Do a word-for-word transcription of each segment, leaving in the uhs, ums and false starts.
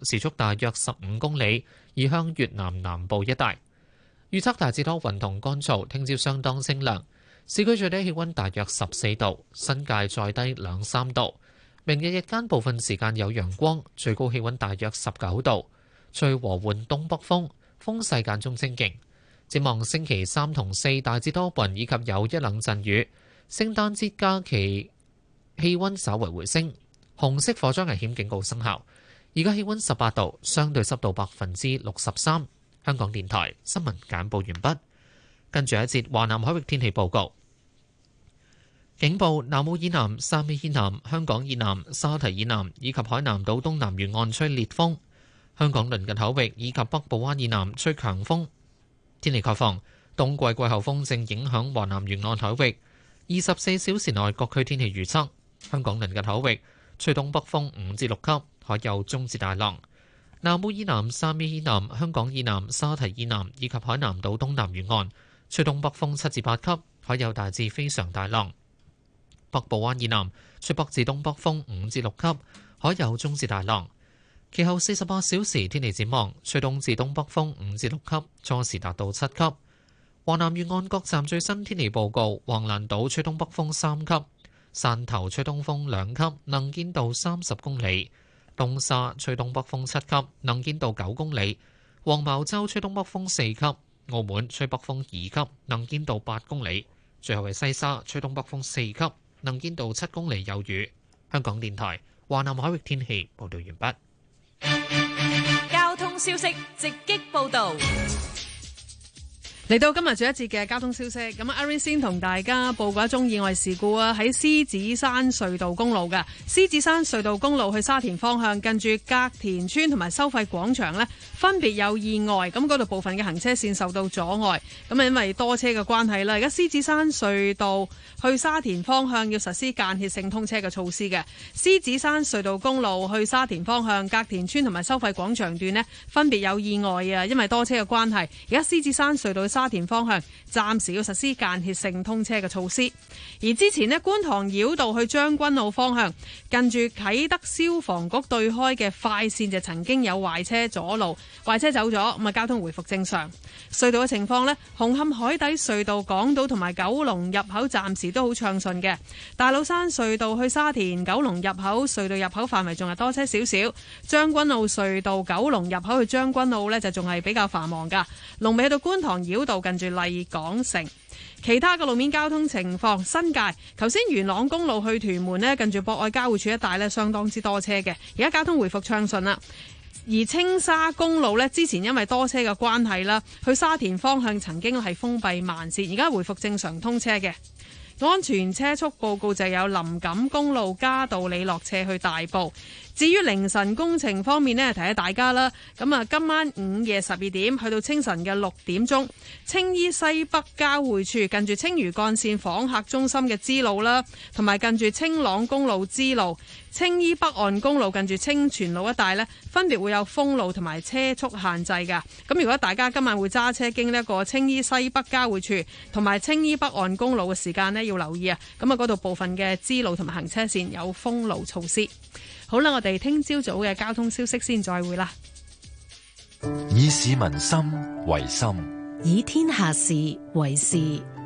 時速大約十五公里，移向越南南部一帶。預測大致多雲同乾燥，聽朝相當清涼。市區最低氣溫大約十四度，新界再低兩三度。明日日間部分時間有陽光，最高氣溫大約十九度，吹和緩東北風，風勢間中清勁。展望星期三同四大致多雲以及有一兩陣雨。聖誕節假期氣溫稍為回升，紅色火災危險警告生效。而家氣溫十八度，相對濕度百分之六十三。香港電台新聞簡報完畢。跟住一節華南海域天氣報告。警報：南澳以南、汕尾以南、香港以南、沙堤以南以及海南島東南沿岸吹烈風。香港鄰近口域以及北部灣以南吹強風。天氣概況：冬季季候風正影響華南沿岸海域。二十四小時內各區天氣預測：香港鄰近口域吹東北風五至六級，海有中至大浪。南澳以南、汕尾以南、香港以南、沙堤以南以及海南島東南沿岸吹東北風七至八級，海有大致非常大浪。北部灣以南吹北至東北風五至六級，海有中至大浪。其後四十八小時天氣展望，吹東至東北風五至六級，初時達到七級。華南沿岸各站最新天氣報告：橫瀾島吹東北風三級，汕頭吹東風兩級，能見度三十公里；東沙吹東北風七級，能見度九公里；黃茅洲吹東北風四級，澳門吹北風二級，能見度八公里；最後係西沙吹東北風四級，能見度七公里有雨。香港電台華南海域天氣報道完畢。交通消息直擊報道。 嚟到今日最後一節嘅交通消息，咁阿 Aaron 先同大家報過一宗意外事故啊！喺獅子山隧道公路嘅獅子山隧道公路去沙田方向，近住隔田村同埋收費廣場呢，分別有意外，咁嗰度部分嘅行車線受到阻礙，咁因為多車嘅關係啦，而家獅子山隧道去沙田方向要實施間歇性通車嘅措施嘅。獅子山隧道公路去沙田方向，隔田村同埋收費廣場段呢，分別有意外啊！因為多車嘅關係，而家獅子山隧道沙田方向暫時要實施間歇性通車嘅措施。而之前呢，觀塘繞道去將軍澳方向，近住啟德消防局對開嘅快線就曾經有壞車阻路，壞車走咗，咁啊交通回復正常。隧道嘅情況呢，紅磡海底隧道港島同埋九龍入口暫時都好暢順嘅。大老山隧道去沙田九龍入口隧道入口範圍仲係多車少少。將軍澳隧道九龍入口去將軍澳呢，就仲係比較繁忙噶。龍尾去到觀塘繞道近住麗港城。其他嘅路面交通情況，新界頭先元朗公路去屯門呢，近住博愛交匯處一帶呢，相當之多車嘅，而家交通回復暢順啦。而青沙公路呢，之前因為多車嘅關係啦，去沙田方向曾經係封閉慢線，而家回復正常通車嘅。安全車速報告就有林錦公路嘉道理落斜去大埔。至於凌晨工程方面呢，提下大家啦。咁啊，今晚午夜十二點去到清晨嘅六點鐘，青衣西北交匯處近住青嶼幹線訪客中心嘅支路啦，同埋近住青朗公路支路、青衣北岸公路近住清泉路一帶呢，分別會有封路同埋車速限制㗎。咁如果大家今晚會揸車經呢一個青衣西北交匯處同埋青衣北岸公路嘅時間呢，要留意啊。咁啊，嗰度部分嘅支路同埋行車線有封路措施。好啦，我哋聽朝早嘅交通消息先再會啦。 以市民心為心， 以天下事為事。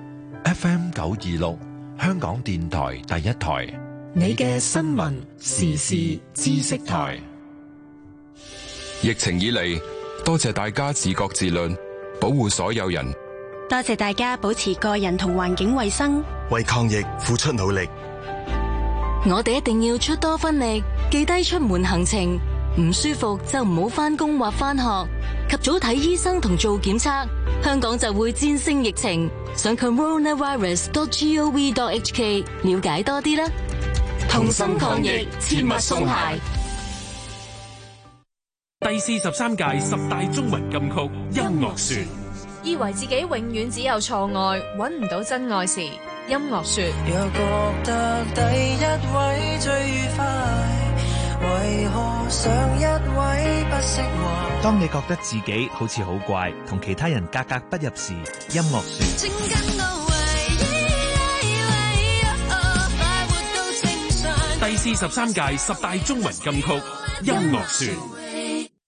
F M 九二六，香港電台第一台， 你嘅新聞時事知識台。 疫情以嚟，多謝大家自覺自律，保護所有人。 多謝大家保持個人同環境衛生， 為抗疫付出努力。 我哋一定要出多分力，記低出門行程，唔舒服就唔好返工或返學，及早睇醫生同做檢測，香港就會戰勝疫情。上 coronavirus dot gov dot hk 了解多啲啦。同心抗疫，切勿鬆懈。 第四十三屆十大中文金曲音樂選， 以為自己永遠只有錯愛，揾唔到真愛時，音樂說若覺得第一位最愉快，為何上一位不釋懷？ 當你覺得自己好似好怪，同其他人格格不入時，音樂說第四十三屆十大中文金曲音樂選。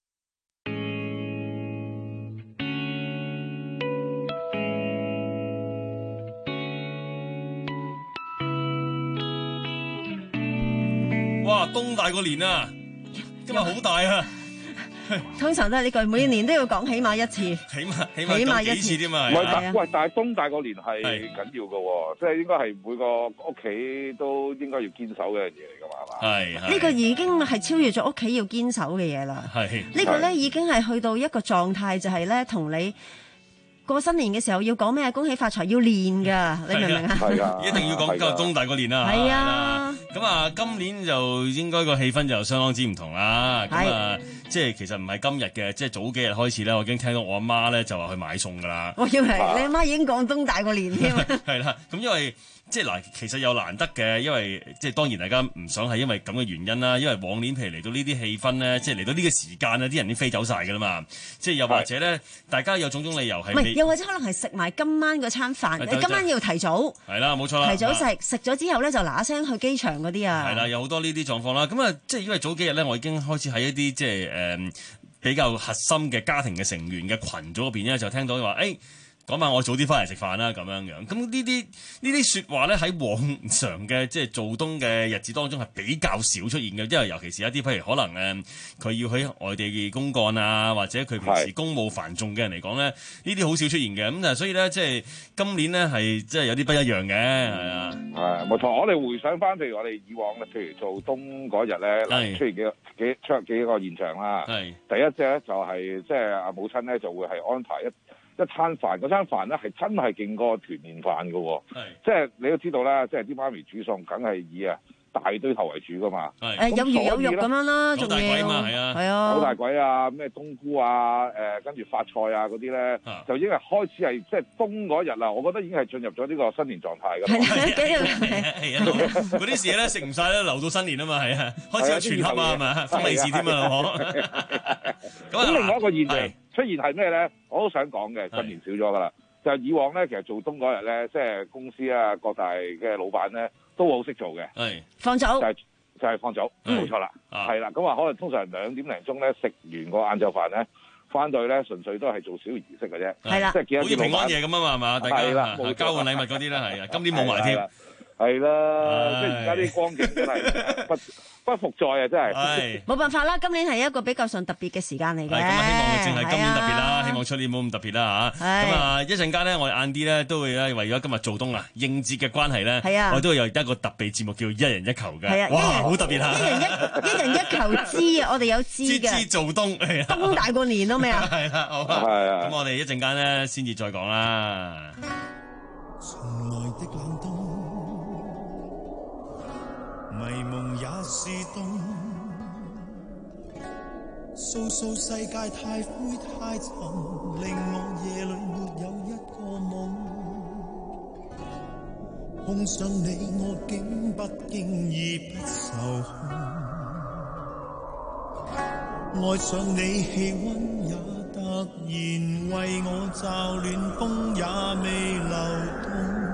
大過年啊！今日好大啊！ 通常都係呢句，每年都要講起碼一次， 起碼起碼碼幾次添嘛。 唔係，但喂，但係冬大過年係緊要嘅喎，即係應該係每個屋企都應該要堅守嘅樣嘢嚟㗎嘛，係嘛？ 係呢個已經係超越咗屋企要堅守嘅嘢啦。 係呢個咧已經係去到一個狀態，就係咧同你過新年嘅時候要講咩恭喜發財要練㗎，你明唔明啊？ 係啊， 一定要講今日冬大過年啦。 係啊， 咁啊，今年就應該個氣氛就相當之唔同啦。咁啊，即係其實唔係今日嘅，即係早幾日開始咧，我已經聽到我阿媽咧就話去買餸㗎啦。 我以為你阿媽已經講冬大過年添。 係啦，咁因為。即係嗱，其實又難得嘅，因為即係當然大家唔想係因為咁嘅原因啦。因為往年譬如嚟到呢啲氣氛咧，即係嚟到呢個時間啊，啲人已經飛走晒㗎啦嘛。即係又或者咧，大家有種種理由係唔係？ 又或者可能係食埋今晚嗰餐飯，你今晚要提早。 係啦，冇錯啦。 提早食，食咗之後咧就嗱嗱聲去機場嗰啲啊。 係啦，有好多呢啲狀況啦。咁啊，即係因為早幾日咧，我已經開始喺一啲即係誒、呃、比較核心嘅家庭嘅成員嘅群組嗰邊咧，就聽到話誒。欸嗰晚我早啲翻嚟食飯啦，咁樣樣。咁呢啲呢啲説話咧，喺往常嘅即係做冬嘅日子當中係比較少出現嘅，因為尤其是一啲譬如可能誒佢、呃、要喺外地公幹啊，或者佢平時公務繁重嘅人嚟講咧，呢啲好少出現嘅。咁啊，所以咧即係今年咧係即係有啲不一樣嘅，係啊。 係冇錯，我哋回想翻，譬如我哋以往咧，譬如做冬嗰日咧，出現幾個幾出幾個現象啦。係第一隻咧就係即係阿母親咧就會係安排一。一餐飯，嗰餐飯咧係真係勁過團年飯嘅喎，即係你都知道啦，即係啲媽咪煮餸梗係以啊大堆頭為主噶嘛， 誒有魚有肉咁樣啦，仲要係啊， 係啊， 好大鬼啊，咩冬菇啊，誒跟住發菜啊嗰啲咧，就已經係開始係即係冬嗰日啦，我覺得已經係進入咗呢個新年狀態㗎啦。 係啊，嗰啲事咧食唔晒咧，留到新年啊嘛，係啊，開始有全盒啊，係咪封利是添啊，老婆。 咁另外一個現象出現係咩咧？我都想講嘅，今年少咗㗎啦。就係以往咧，其實做冬嗰日咧，即係公司啊各大嘅老闆咧都好識做嘅。係放早就係就係放早，冇錯啦。係啦，咁啊可能通常兩點零鐘咧食完個晏晝飯咧，翻到去咧純粹都係做小儀式嘅啫。係啦，即係見一見老闆。好似平安夜咁啊嘛，係嘛？大家係啦，交換禮物嗰啲啦，係啊，今年冇埋添。係啦，即係而家啲光景真係不不復在啊！真係， 冇辦法啦。今年係一個比較上特別嘅時間嚟嘅。 咁啊，希望淨係今年特別啦，希望出年冇咁特別啦嚇。咁啊，一陣間咧，我哋晏啲咧都會咧為咗今日做冬啊應節嘅關係咧，我都會有一個特別節目叫一人一球嘅。哇，好特別嚇！ 一人一一人一球支啊！我哋有支嘅。 支做冬， 冬大過年咯咩啊？ 係啦，好啊。係啊。咁我哋一陣間咧先至再講啦。 從來的冷冬，迷夢也是冬，訴訴世界太灰太沉，令我夜裏沒有一個夢。碰上你我竟不經意不受控，愛上你氣溫也突然為我驟暖，風也未流動。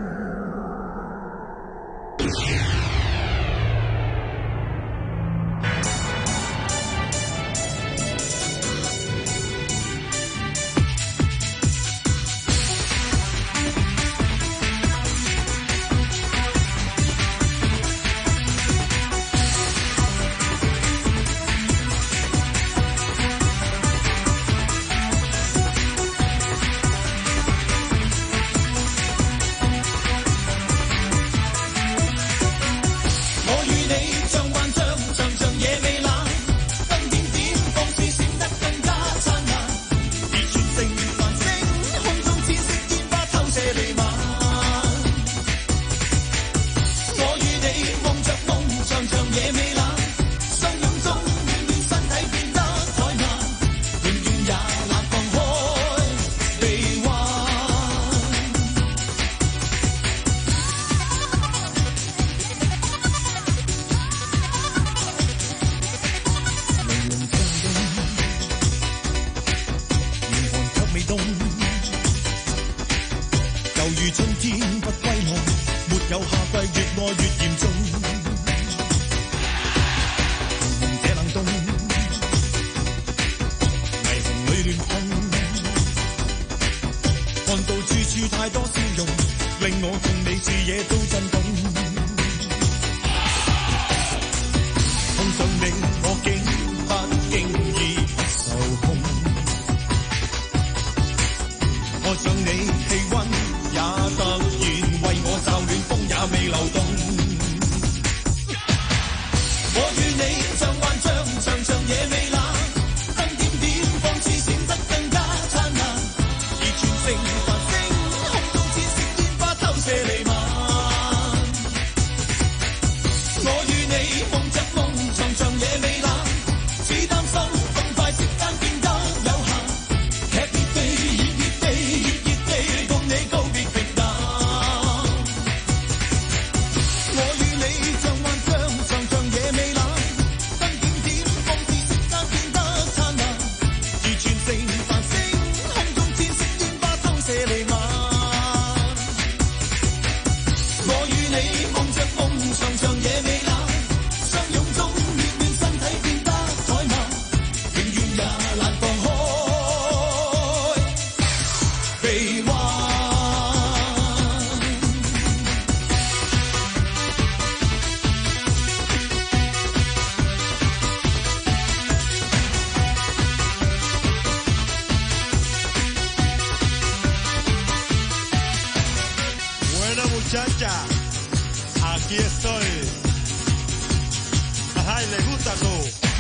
碰上你 escucha, aquí estoy. Ay, le gusta tú.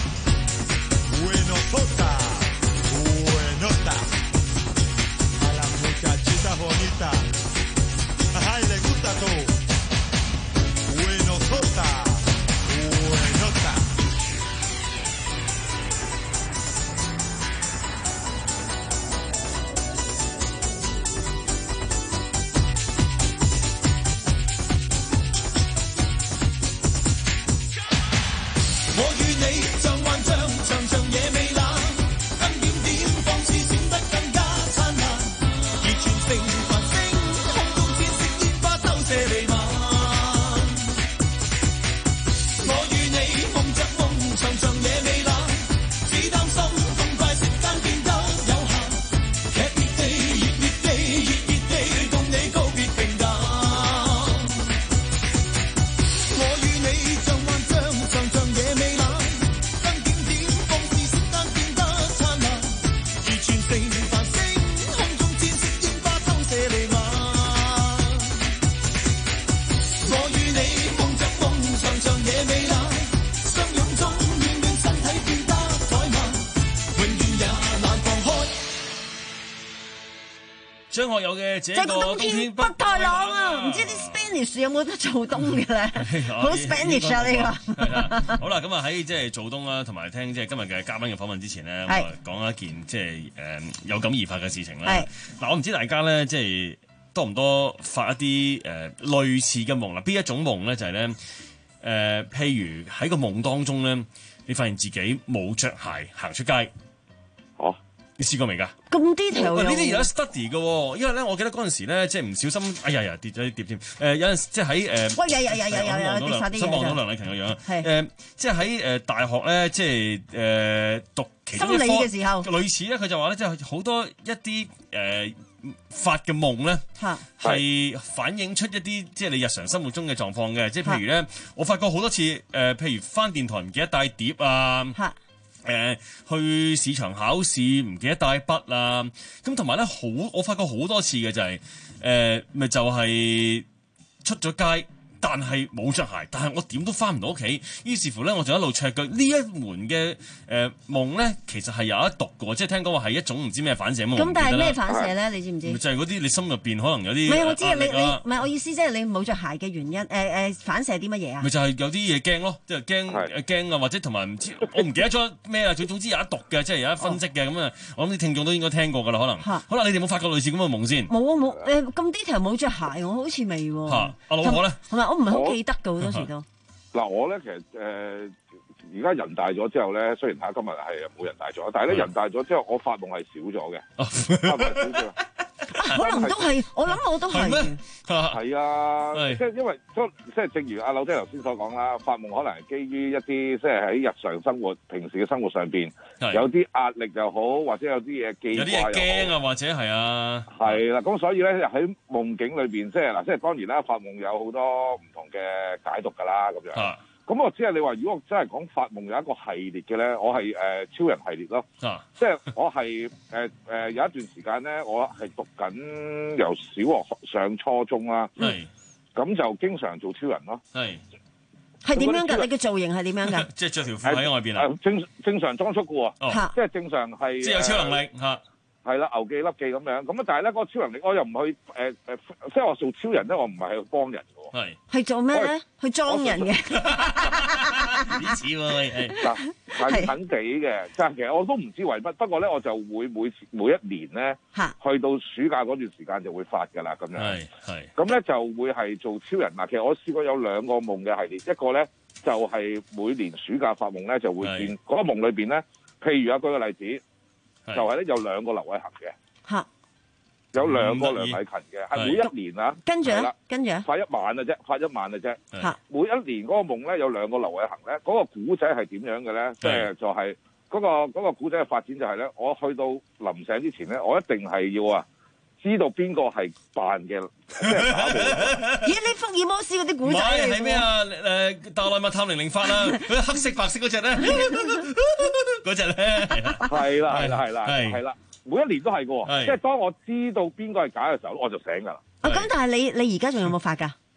Buenotota, buenota. A la muchachita bonita. Ay, le gusta tú. Buenotota, buenota. 我與你像幻象，長長夜未冷，燈點點放肆閃得更加燦爛，而全城繁星，空中似色煙花偷射彌漫。我與你夢着夢，長長夜未冷，只擔心咁快時間變得有限，劇烈地熱烈地熱熱地共你告別平淡。我與你像幻象，長長夜未冷。 張學友嘅這個冬天北太朗啊，唔知啲 Spanish 有冇得做冬嘅咧？好 Spanish 啊呢個。 係啦，好啦，咁啊喺即係做冬啦，同埋聽即係今日嘅嘉賓嘅訪問之前咧，我講一件即係誒有感而發嘅事情啦。嗱，我唔知大家咧即係多唔多發一啲誒、呃、類似嘅夢啦？邊一種夢咧就係咧誒，譬如喺個夢當中咧，你發現自己冇着鞋行出街。 哦。 你試過未㗎？ 咁 detail 呢啲有得 study 嘅，因為咧，我記得嗰陣時咧，即係唔小心，哎呀呀跌咗啲碟添。誒、呃、有陣時即係喺誒， 喂有有有有有有跌晒啲嘢。 真望到梁禮勤嘅樣。係誒、呃，即係喺誒大學咧，即係誒、呃、讀其中一科心理嘅時候， 類似咧，佢就話咧，即係好多一啲誒、呃、發嘅夢咧，係反映出一啲即係你日常生活中嘅狀況嘅，即係譬如咧，我發覺好多次誒、呃，譬如返電台唔記得帶碟啊。誒、呃、去市場考試唔記得帶筆啊，咁同埋咧好，我發覺好多次嘅就係誒咪就係出咗街，但係冇着鞋，但係我點都翻唔到屋企，於是乎咧我就一路赤腳。呢一門嘅誒夢咧，其實係有一讀嘅，即係聽講話係一種唔知咩反射夢。 咁但係咩反射咧？你知唔知？ 就係嗰啲你心入邊可能有啲唔係我知啊，你你唔係我意思，即係你冇着鞋嘅原因。誒、呃、誒反射啲乜嘢啊？ 咪就係有啲嘢驚咯，即係驚驚啊，或者同埋唔知我唔記得咗咩啊。總總之有一讀嘅，即係有一分析嘅咁啊。我諗啲聽眾都應該聽過㗎啦，可能。好啦，你哋有冇發過類似咁嘅夢先？ 冇啊冇誒咁 detail 冇着鞋，我好似未喎。 嚇，阿老婆咧？ 係咪我唔係好記得㗎？好多時都嗱，我咧其實誒而家人大咗之後咧，雖然嚇今日係冇人大咗，但係咧人大咗之後，我發夢係少咗嘅，發夢係少咗。 可能都係，我諗我都係。 係啊，即係因為即係正如阿柳姐頭先所講啦，發夢可能係基於一啲即係喺日常生活、平時嘅生活上邊有啲壓力又好，或者有啲嘢記掛又好，有啲嘢驚啊，或者係啊， 係啦。咁所以咧喺夢境裏邊，即係嗱，即係當然啦，發夢有好多唔同嘅解讀㗎啦，咁樣。咁我只係你話，如果我真係講發夢有一個系列嘅咧，我係誒、呃、超人系列咯，啊、即係我係誒誒有一段時間咧，我係讀緊由小學上初中啦，咁就經常做超人咯。係係點樣㗎？你嘅造型係點樣㗎？ 即係着條褲喺外邊啊？ 正正常裝束嘅喎， 哦、 即係正常係即係有超能力嚇。 係啦，牛記粒記咁樣，咁啊，但係咧嗰個超能力我又唔去誒誒、呃，即係我做超人咧，我唔係去幫人嘅喎。係係做咩咧？去裝人嘅。 啲似喎， 嗱，近近地嘅，但係其實我都唔知為乜。不過咧，我就會每次每一年咧，去到暑假嗰段時間就會發㗎啦，咁樣。係係。咁咧就會係做超人嗱。其實我試過有兩個夢嘅系列，一個咧就係、是、每年暑假發夢咧就會見嗰、那個夢裏邊咧，譬如啊，舉個例子。就係咧有兩個劉偉恒嘅，嚇有兩個梁禮勤嘅，係每一年啊， 跟住咧，跟住發一晚嘅啫，發一晚嘅啫。嚇，每一年嗰個夢咧有兩個劉偉恒咧，嗰個古仔係點樣嘅咧？即係就係嗰個嗰個古仔嘅發展就係咧，我去到臨醒之前咧，我一定係要啊知道邊個係扮嘅，即係打嘅。 咦？你福爾摩斯嗰啲古仔嚟係咩啊？誒，大內密探零零發啦，佢黑色白色嗰隻咧，嗰隻咧， 係啦係啦係啦係啦，每一年都係嘅，即係當我知道邊個係假嘅時候，我就醒㗎啦。 啊，咁但係你你而家仲有冇發㗎？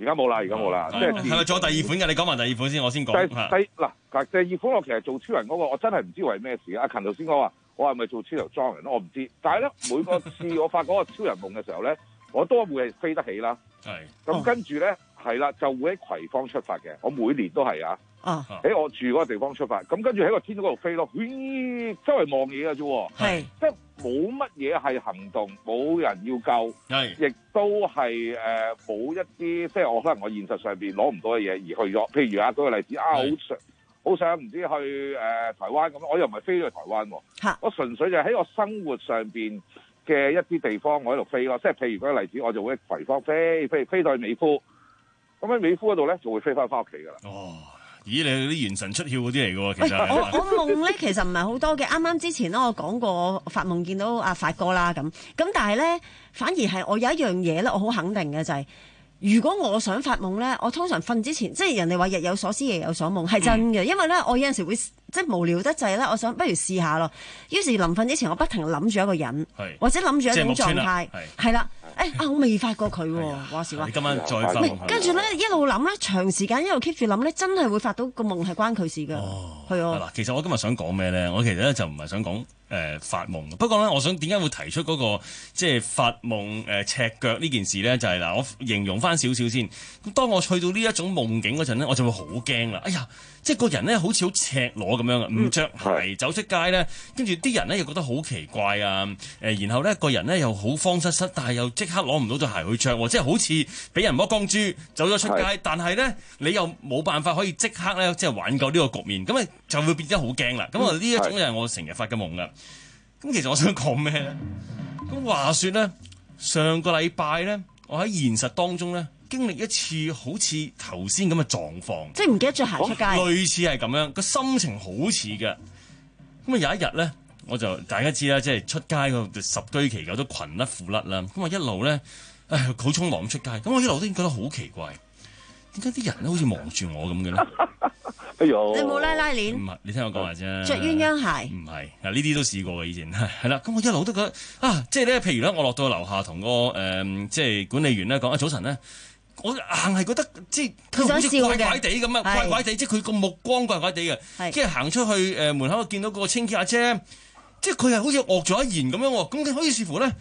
而家冇啦，而家冇啦。即係係咪仲有第二款嘅？你講埋第二款先，我先講。 第第嗱嗱第二款我其實做超人嗰個，我真係唔知為咩事。阿勤頭先講話，我係咪做超人裝人咧？我唔知。但係咧，每個次我發嗰個超人夢嘅時候咧，我都會係飛得起啦。 係。 咁跟住咧，係啦，就會喺葵芳出發嘅。我每年都係啊。 啊！ 喺我住嗰個地方出發，咁跟住喺個天空嗰度飛咯，咦，周圍望嘢嘅啫， 係即係冇乜嘢係行動，冇人要救， 係，亦都係誒冇一啲即係我可能我現實上邊攞唔到嘅嘢而去咗，譬如啊舉個例子啊，好想好想唔知去誒、呃、台灣咁，我又唔係飛咗去台灣喎，我純粹就喺我生活上邊嘅一啲地方我喺度飛咯，即係譬如舉個例子，我就會喺葵芳飛飛飛到去美孚，咁喺美孚嗰度咧就會飛翻翻屋企噶啦。 哦。咦，你啲元神出竅嗰啲嚟嘅喎，其實我我夢咧其實唔係好多嘅。啱啱之前咧我講過我發夢見到阿發哥啦咁，咁但係咧反而係我有一樣嘢咧，我好肯定嘅就係、是，如果我想發夢咧，我通常瞓之前，即係人哋話日有所思夜有所夢係真嘅、嗯，因為咧我有陣時會即係無聊得滯咧，我想不如試下咯。於是臨瞓之前，我不停諗住一個人，或者諗住一種狀態，係啦。誒、哎、啊！我未發過佢喎，話時話。 你今晚再發夢。 跟住咧一路諗咧，長時間一路 keep 住諗咧，真係會發到個夢係關佢事㗎。係啊。嗱， 其實我今日想講咩咧？我其實咧就唔係想講誒、呃、發夢。不過咧，我想點解會提出嗰、那個即係發夢誒、呃、赤腳呢件事咧？就係、是、嗱，我形容翻少少先。咁當我去到呢一種夢境嗰陣咧，我就會好驚啦！哎呀，即係個人咧好似好赤裸咁樣啊，唔着鞋走出街咧，跟住啲人咧又覺得好奇怪啊！誒、呃，然後咧個人咧又好慌失失，但係又即刻攞唔到對鞋去着，即係好似俾人摸光豬走咗出街，但係咧你又冇辦法可以即刻咧即係挽救呢個局面，咁啊就會變得好驚啦。咁啊呢一種就係我成日發嘅夢噶。咁其實我想講咩咧？咁話說咧，上個禮拜咧，我喺現實當中咧經歷一次好似頭先咁嘅狀況， 即係唔記得着鞋出街， 類似係咁樣，個心情好似嘅。咁啊有一日咧。我就大家知啦，即係出街個十居其九都裙甩褲甩啦。咁我一路咧，唉，好匆忙咁出街。咁我一路都覺得好奇怪，點解啲人咧好似望住我咁嘅咧？ 哎呦！ 你冇拉拉鏈？ 唔係，你聽我講下啫。着鴛鴦鞋？唔係，嗱呢啲都試過嘅以前係啦。咁我一路都覺得啊，即係咧，譬如咧，我落到樓下同個誒即係管理員咧講啊，早晨咧，我硬係覺得即係佢好似怪怪地咁啊，怪怪地，即係佢個目光怪怪地嘅。係，跟住行出去誒門口見到個清潔阿姐。即係佢係好似惡咗一言咁樣喎，咁可以視乎咧，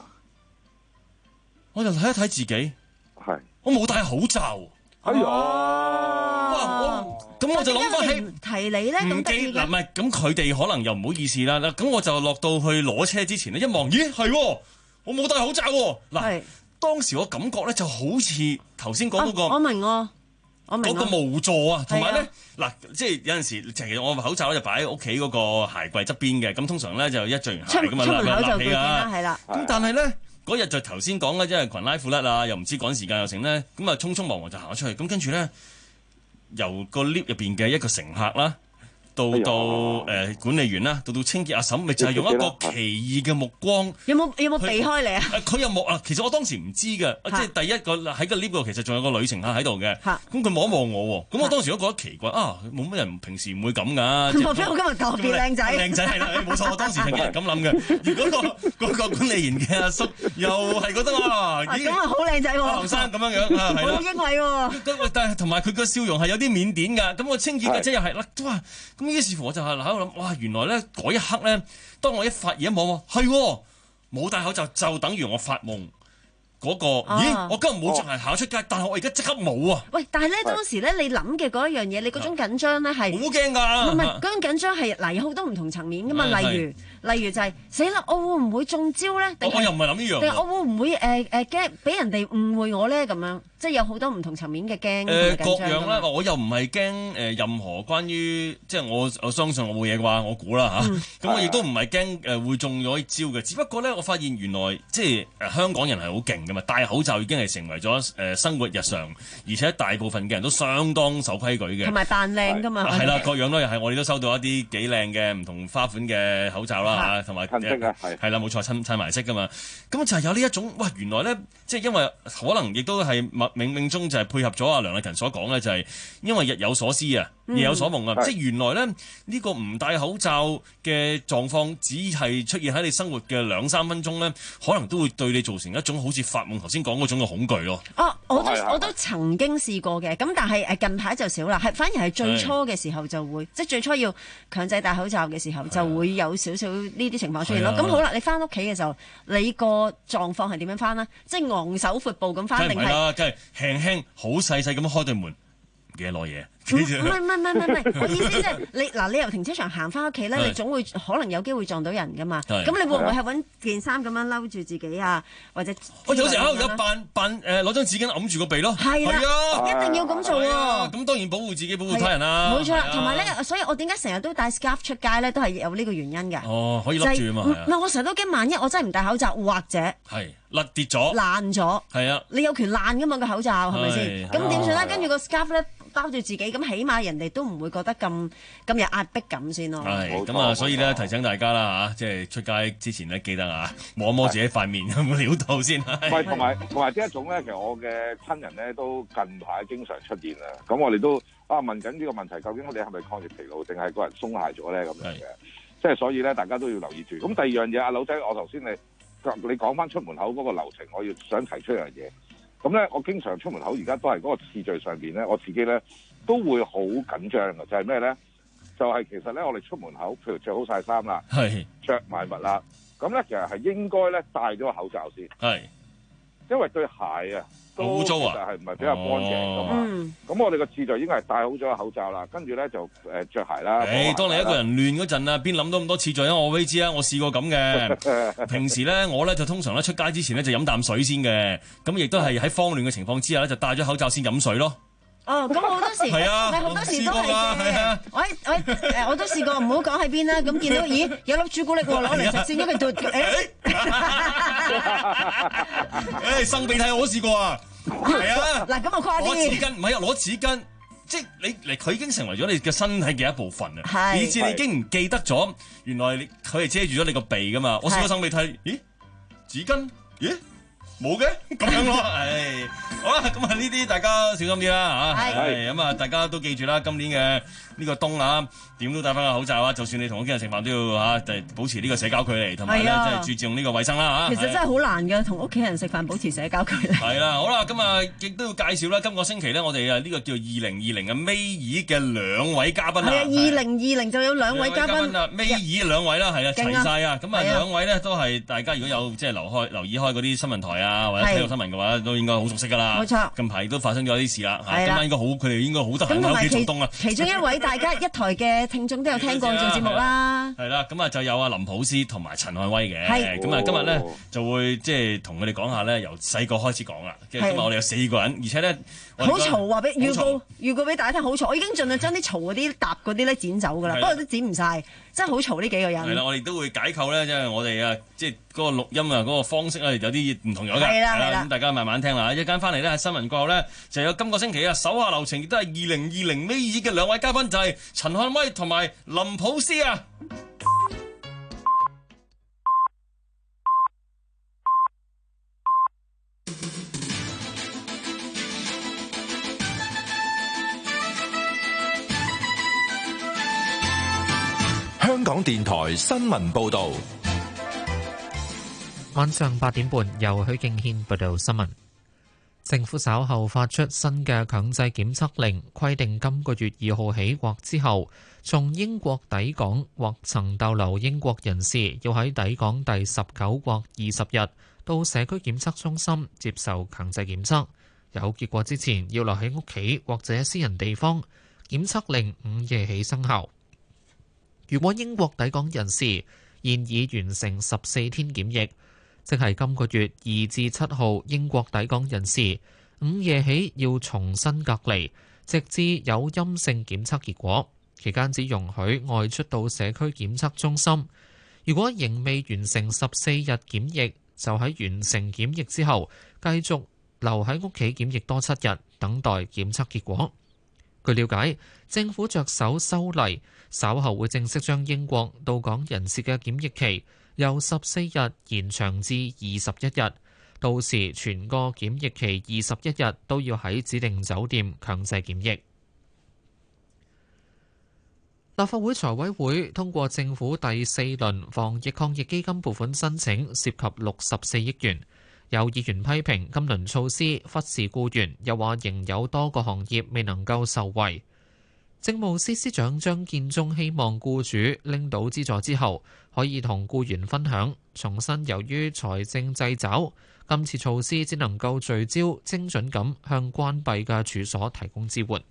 我就睇一睇自己，係我冇戴口罩，哎呀，哇！我咁我就諗翻起提你咧， 唔記嗱，唔係咁佢哋可能又唔好意思啦。咁我就落到去攞車之前咧，一望，咦係，我冇戴口罩喎。嗱，當時我感覺咧就好似頭先講嗰個， 我明喎。嗰、那個無助啊，同埋咧嗱，即係有陣時，其實我口罩就擺喺屋企嗰個鞋櫃側邊嘅，咁通常咧就一着完鞋咁啊立起啦，係啦。咁但係咧嗰日就頭先講嘅，即係裙拉褲甩啊，又唔知趕時間又成咧，咁啊匆匆忙忙就行咗出去，咁跟住咧由個 lift 入邊嘅一個乘客啦。到到誒、呃、管理員啦，到到清潔阿嬸，咪就係、是、用一個奇異嘅目光。 有冇有冇避開你啊？ 佢有冇啊？其實我當時唔知嘅，即係第一個喺個 lift 度，其實仲有個女乘客喺度嘅。咁佢望一望我喎，咁我當時都覺得奇怪啊！冇乜人平時唔會咁㗎。 莫非我今日特別靚仔？ 靚仔係啦，冇錯，我當時係咁諗嘅。如果、個嗰、個管理員嘅阿叔又係覺得啊， 咁啊好靚仔喎， 後生咁樣樣啊，係啦， 好英偉喎。 但係同埋佢個笑容係有啲腼腆㗎。咁個清潔嘅姐又係啦，哇！咁於是乎我就係喺度諗，哇！原來咧嗰一刻咧，當我一發現一望喎，係冇戴口罩就等於我發夢嗰、嗰個。啊、咦！我今日冇着鞋行出街，但係我而家即刻冇啊！ 喂，但係咧當時咧你諗嘅嗰一樣嘢，你嗰種緊張咧係好驚㗎。 唔係嗰種緊張係嗱，有好多唔同層面㗎嘛。例如例如就係死啦，我會唔會中招咧？ 我又唔係諗呢樣。 定我會唔會誒誒驚俾人哋誤會我咧？咁樣即係有好多唔同層面嘅驚同埋緊張。誒各樣啦， 我又唔係驚誒任何關於即係我我相信我冇嘢嘅話，我估啦嚇。咁、嗯、我亦都唔係驚誒會中咗招嘅。只不過咧，我發現原來即係誒香港人係好勁㗎嘛，戴口罩已經係成為咗誒生活日常，而且大部分嘅人都相當守規矩嘅。 同埋扮靚㗎嘛。 係啦，各樣都係我哋都收到一啲幾靚嘅唔同花款嘅口罩啦嚇，同埋係啦冇錯，襯襯埋色㗎嘛。咁就係有呢一種，哇！原來咧，即係因為可能亦都係冥冥中就係配合咗阿梁麗勤所講咧，就係因為日有所思啊。 夜有所夢啊！ 嗯、 即係原來咧呢、呢個唔戴口罩嘅狀況，只係出現喺你生活嘅兩三分鐘咧，可能都會對你造成一種好似發夢頭先講嗰種嘅恐懼咯。 哦，我都我都曾經試過嘅，咁但係誒近排就少啦，係反而係最初嘅時候就會，即係最初要強制戴口罩嘅時候就會有少少呢啲情況出現咯。咁好啦，你翻屋企嘅時候，你個狀況係點樣翻呢？即係昂首闊步咁翻定係？ 梗係唔係啦，梗係輕輕好細細咁開對門，唔記得攞嘢。 唔係唔係唔係唔係，我意思即係你嗱，你由停車場行翻屋企咧，你總會可能有機會撞到人噶嘛。咁你會唔會係揾件衫咁樣嬲住自己啊？或者我有時喺度有扮扮誒攞張紙巾揞住個鼻咯。 係啦，一定要咁做喎。 咁當然保護自己，保護他人啦。 冇錯啦，同埋咧，所以我點解成日都戴 scarf 出街咧，都係有呢個原因嘅。 哦，可以笠住啊嘛。 唔係，我成日都驚萬一我真係唔戴口罩，或者係甩跌咗、 爛咗。係啊， 你有權爛噶嘛個口罩係咪先？咁點算咧？跟住個 scarf 咧包住自己，咁起碼人哋都唔會覺得咁咁有壓迫感先咯。 係咁啊，所以咧提醒大家啦嚇，即係出街之前咧記得啊，摸摸自己塊面有冇料到先。 唔係同埋同埋呢一種咧，其實我嘅親人咧都近排經常出現啦。咁我哋都啊問緊呢個問題，究竟我哋係咪抗疫疲勞，定係個人鬆懈咗咧咁樣嘅？即係所以咧，大家都要留意住。咁第二樣嘢，阿柳仔，我頭先你你講翻出門口嗰個流程，我要想提出一樣嘢。咁咧，我經常出門口而家都係嗰個次序上邊咧，我自己咧都會好緊張嘅，就係咩咧？就係、是、其實咧，我哋出門口，譬如着好晒衫啦， 係着埋襪啦，咁咧其實係應該咧戴咗個口罩先， 係， 因為對鞋啊都污糟啊， 係唔係比較乾淨㗎嘛？咁、哦、我哋個次序應該係戴好咗個口罩啦，跟住咧就誒著鞋啦。 誒，當你一個人亂嗰陣啊，邊諗到咁多次序啊？我俾你知啊，我試過咁嘅。平時咧，我咧就通常咧出街之前咧就飲啖水先嘅，咁亦都係喺慌亂嘅情況之下咧就戴咗口罩先飲水咯。 哦，咁好多時係啊， 好多時都係嘅。我我誒我都試過，唔好講喺邊啦。咁見到咦有粒朱古力喎，攞嚟食先，因為就誒誒生鼻涕我都試過啊。係啊， 嗱咁我誇啲。 攞紙巾唔係啊，攞紙巾，即係你嚟佢已經成為咗你嘅身體嘅一部分啊。以至你已經唔記得咗，原來你佢係遮住咗你個鼻噶嘛。我試過生鼻涕，咦？紙巾？咦？冇嘅，咁樣咯，唉，好啦，咁啊呢啲大家小心啲啦嚇，係咁啊，大家都記住啦，今年嘅呢個冬啊，點都戴翻個口罩啊，就算你同屋企人食飯都要嚇，就保持呢個社交距離，同埋咧即係注重呢個衞生啦嚇。 其實真係好難嘅，同屋企人食飯保持社交距離。 係啦，好啦，咁啊亦都要介紹啦，今個星期咧，我哋啊呢個叫二零二零嘅尾二嘅兩位嘉賓啊， 係啊，二零二零就有兩位嘉賓啊，尾二兩位啦，係啊，齊晒啊，咁啊兩位咧都係大家如果有即係留開留意開嗰啲新聞台啊。啊，或者體育新聞嘅話，都應該好熟悉噶啦。 冇錯， 近排都發生咗啲事啦。係啦，應該好，佢哋應該好得閒喺屋企做冬啊。 其中一位大家一台嘅聽眾都有聽過做節目啦。 係啦，咁啊就有阿林普斯同埋陳漢威嘅。係。咁啊今日咧就會即係同佢哋講下咧，由細個開始講啦。即係今日我哋有四個人，而且咧好嘈，話俾預告預告俾大家聽，好嘈。我已經盡量將啲嘈嗰啲搭嗰啲咧剪走㗎啦，不過都剪唔晒，真係好嘈呢幾個人。 係啦，我哋都會解構咧，即係我哋啊，即係嗰個錄音啊，嗰個方式咧有啲唔同咗㗎。係啦，係啦，咁大家慢慢聽啦。一間翻嚟咧喺新聞過後咧，就有今個星期啊手下留情，亦都係二零二零尾二嘅兩位嘉賓，就係陳漢威同埋林普斯啊。 香港電台新聞報導， 晚上八點半由許敬軒報道新聞。政府稍後發出新嘅強制檢測令，規定今個月二號起或之後，從英國抵港或曾逗留英國人士，要喺抵港第十九或二十日到社區檢測中心接受強制檢測，有結果之前要留喺屋企或者私人地方。檢測令午夜起生效。如果英國抵港人士現已完成十四天檢疫，即係今個月二至七號英國抵港人士，午夜起要重新隔離，直至有陰性檢測結果。期間只容許外出到社區檢測中心。如果仍未完成十四日檢疫，就喺完成檢疫之後，繼續留喺屋企檢疫多七日，等待檢測結果。據了解，政府着手修例，稍後會正式將英國到港人士嘅檢疫期由十四日延長至二十一日，到時全個檢疫期二十一日都要喺指定酒店強制檢疫。 立法會財委會通過政府第四輪防疫抗疫基金撥款申請，涉及六十四億元。有議員批評今輪措施忽視僱員，又話仍有多個行業未能夠受惠。政務司司長張建宗希望僱主拎到資助之後，可以同僱員分享。重申由於財政掣肘，今次措施只能夠聚焦精準咁向關閉嘅處所提供支援。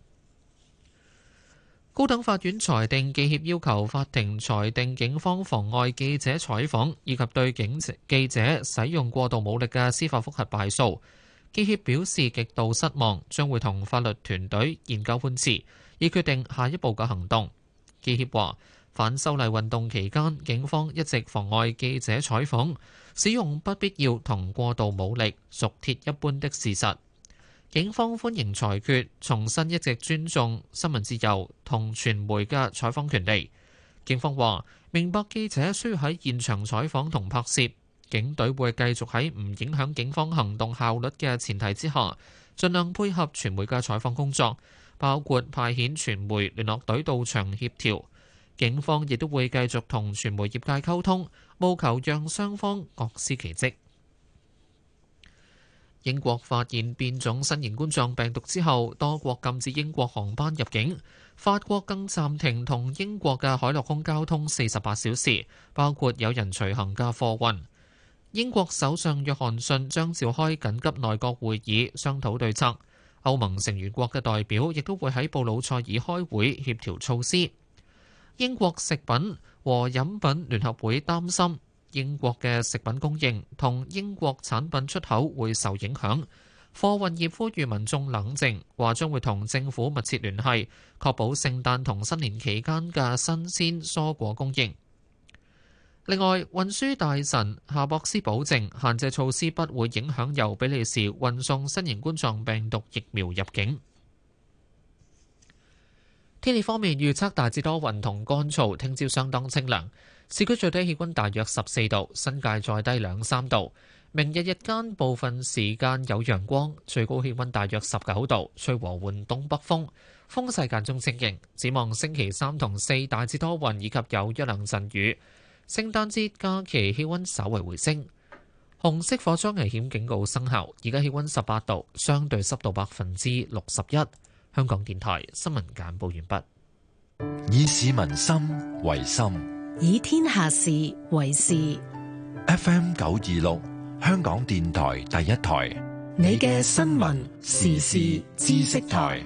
高等法院裁定記協要求法庭裁定警方妨礙記者採訪以及對警記者使用過度武力嘅司法覆核敗訴。記協表示極度失望，將會同法律團隊研究判詞，以決定下一步嘅行動。記協話，反修例運動期間，警方一直妨礙記者採訪，使用不必要同過度武力，屬鐵一般的事實。警方歡迎裁決，重申一直尊重新聞自由同傳媒嘅採訪權利。警方話，明白記者需要喺現場採訪同拍攝，警隊會繼續喺唔影響警方行動效率嘅前提之下，盡量配合傳媒嘅採訪工作，包括派遣傳媒聯絡隊到場協調。警方亦都會繼續同傳媒業界溝通，務求讓雙方各司其職。英國發現變種新型冠狀病毒之後，多國禁止英國航班入境。法國更暫停同英國嘅海陸空交通四十八小時，包括有人隨行嘅貨運。英國首相約翰遜將召開緊急內閣會議商討對策。歐盟成員國嘅代表亦都會喺布魯塞爾開會協調措施。英國食品和飲品聯合會擔心英國嘅食品供應同英國產品出口會受影響。貨運業呼籲民眾冷靜，話將會同政府密切聯繫，確保聖誕同新年期間嘅新鮮蔬果供應。另外，運輸大臣夏博斯保證限制措施不會影響由比利時運送新型冠狀病毒疫苗入境。天氣方面預測大致多雲同乾燥，聽朝相當清涼，市區最低氣溫大約十四度，新界再低兩三度。明日日間部分時間有陽光，最高氣溫大約十九度，吹和緩東北風，風勢間中清勁。展望星期三同四大致多雲，以及有一兩陣雨。聖誕節假期氣溫稍為回升。紅色火災危險警告生效，而家氣溫十八度，相對濕度百分之六十一。香港電台新聞簡報完畢。 以市民心為心， 以天下事為事。 F M 九二六，香港電台第一台， 你嘅新聞時事知識台。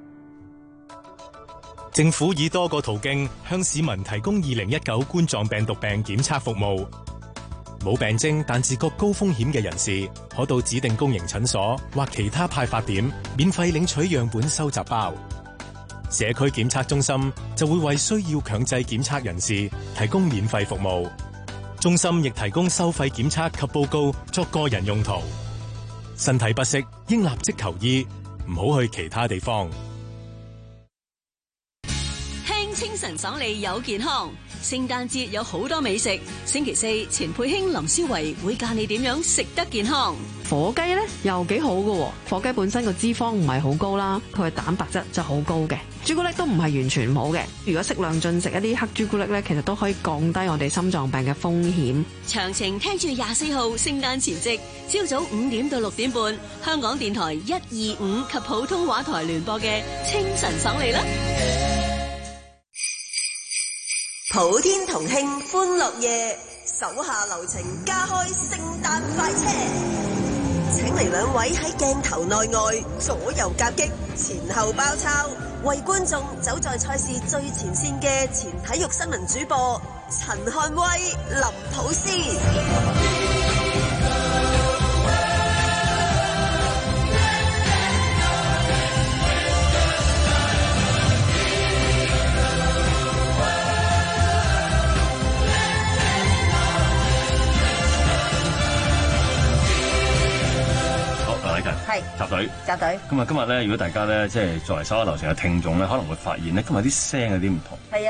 政府以多個途徑向市民提供二零一九冠狀病毒病檢測服務。冇病徵但自覺高風險嘅人士，可到指定公營診所或其他派發點免費領取樣本收集包。社區檢測中心就會為需要強制檢測人士提供免費服務。中心亦提供收費檢測及報告作個人用途。身體不適應立即求醫，唔好去其他地方。 聽清晨爽利有健康，聖誕節有好多美食。星期四，錢佩卿、林思維會教你點樣食得健康。 火雞咧又幾好㗎，火雞本身個脂肪唔係好高啦，佢嘅蛋白質就好高嘅。朱古力都唔係完全冇嘅，如果適量進食一啲黑朱古力咧，其實都可以降低我哋心臟病嘅風險。 詳情聽住廿四號聖誕前夕，朝早五點到六點半，香港電台一二五及普通話台聯播嘅清晨爽利啦。 普天同慶歡樂夜，手下留情加開聖誕快車，請嚟兩位喺鏡頭內外左右夾擊，前後包抄，為觀眾走在賽事最前線嘅前體育新聞主播陳漢威、林普斯。 係集隊， 集隊。 咁啊，今日咧，如果大家咧，即係作為手下留情嘅聽眾咧，可能會發現咧，今日啲聲有啲唔同。 係啊，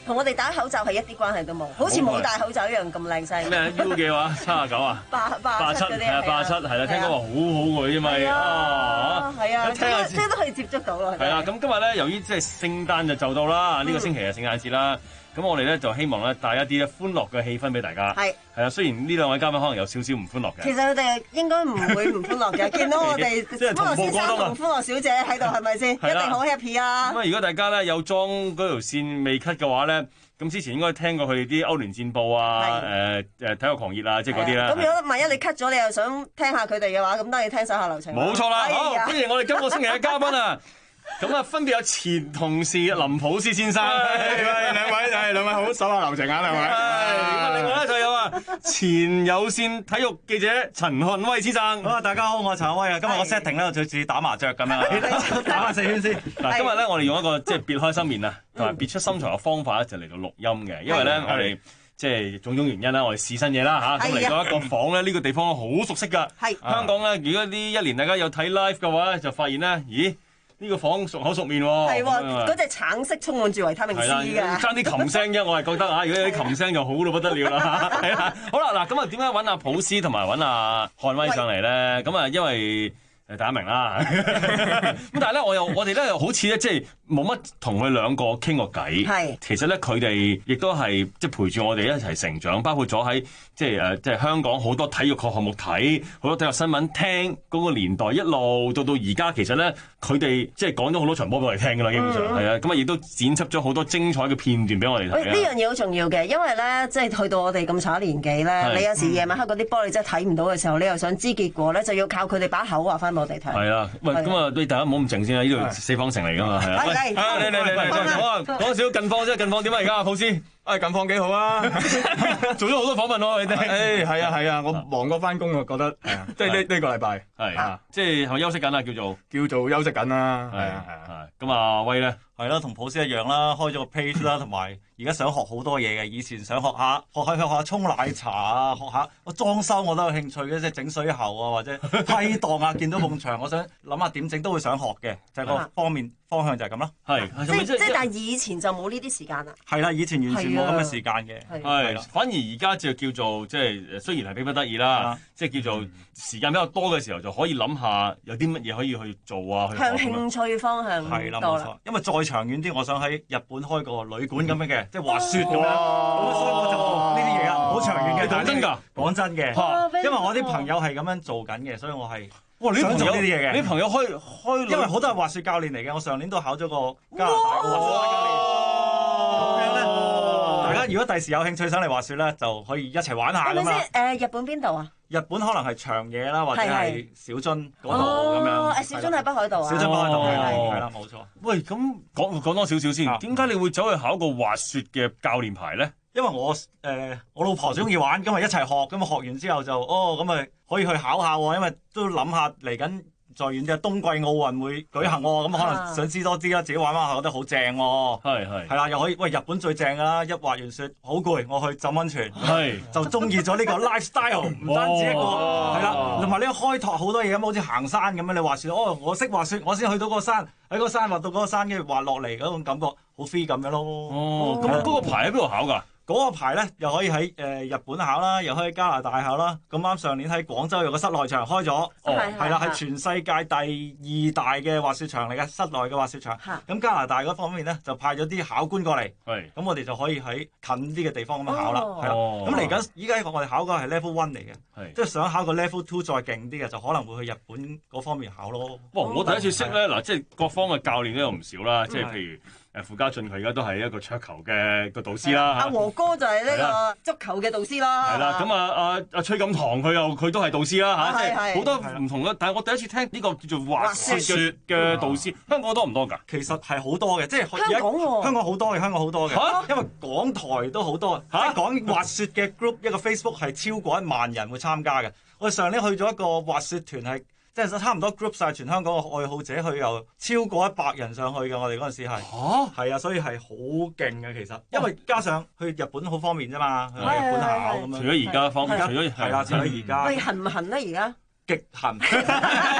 同我哋戴口罩係一啲關係都冇，好似冇戴口罩一樣咁靚聲。 咩 U 嘅話七啊九啊？ 八八七嗰啲係啊，八七係啦，聽講話好好喎，因為啊，係啊， 聽下即係都可以接觸到啊。 係啦，咁今日咧，由於即係聖誕就就到啦，呢個星期係聖誕節啦。咁我哋咧就希望咧帶一啲咧歡樂嘅氣氛俾大家。係係啊，雖然呢兩位嘉賓可能有少少唔歡樂嘅。 其實佢哋應該唔會唔歡樂嘅，見到我哋歡樂先生同歡樂小姐喺度，係咪先？一定好 happy 啊！ 咁啊，如果大家咧有裝嗰條線未 cut 嘅話咧，咁之前應該聽過佢哋啲歐聯戰報啊，誒誒體育狂熱啊，即係嗰啲啦。 咁如果萬一你 cut 咗，你又想聽下佢哋嘅話，咁當然聽手下留情。 冇錯啦，好歡迎我哋今個星期嘅嘉賓啊！咁啊，分別有前同事林普斯先生， 喂兩位，係兩位好，手下留情啊，兩位。 咁啊，另外咧就有啊前有線體育記者陳漢威先生。 好啊，大家好，我係陳漢威啊。今日個 setting 咧就似打麻雀咁樣，打下四圈先。 嗱，今日咧我哋用一個即係別開心面啊，同埋別出心裁嘅方法咧，就嚟到錄音嘅，因為咧我哋即係種種原因啦，我哋試新嘢啦嚇，咁嚟到一個房咧，呢個地方好熟悉㗎。係香港咧，如果呢一年大家有睇 live 嘅話咧，就發現咧，咦？呢個房熟口熟面喎， 係喎，嗰隻橙色充滿住維他命 C 㗎。 爭啲琴聲啫，我係覺得啊，如果有啲琴聲就好到不得了啦。係啦，好啦，嗱咁啊，點解揾阿普斯同埋揾阿漢威上嚟咧？咁啊，因為誒大家明啦。咁但係咧，我又我哋咧又好似咧，即係冇乜同佢兩個傾過偈。係，其實咧佢哋亦都係即係陪住我哋一齊成長，包括咗喺即係誒即係香港好多體育項目睇，好多體育新聞聽嗰個年代，一路到到而家，其實咧佢哋即係講咗好多場波俾我哋聽㗎啦，基本上係啊，咁啊亦都剪輯咗好多精彩嘅片段俾我哋睇。 呢樣嘢好重要嘅，因為咧即係去到我哋咁上一年紀咧，你有時夜晚黑嗰啲波你真係睇唔到嘅時候，你又想知結果咧，就要靠佢哋把口話翻俾我哋睇。係啊，喂，咁啊，你大家唔好咁靜先啊！呢度四方城嚟㗎嘛，係啊。嚟嚟嚟嚟嚟，好啊，講少近況啫，近況點啊？而家普斯， 誒近況幾好啊！ 做咗好多訪問喎，你哋。 誒係啊係啊，我忙過翻工啊，覺得係啊，即係呢呢個禮拜係啊，即係係咪休息緊啊？叫做叫做休息緊啦，係啊係啊。 咁啊，威咧係啦，同普斯一樣啦，開咗個 page 啦，同埋而家想學好多嘢嘅。以前想學下學下學下沖奶茶啊，學下我裝修我都有興趣嘅，即係整水喉啊，或者批檔啊，見到埲牆，我想諗下點整都會想學嘅，就係個方面方向就係咁啦。 係， 即即但係以前就冇呢啲時間啦。 係啦，以前完全冇咁嘅時間嘅。 係，反而而家就叫做即係雖然係逼不得已啦，即係叫做時間比較多嘅時候，就可以諗下有啲乜嘢可以去做啊。 向興趣方向係啦，冇錯。因為再長遠啲，我想喺日本開個旅館咁樣嘅，即係滑雪咁樣。咁所以我就呢啲嘢啊，好長遠嘅。 你講真㗎？ 講真嘅，因為我啲朋友係咁樣做緊嘅，所以我係哇！你想做呢啲嘢嘅。 你朋友開開， 因為好多係滑雪教練嚟嘅，我上年都考咗個加拿大嘅滑雪教練。咁樣咧，大家如果第時有興趣想嚟滑雪咧，就可以一齊玩下㗎嘛。 誒，日本邊度啊？ 日本可能係長野啦，或者係小津嗰度咁樣。 誒，小津係北海道啊。 小津北海道係係啦，冇錯。 喂，咁講講多少少先，點解你會走去考個滑雪嘅教練牌咧？ 因為我誒、呃、我老婆中意玩，咁咪一齊學，咁啊學完之後就哦咁咪可以去考下喎，因為都諗下嚟緊再遠啲冬季奧運會舉行喎，咁可能想知多啲啦，自己玩玩下覺得好正喎。係係係啦，又可以喂日本最正㗎啦，一滑完雪好攰，我去浸溫泉，係就中意咗呢個 lifestyle， 唔單止一個係啦，同埋呢個開拓好多嘢咁，好似行山咁樣，你滑雪哦，我識滑雪，我先去到嗰個山，喺嗰個山滑到嗰個山，跟住滑落嚟嗰種感覺好 free 咁樣咯。 哦，咁嗰個牌喺邊度考㗎？ 嗰個牌咧又可以喺誒、呃、日本考啦，又可以喺加拿大考啦。咁啱上年喺廣州有個室內場開咗，哦，係啦，係全世界第二大嘅滑雪場嚟嘅，室內嘅滑雪場。咁加拿大嗰方面咧就派咗啲考官過嚟，咁我哋就可以喺近啲嘅地方咁樣考啦，係啦。咁嚟緊依家我哋考嗰個係 level one 嚟嘅，即係想考個 level two 再勁啲嘅，就可能會去日本嗰方面考咯。 哇！我第一次識咧，嗱，即係各方嘅教練都有唔少啦，即係譬如。誒傅家俊佢而家都係一個桌球嘅個導師啦， 阿和哥就係呢個足球嘅導師啦。 係啦，咁啊阿阿崔錦堂佢又佢都係導師啦嚇，即係好多唔同嘅。但係我第一次聽呢個叫做滑雪嘅導師，香港多唔多㗎？ 其實係好多嘅，即係香港喎， 香港好多嘅，香港好多嘅，因為港台都好多，即係講滑雪嘅 group 一個 Facebook 係超過一萬人會參加嘅。我哋上年去咗一個滑雪團係。即係差唔多 group 晒全香港嘅愛好者去，又超過一百人上去嘅。我哋嗰陣時係嚇係啊，所以係好勁嘅其實。因為加上去日本好方便啫嘛，去日本考咁樣。 除咗而家方便，除咗係啦，除咗而家。 喂，行唔行咧？而家極行，即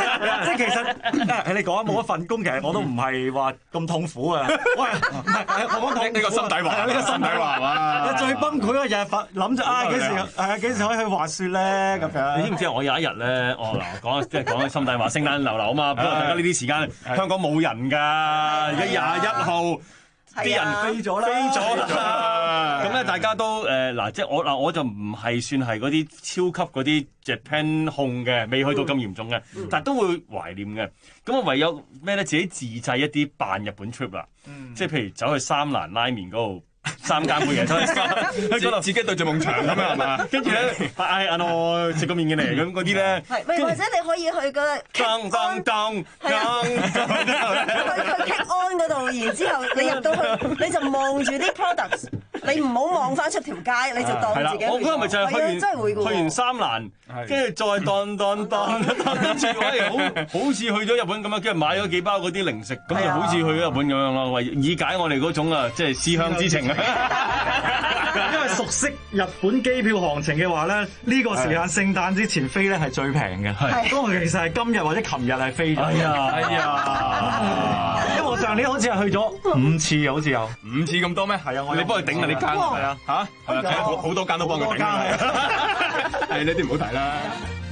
即係其實誒，你講冇一份工，其實我都唔係話咁痛苦啊。喂，唔係我講痛苦， 呢個心底話，呢個心底話嘛。 最崩潰嗰日係發諗住啊，幾時係啊幾時可以去滑雪咧咁樣？ 你知唔知我有一日咧，我嗱講即係講心底話，聖誕流流啊嘛。不過大家呢啲時間香港冇人㗎，而家廿一號。啲人飛咗啦，飛咗啦。咁咧，大家都誒嗱，即係我嗱，我就唔係算係嗰啲超級嗰啲 Japan 控嘅，未去到咁嚴重嘅，嗯、但係都會懷念嘅。咁啊，唯有咩咧？自己自製一啲扮日本 trip 啦，嗯、即係譬如走去三蘭拉麵嗰度。三間半夜走去喺嗰度，自己對住夢牆咁樣係嘛？跟住咧，嗌阿我食個麵嘅嚟咁嗰啲咧， 係，或者你可以去個當當當，係啊，去去 Kick On 嗰度，然之後你入到去，你就望住啲 products， 你唔好望翻出條街，你就當自己。 我嗰日咪就係去完，真係會去完三蘭，跟住再當當當，跟住喂，好好似去咗日本咁樣，跟住買咗幾包嗰啲零食，咁就好似去咗日本咁樣咯，為以解我哋嗰種啊，即係思鄉之情。 因為熟悉日本機票行情嘅話咧，呢、呢個時間聖誕之前飛咧係最平嘅。係，不過其實係今日或者琴日係飛咗。 哎呀，哎呀！ 因為我上年好似係去咗五次，好似有五次咁多咩？係啊，我你幫佢頂啊呢間。係啊，嚇係啊，好好多間都幫佢頂。係呢啲唔好提啦。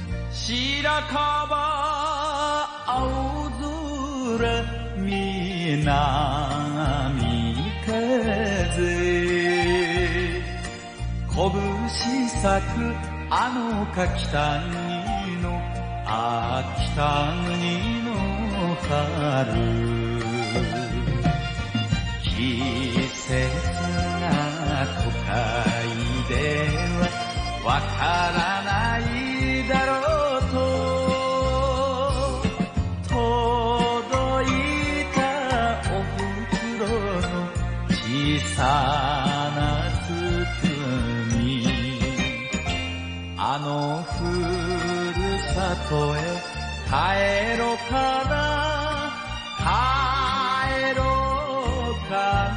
拳咲くあのか北国のあ北国の春季節が都会ではわからないだろうと届いたお袋の小さなあのふるさとへ帰ろうかな帰ろうか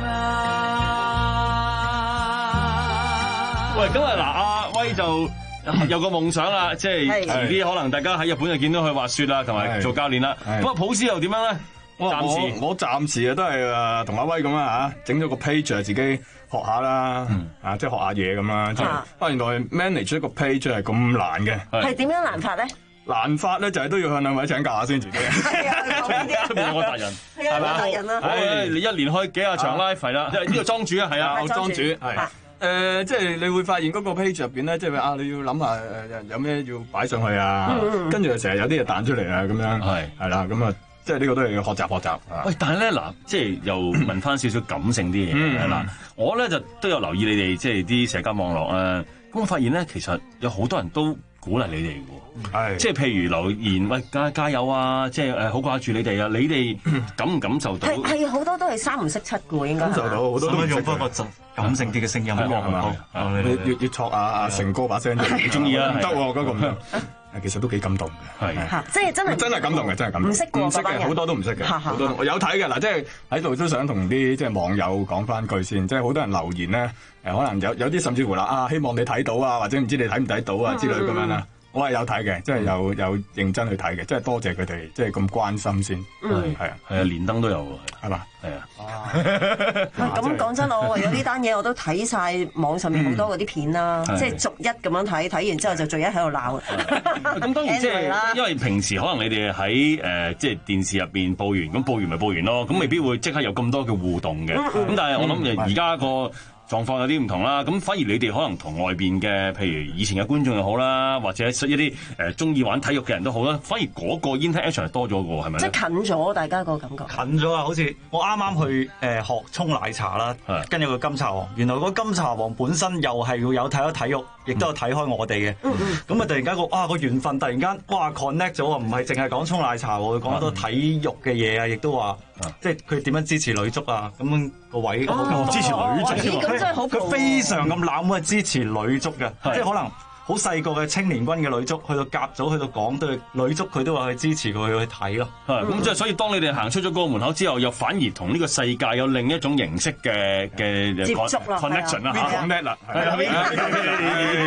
な。喂，今日嗱，阿威就有個夢想啦，即係遲啲可能大家喺日本就見到佢滑雪啦，同埋做教練啦。不過普斯又點樣咧？暫時我我暫時啊都係誒同阿威咁啊嚇，整咗個 page 啊自己。學下啦，嗯、啊，即係學下嘢咁啦，即係啊，原來 manage 一個 page 係咁難嘅， 係點樣難法咧？ 難法咧就係都要向兩位請教下先自己。 係啊， 出邊有個達人， 係嘛？達人啦， 誒，你一年開幾廿場 live 啦？呢個莊主啊，係啊， 莊主係誒，即係你會發現嗰個 page 入邊咧，即係啊，你要諗下誒有咩要擺上去啊，跟住成日有啲嘢彈出嚟啊，咁樣係係啦，咁啊。即係呢個都係要學習學習。 喂，但係咧嗱，即係又問翻少少感性啲嘢係啦。我咧就都有留意你哋即係啲社交網絡啊。咁我發現咧，其實有好多人都鼓勵你哋嘅。係。即係譬如留言，喂，加加油啊！即係誒，好掛住你哋啊！你哋感唔感受到？ 係係好多都係三唔識七嘅喎，應該。 感受到好多都用翻個感性啲嘅聲音係嘛？ 你要要錯阿阿成哥把聲，你中意啊？唔得喎，嗰個唔得。其實都幾感動嘅， 係，即係真係真係感動嘅，真係感動。唔識唔識嘅好多都唔識嘅，好多我有睇嘅嗱，即係喺度都想同啲即係網友講翻句先，即係好多人留言咧，誒可能有有啲甚至乎啦啊，希望你睇到啊，或者唔知你睇唔睇到啊之類咁樣啦。我係有睇嘅，即係有有認真去睇嘅，即係多謝佢哋，即係咁關心先。 嗯， 係啊， 係啊，連登都有喎， 係嘛？ 係啊。 咁講真，我為咗呢單嘢，我都睇晒網上面好多嗰啲片啦，即係逐一咁樣睇，睇完之後就逐一喺度鬧。 咁當然即係因為平時可能你哋喺誒即係電視入邊報完，咁報完咪報完咯，咁未必會即刻有咁多嘅互動嘅。咁但係我諗而家個狀況有啲唔同啦，咁反而你哋可能同外邊嘅，譬如以前嘅觀眾又好啦，或者一啲誒中意玩體育嘅人都好啦，反而嗰個 interaction 係多咗嘅，係咪？ 即係近咗大家個感覺。 近咗啊！好似我啱啱去誒、呃、學沖奶茶啦，跟住個金茶王，原來個金茶王本身又係要有睇開體育，亦都有睇開我哋嘅。咁啊、嗯，突然間個哇個緣分突然間哇 connect 咗啊！唔係淨係講沖奶茶喎，講好多體育嘅嘢啊，亦都話。即係佢點樣支持女足啊？咁個位哦， 支持女足， 咁真係好， 佢非常咁冷門係支持女足嘅，即係可能好細個嘅青年軍嘅女足，去到甲組，去到港隊女足，佢都話去支持佢去睇咯。 咁即係所以，當你哋行出咗嗰個門口之後，又反而同呢個世界有另一種形式嘅嘅接觸啦 connection 啦嚇 ，connect 啦， 又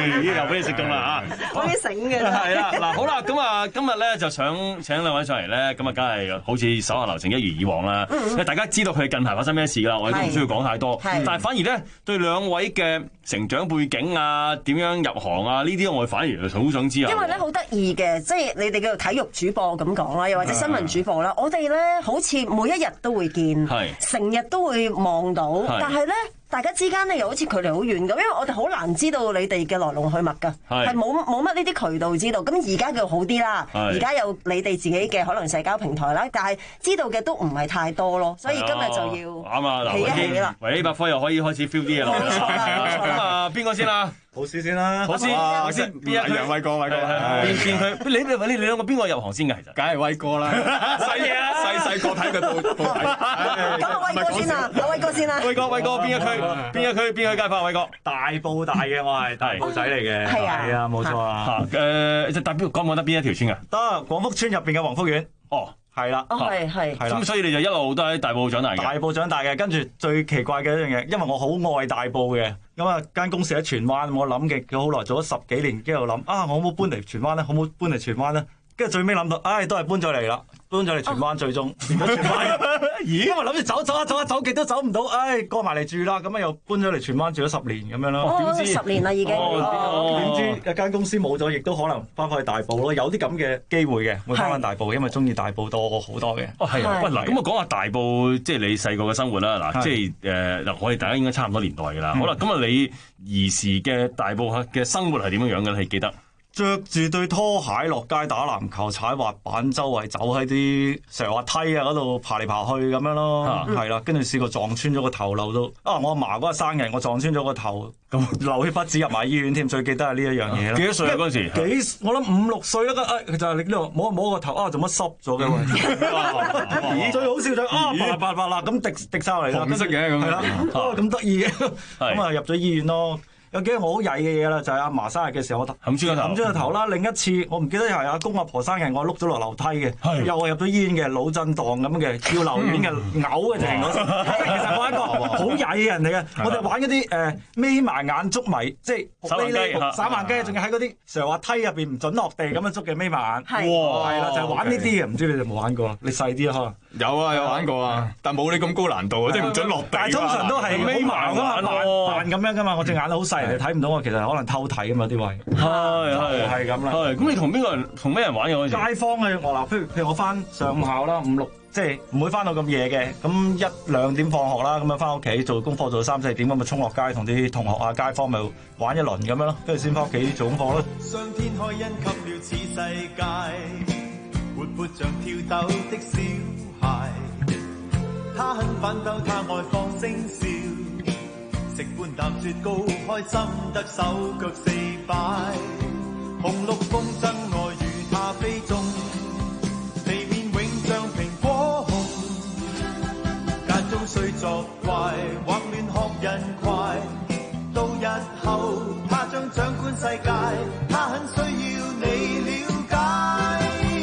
又俾你食中啦嚇！ 我啲醒嘅。 係啦，嗱好啦，咁啊今日咧就想請兩位上嚟咧，咁啊梗係好似手下留情一如以往啦。因為大家知道佢近排發生咩事㗎啦，我哋都唔需要講太多。但係反而咧對兩位嘅成長背景啊、點樣入行啊呢啲，我反而好想知啊。 因為咧好得意嘅，即係你哋叫做體育主播咁講啦，又或者新聞主播啦，我哋咧好似每一日都會見，成日都會望到，但係咧。大家之間咧又好似距離好遠咁，因為我哋好難知道你哋嘅來龍去脈㗎，係冇冇乜呢啲渠道知道。咁而家叫好啲啦，而家有你哋自己嘅可能社交平台啦，但係知道嘅都唔係太多咯，所以今日就要啱啊！嗱，維基維基百科又可以開始 feel 啲嘢啦。咁啊，邊個先啊？ 好師先啦， 好師，好師，邊一區？ 威哥，威哥， 邊邊區？你你你兩個邊個入行先㗎？其實梗係威哥啦，細嘢啊，細細個睇佢報報睇。 咁啊，威哥先啊，阿威哥先啦。 威哥，威哥邊一區？邊一區？邊區街坊？威哥， 大埔大嘅，我係大埔仔嚟嘅。 係啊， 係啊，冇錯啊。 誒，就代表講唔講得邊一條村㗎？ 得廣福村入邊嘅黃福苑。 哦。 係啦， 哦係係， 咁所以你就一路都喺大埔長大嘅。 大埔長大嘅，跟住最奇怪嘅一樣嘢，因為我好愛大埔嘅，咁啊間公司喺荃灣，我諗嘅好耐，做咗十幾年，跟住諗啊，我好冇搬嚟荃灣咧，好冇搬嚟荃灣咧，跟住最尾諗到，唉，都係搬咗嚟啦。搬咗嚟荃灣，最終變咗荃灣。咦？因為諗住走走下走下走極都走唔到，唉，過埋嚟住啦。咁啊又搬咗嚟荃灣住咗十年咁樣咯。 哦，十年啦已經。 點知一間公司冇咗，亦都可能翻返去大埔咯。有啲咁嘅機會嘅，會翻返大埔，因為中意大埔多好多嘅。 哦，係啊。喂，嗱，咁我講下大埔，即係你細個嘅生活啦。嗱，即係誒嗱，我哋大家應該差唔多年代㗎啦。好啦，咁啊，你兒時嘅大埔嘅生活係點樣樣嘅？你記得？ 着住對拖鞋落街打籃球、踩滑板，周圍走喺啲石滑梯啊嗰度爬嚟爬去咁樣咯，係啦、啊。跟住試過撞穿咗個頭，流到啊！我阿嫲嗰日生日，我撞穿咗個頭，咁流血不止入埋醫院添。最記得係呢一樣嘢啦。幾多歲啊嗰陣時？幾我諗五六歲啦，誒佢就係你呢度摸摸個頭啊，做乜濕咗嘅？最好笑就啊白白白啦咁滴滴晒落嚟啦， 紅色嘅咁， 係啦，咁得意嘅，咁啊入咗醫院咯。有幾樣我好曳嘅嘢啦，就係阿嫲生日嘅時候，我冚住個頭，冚住個頭啦。另一次我唔記得係阿公阿婆生日，我碌咗落樓梯嘅，又我入咗醫院嘅腦震盪咁嘅，要留院嘅嘔嘅情況。其實我係一個好曳嘅人嚟嘅，我哋玩嗰啲誒眯埋眼捉迷，即係耍盲雞， 耍盲雞，仲要喺嗰啲上滑梯入邊唔準落地咁樣捉嘅眯埋眼。哇，係啦，就係玩呢啲嘅，唔知你哋有冇玩過？你細啲啊，可能有啊，有玩過啊，但冇你咁高難度啊，即係唔準落地。 但係通常都係眯埋啊嘛，扮咁樣噶嘛，我隻眼好細。你睇唔到我，其實可能偷睇啊嘛啲位， 係係係咁啦。 係咁，你同邊個人同咩人玩嘅嗰陣時？ 街坊嘅我嗱，譬如譬如我翻上校啦，五六即係唔會翻到咁夜嘅，咁一兩點放學啦，咁樣翻屋企做功課做到三四點，咁咪衝落街同啲同學啊街坊咪玩一輪咁樣咯，跟住先翻屋企做功課咯。 上天開恩給了此世界，活潑像跳抖的小孩，他很奮鬥，他愛放聲笑。食半啖雪糕，開心得手腳四擺。紅綠風箏愛與他飛縱，地面永像蘋果紅。間中雖作怪，或亂學人怪。到日後，他將掌管世界，他很需要你了解。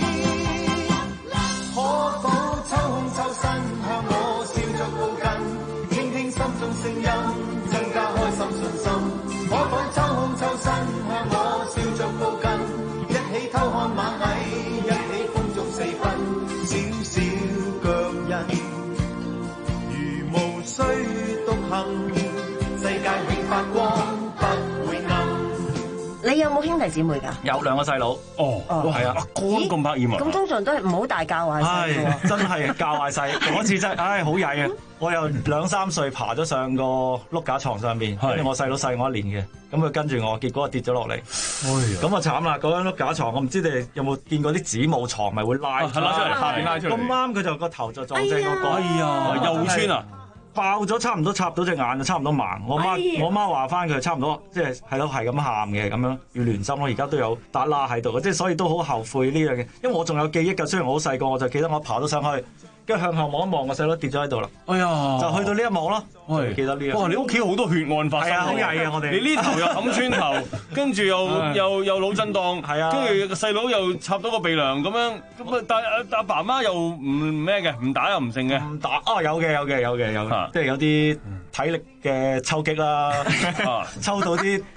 可否抽空抽身向我笑着抱緊，傾聽心中聲音。可否抽空抽身向我笑着抱緊，一起偷看螞蟻，一起風燭四分，小小腳印，如無需獨行，世界永發光不會暗。 你有冇兄弟姊妹㗎？ 有兩個細佬。哦，係啊，哥咁百厭啊！ 咁通常都係唔好大教壞細喎。 真係教壞細，嗰次真係，唉，好曳啊！我又兩三歲爬咗上個碌架床上面，跟住我細佬細我一年嘅，咁佢跟住我，結果跌咗落嚟。咁啊慘啦！嗰張碌架床，我唔知你哋有冇見過啲子母床，咪會拉拉出嚟，下邊拉出嚟。咁啱佢就個頭就撞正我個， 哎呀，又穿啊！ 爆咗差唔多插到隻眼就差唔多盲。我媽、哎、我媽話翻佢差唔多，即係係咯係咁喊嘅咁樣，要聯心咯。而家都有打啦喺度，即係所以都好後悔呢樣嘢，因為我仲有記憶㗎。雖然我好細個，我就記得我爬到上去。跟住向後望一望，個細佬跌咗喺度啦。哎呀，就去到呢一幕咯。喂，記得呢樣。哇！ 你屋企好多血案發生。係啊，好曳啊！我哋。 你呢頭又冚穿頭，跟住又又又腦震盪。係啊。跟住個細佬又插到個鼻梁咁樣，咁啊但係阿爸媽又唔咩嘅，唔打又唔成嘅。 唔打啊！有嘅有嘅有嘅有，即係有啲體力嘅抽擊啦，抽到啲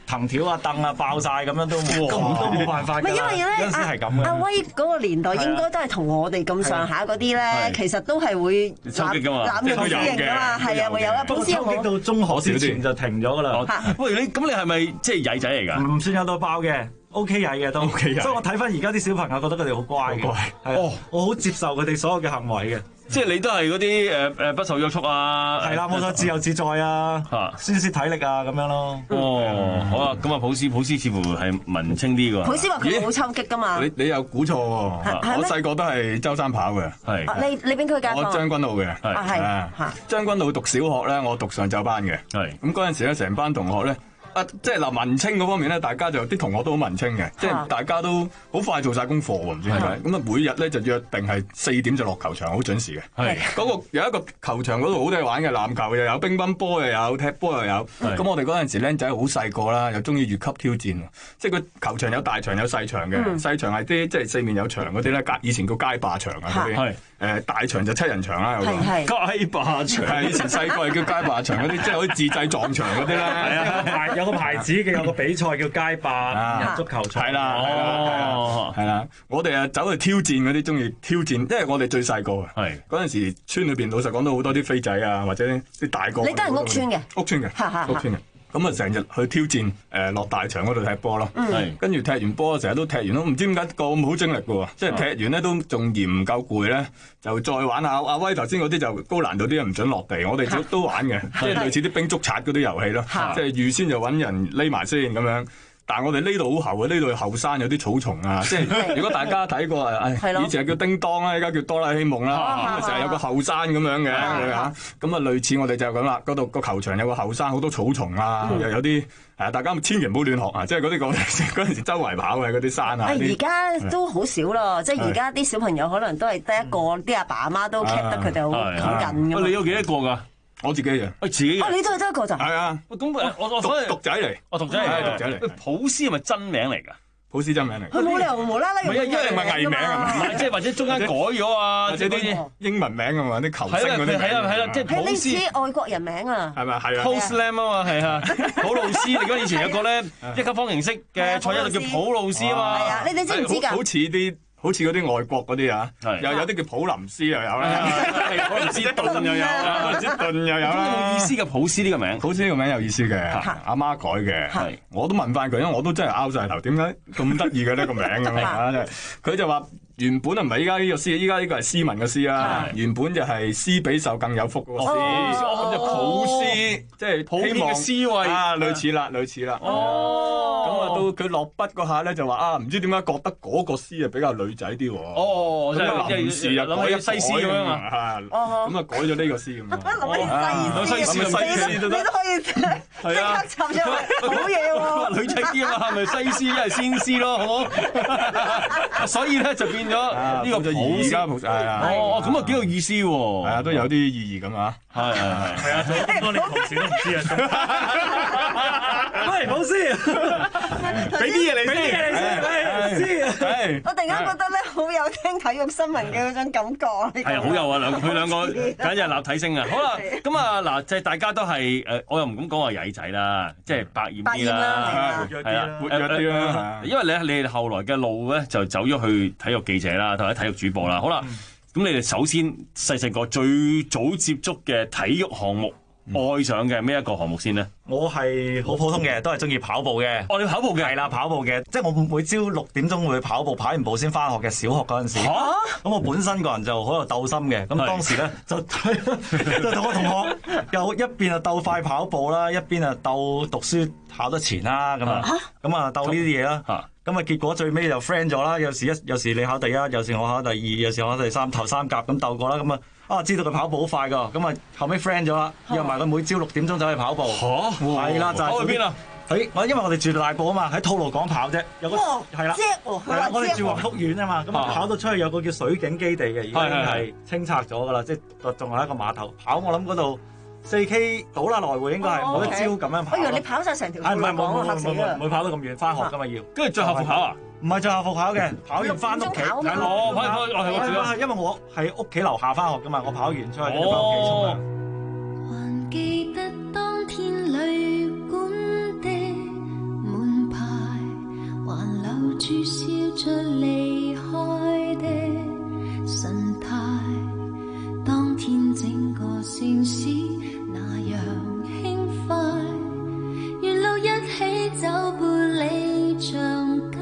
藤條啊、凳啊爆晒咁樣都冇，都冇辦法㗎啦。 因為咧， 有陣時係咁嘅。 阿威嗰個年代應該都係同我哋咁上下嗰啲咧，其實都係會抽擊㗎嘛， 濫用私刑㗎嘛，係啊，會有啦。 不過抽擊到中學之前就停咗㗎啦。 喂，你咁你係咪即係曳仔嚟㗎？ 唔算有到爆嘅。O K 曳嘅都，O K 所以我睇翻而家啲小朋友覺得佢哋好乖嘅，係我好接受佢哋所有嘅行為嘅， 即係你都係嗰啲誒誒不受約束啊， 係啦，冇錯，自由自在啊，宣泄體力啊咁樣咯。 哦，好啊，咁啊，普斯普斯似乎係文青啲㗎。 普斯話佢好抽擊㗎嘛？ 你你又估錯喎，我細個都係周山跑嘅， 係。 你你邊區街坊？ 我將軍澳嘅， 係啊， 將軍澳讀小學咧，我讀上晝班嘅，係。咁嗰陣時咧，成班同學咧。啊，即係嗱文青嗰方面咧，大家就啲同學都好文青嘅，即係大家都好快做晒功課喎，唔知點解。咁啊，每日咧就約定係四點就落球場，好準時嘅。係嗰個有一個球場嗰度好多嘢玩嘅，籃球又有，乒乓波又有，踢波又有。咁我哋嗰陣時僆仔好細個啦，又中意越級挑戰，即係個球場有大場有細場嘅，細場係啲即係四面有牆嗰啲咧，以前叫街霸場啊嗰啲。誒大場就七人場啦，有個街霸場，係以前細個係叫街霸場嗰啲，即係可以自製撞牆嗰啲咧。 係啊，牌有個牌子嘅，有個比賽叫街霸人足球場。 係啦，哦，係啦，我哋啊走去挑戰嗰啲，中意挑戰，因為我哋最細個啊。係嗰陣時，村裏邊老實講都好多啲飛仔啊，或者啲大個。 你都係屋村嘅？ 屋村嘅，屋村嘅。咁啊，成日去挑戰，誒落大場嗰度踢波咯。係跟住踢完波，成日都踢完都唔知點解個咁好精力嘅喎。即係踢完咧都仲嫌唔夠攰咧，就再玩下。阿威頭先嗰啲就高難度啲，唔準落地。我哋都都玩嘅，即係類似啲兵捉賊嗰啲遊戲咯。即係預先就揾人匿埋先咁樣。但係我哋呢度好後嘅，呢度後山有啲草叢啊。即係如果大家睇過誒，以前係叫叮當啦，而家叫多啦 A 夢啦。成日有個後山咁樣嘅嚇，咁啊類似我哋就咁啦。嗰度個球場有個後山，好多草叢啊，又有啲誒，大家千祈唔好亂學啊！即係嗰啲嗰嗰陣時周圍跑嘅嗰啲山啊。 而家都好少咯，即係而家啲小朋友可能都係得一個，啲阿爸阿媽都 keep 得佢哋好好緊㗎嘛。 你有幾多個㗎？ 我自己嘅， 我自己嘅。 哦，你都係得一個咋？ 係啊。 咁我我所以獨仔嚟， 我獨仔嚟， 獨仔嚟。 普斯係咪真名嚟㗎？ 普斯真名嚟。 佢冇理由無啦啦用。 唔係，因為唔係藝名啊嘛。 唔係，即係或者中間改咗啊， 或者啲英文名啊嘛，啲球星嗰啲。 係啊係啊，即係普斯。 係啲外國人名啊。 係咪係啊 ？Post Lam 啊嘛，係啊。普魯斯，你講以前有個咧一級方程式嘅賽一度叫普魯斯啊嘛。 係啊，你哋知唔知㗎？ 好似啲。好似嗰啲外國嗰啲啊，又有啲叫普林斯又有啦，普林斯頓又有啦，普林斯頓又有啦。 有冇意思嘅普斯呢個名？ 普斯呢個名有意思嘅，阿媽改嘅。我都問翻佢，因為我都真係拗晒頭，點解咁得意嘅呢個名咁啊？佢就話原本啊唔係依家呢個詩，依家呢個係斯文嘅詩啊。原本就係施比受更有福嗰個詩，咁就普斯，即係普遍嘅思維啊，類似啦，類似啦。咁啊，到佢落筆嗰下咧，就話啊，唔知點解覺得嗰個詩啊比較女仔啲喎。 哦，即係臨時啊，改一西施咁樣啊。 咁啊，改咗呢個詩咁啊。 攞西施，西施都得。 你都可以即刻插咗好嘢喎。 女仔啲啊嘛，係咪西施一係先師咯，好冇？所以咧就變咗呢個普斯。 係啊。 哦，咁啊幾有意思喎。 係啊，都有啲意義咁啊。 係係係。 係啊，做咁多年同事都唔知啊。喂，普斯。 俾啲嘢你先， 知我突然間覺得咧，好有聽體育新聞嘅嗰種感覺。 係啊，好有啊，兩佢兩個簡直係立體聲啊！好啦，咁啊嗱，即係大家都係誒，我又唔敢講話曳仔啦，即係百厭啲啦， 係啊，活躍啲啦。 因為你你哋後來嘅路咧，就走咗去體育記者啦，同埋體育主播啦。好啦，咁你哋首先細細個最早接觸嘅體育項目，愛上嘅咩一個項目先咧？ 我係好普通嘅，都係中意跑步嘅。 哦，你跑步嘅？ 係啦，跑步嘅，即係我每朝六點鐘會跑步，跑完步先翻學嘅。小學嗰陣時，咁、啊、我本身個人就好有鬥心嘅。咁當時咧就就同我同學又一邊啊鬥快跑步啦，一邊啊鬥讀書考得前啦。咁啊，咁啊鬥呢啲嘢啦。咁啊結果最尾就 friend 咗啦。有時一有時你考第一，有時我考第二，有時我考第三，頭三甲咁鬥過啦。咁啊啊知道佢跑步好快㗎，咁啊後尾 friend 咗啦，約埋佢每朝六點鐘走去跑步。係啦，就係跑去邊啊？ 喺我因為我哋住大埔啊嘛，喺吐露港跑啫，有個係啦，係啦，我哋住華福苑啊嘛，咁啊跑到出去有個叫水景基地嘅，已經係清拆咗噶啦，即係仲係一個碼頭跑，我諗嗰度四 K 到啦，來回應該係每一朝咁樣跑。 我以為你跑晒成條吐露港，我嚇死啦！ 唔會跑到咁遠，翻學噶嘛要。 跟住最後復跑啊？ 唔係最後復跑嘅，跑完翻屋企。 哦，跑跑我係我係因為我喺屋企樓下翻學噶嘛，我跑完出去跟住翻屋企衝啊。 還記得當天旅館的注笑着離開的神態，當天整個城市那樣輕快，沿路一起走半里長街，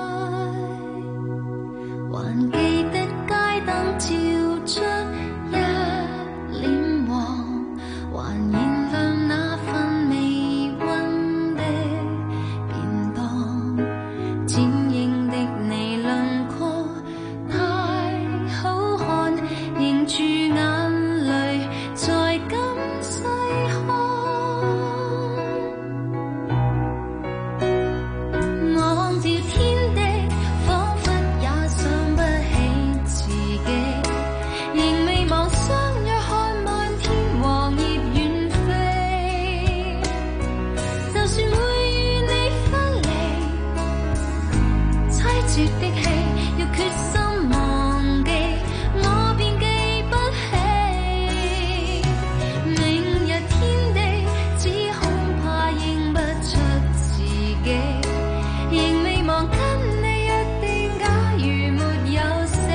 還記得街燈照出一臉黃，還燃亮那份微溫的便當，剪影的你輪廓太好看，凝住眼淚才敢細看，望照天地彷彿也想不起自己，仍未忘相約看漫天黃葉遠飛，就算會與你分離，凄絕的戲要決心忘記，我便記不起，明日天地只恐怕認不出自己，仍未忘跟你約定，假如沒有死，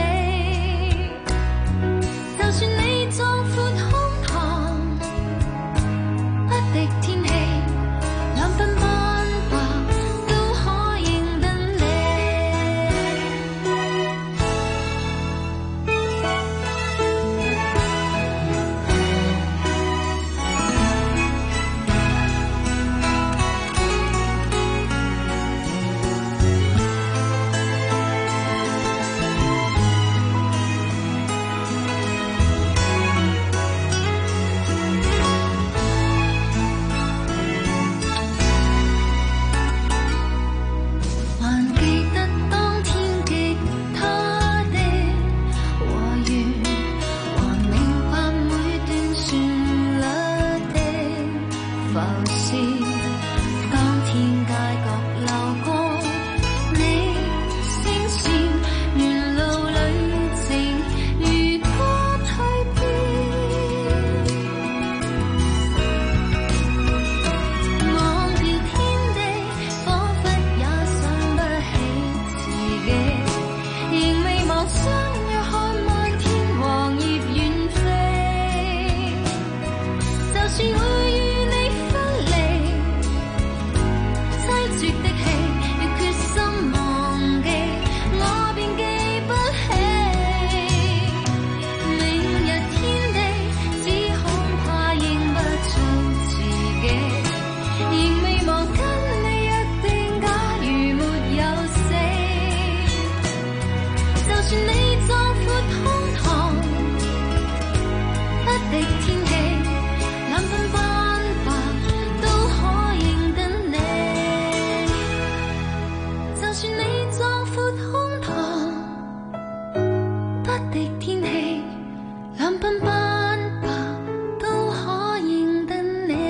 就算你壯闊胸膛，不敵天氣，兩鬢斑白都可認得你。還記得當天吉他的和弦，還明白每段旋律的浮現，當天街角流過你聲線，沿路旅程如歌蛻變，忘掉天地彷彿也想不起自己，仍未忘相約看漫天黃葉遠飛，就算會與你分離，凄絕的戲要決心忘記，我便記不起，明日天地只恐怕認不出自己，仍未忘跟你約定，假如沒有死，就算你壯闊胸膛，不敵天氣，兩鬢斑白都可認得你，就算你壯闊胸膛，不敵天氣，兩鬢斑白都可認得你。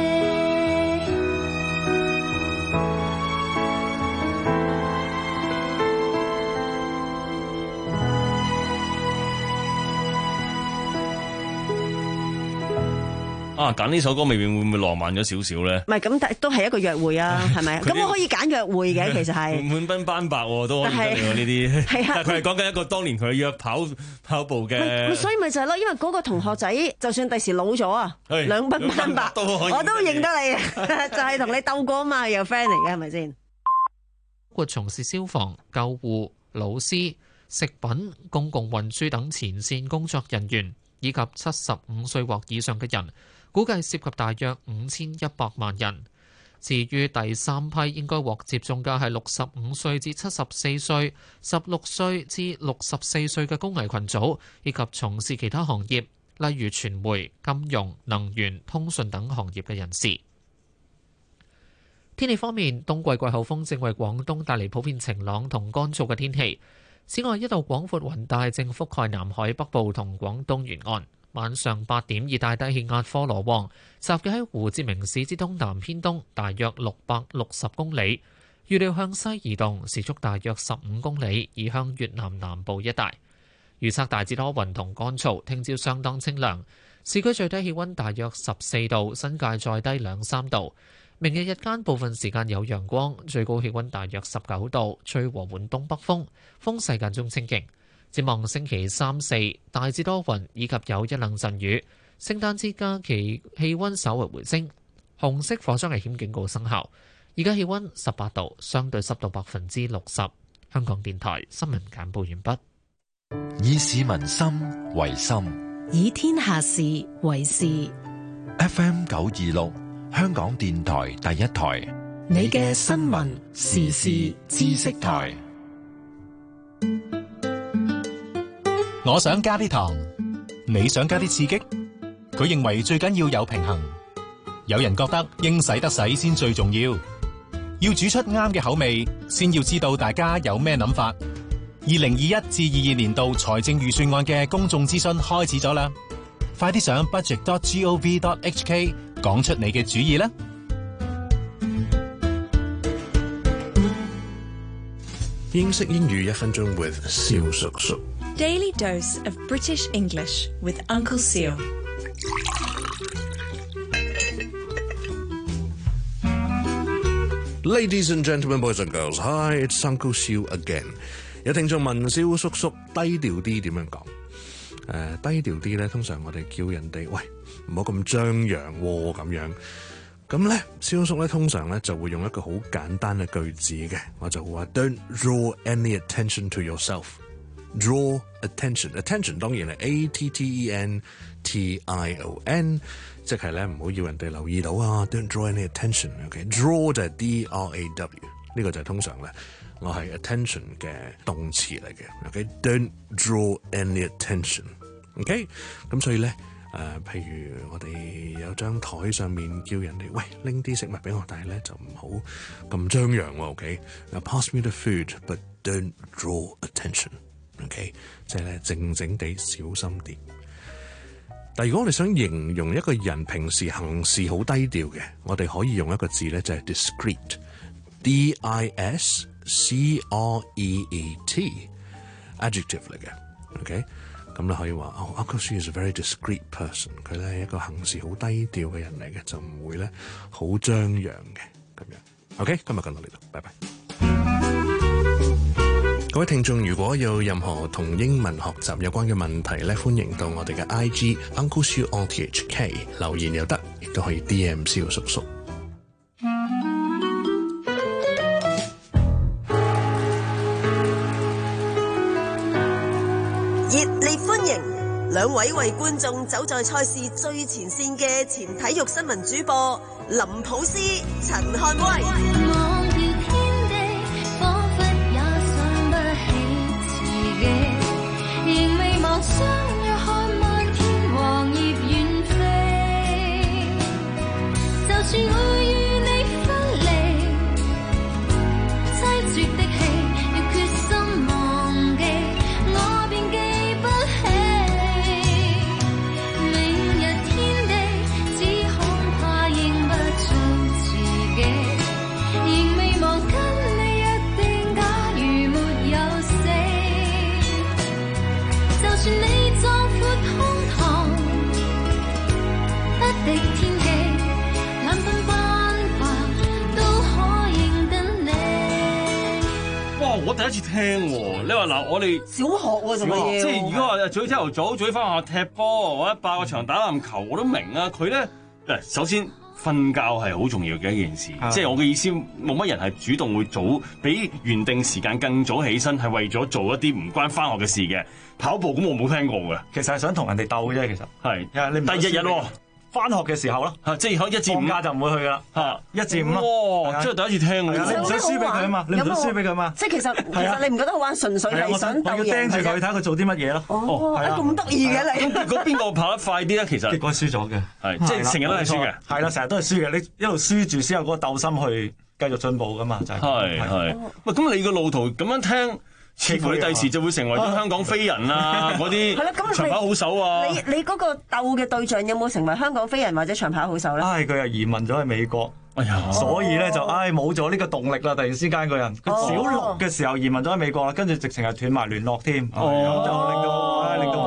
啊，揀呢首歌未必會唔會浪漫咗少少咧？ 唔係咁，但都係一個約會啊，係咪？ 佢呢咁我可以揀約會嘅，其實係。 滿鬢斑白喎都可以得嚟喎呢啲。 係啊但係佢係講緊一個當年佢約跑跑步嘅。 咪所以咪就係咯，因為嗰個同學仔，就算第時老咗啊， 係兩鬢斑白， 都可以我都認得你，就係同你鬥過啊嘛，又 friend 嚟嘅係咪先？ 包括從事消防、救護、老師、食品、公共運輸等前線工作人員，以及七十五歲或以上嘅人，估計涉及大約五千一百萬人。至於第三批應該獲接種嘅係六十五歲至七十四歲、十六歲至六十四歲嘅高危群組，以及從事其他行業，例如傳媒、金融、能源、通訊等行業嘅人士。天氣方面，冬季季候風正為廣東帶嚟普遍晴朗同乾燥嘅天氣。此外，一道廣闊雲帶正覆蓋南海北部同廣東沿岸。晚上八點，熱帶低氣壓科羅旺集結喺胡志明市之東南偏東，大約六百六十公里，預料向西移動，時速大約十五公里，移向越南南部一帶。預測大致多雲同乾燥，聽朝相當清涼，市區最低氣温大約十四度，新界再低兩三度。 明日日間部分時間有陽光，最高氣溫大約十九度，吹和緩東北風，風勢間中清勁。展望星期三四大致多雲，以及有一兩陣雨。聖誕節假期氣溫稍為回升，紅色火災危險警告生效。而家氣溫十八度，相對濕度百分之六十。香港電台新聞簡報完畢。 以市民心為心， 以天下事為事。 F M 九二六，香港電台第一台， 你嘅新聞時事知識台。 我想加啲糖，你想加啲刺激？佢認為最緊要有平衡。有人覺得應使得使先最重要，要煮出啱嘅口味，先要知道大家有咩諗法。二零二一至二二年度財政預算案嘅公眾諮詢開始咗啦，快啲上 budget dot gov dot h k 講出你嘅主意啦！ 英式英語一分鐘 with 蕭叔叔。 Daily dose of British English with Uncle Seal. Ladies and gentlemen, boys and girls, hi, it's Uncle Seal again. 有聽眾問蕭叔叔低調啲點樣講？誒、呃、低調啲咧，通常我哋叫人哋喂唔好咁張揚喎咁樣。咁咧，蕭叔叔咧通常咧就會用一個好簡單嘅句子嘅，我就會話 Don't draw any attention to yourself.Draw attention, attention 當然係 A T T E N T I O N， 即係咧唔好要人哋留意到啊。Don't draw any attention。OK，draw 就係 D R A W， 呢個就係通常咧我係 attention 嘅動詞嚟嘅。OK，don't draw any attention。OK，咁所以咧誒、呃，譬如我哋有張台上面叫人哋喂拎啲食物俾我，但係咧就唔好咁張揚喎。OK，now pass me the food, but don't draw attention。OK， 即係咧靜靜地小心啲。但係如果我哋想形容一個人平時行事好低調嘅，我哋可以用一個字咧，就係 discreet，D I S C R E E T，adjective 嚟嘅。OK， 咁你可以話哦 Uncle She is a very discreet person， 佢咧係一個行事好低調嘅人嚟嘅，就唔會咧好張揚嘅咁樣。OK， 今日講到呢度，拜拜。各位聽眾，如果有任何同英文學習有關嘅問題咧，歡迎到我哋嘅 I G Uncle Siu on T H K 留言又得，亦都可以 D M 蕭叔叔。 熱烈歡迎兩位為觀眾走在賽事最前線嘅前體育新聞主播林普斯、陳漢威。 相約看漫天黃葉遠飛，就算會與你分離，凄絕的戲要決心忘記，我便記不起。明日天地只恐怕認不出自己，仍未忘跟你約定，假如沒有死。就算你壯闊胸膛，不敵天氣，兩分斑白都可認得你。 哇！我第一次聽喎，你話嗱，我哋小學喎，仲要即係如果話早朝頭早早翻學踢波或者霸個場打籃球，我都明啊。佢咧誒，首先瞓覺係好重要嘅一件事，即係我嘅意思，冇乜人係主動會早比原定時間更早起身，係為咗做一啲唔關翻學嘅事嘅。跑步咁我冇聽過嘅， 其實係想同人哋鬥啫。其實係， 你唔但係日日喎， 翻學嘅時候咯， 即係可以一至五放假就唔會去噶啦，嚇一至五咯。哇！真係第一次聽喎， 你唔想輸俾佢啊嘛，你唔想輸俾佢嘛。 即係其實其實你唔覺得好玩，純粹係想鬥贏。 我要盯住佢睇下佢做啲乜嘢咯。 哦，咁得意嘅你。 咁結果邊個跑得快啲咧？其實結果輸咗嘅， 係即係成日都係輸嘅。 係啦，成日都係輸嘅。你一路輸住先有嗰個鬥心去繼續進步噶嘛，就係。 係係。喂，咁你個路途咁樣聽。似乎你第時就會成為咗香港飛人啊！嗰啲長跑好手啊！ 你你嗰個鬥嘅對象有冇成為香港飛人或者長跑好手咧？ 唉，佢又移民咗去美國，哎呀，所以咧就唉冇咗呢個動力啦！突然之間個人，佢小六嘅時候移民咗去美國啦，跟住直情係斷埋聯絡添，就令到唉令到我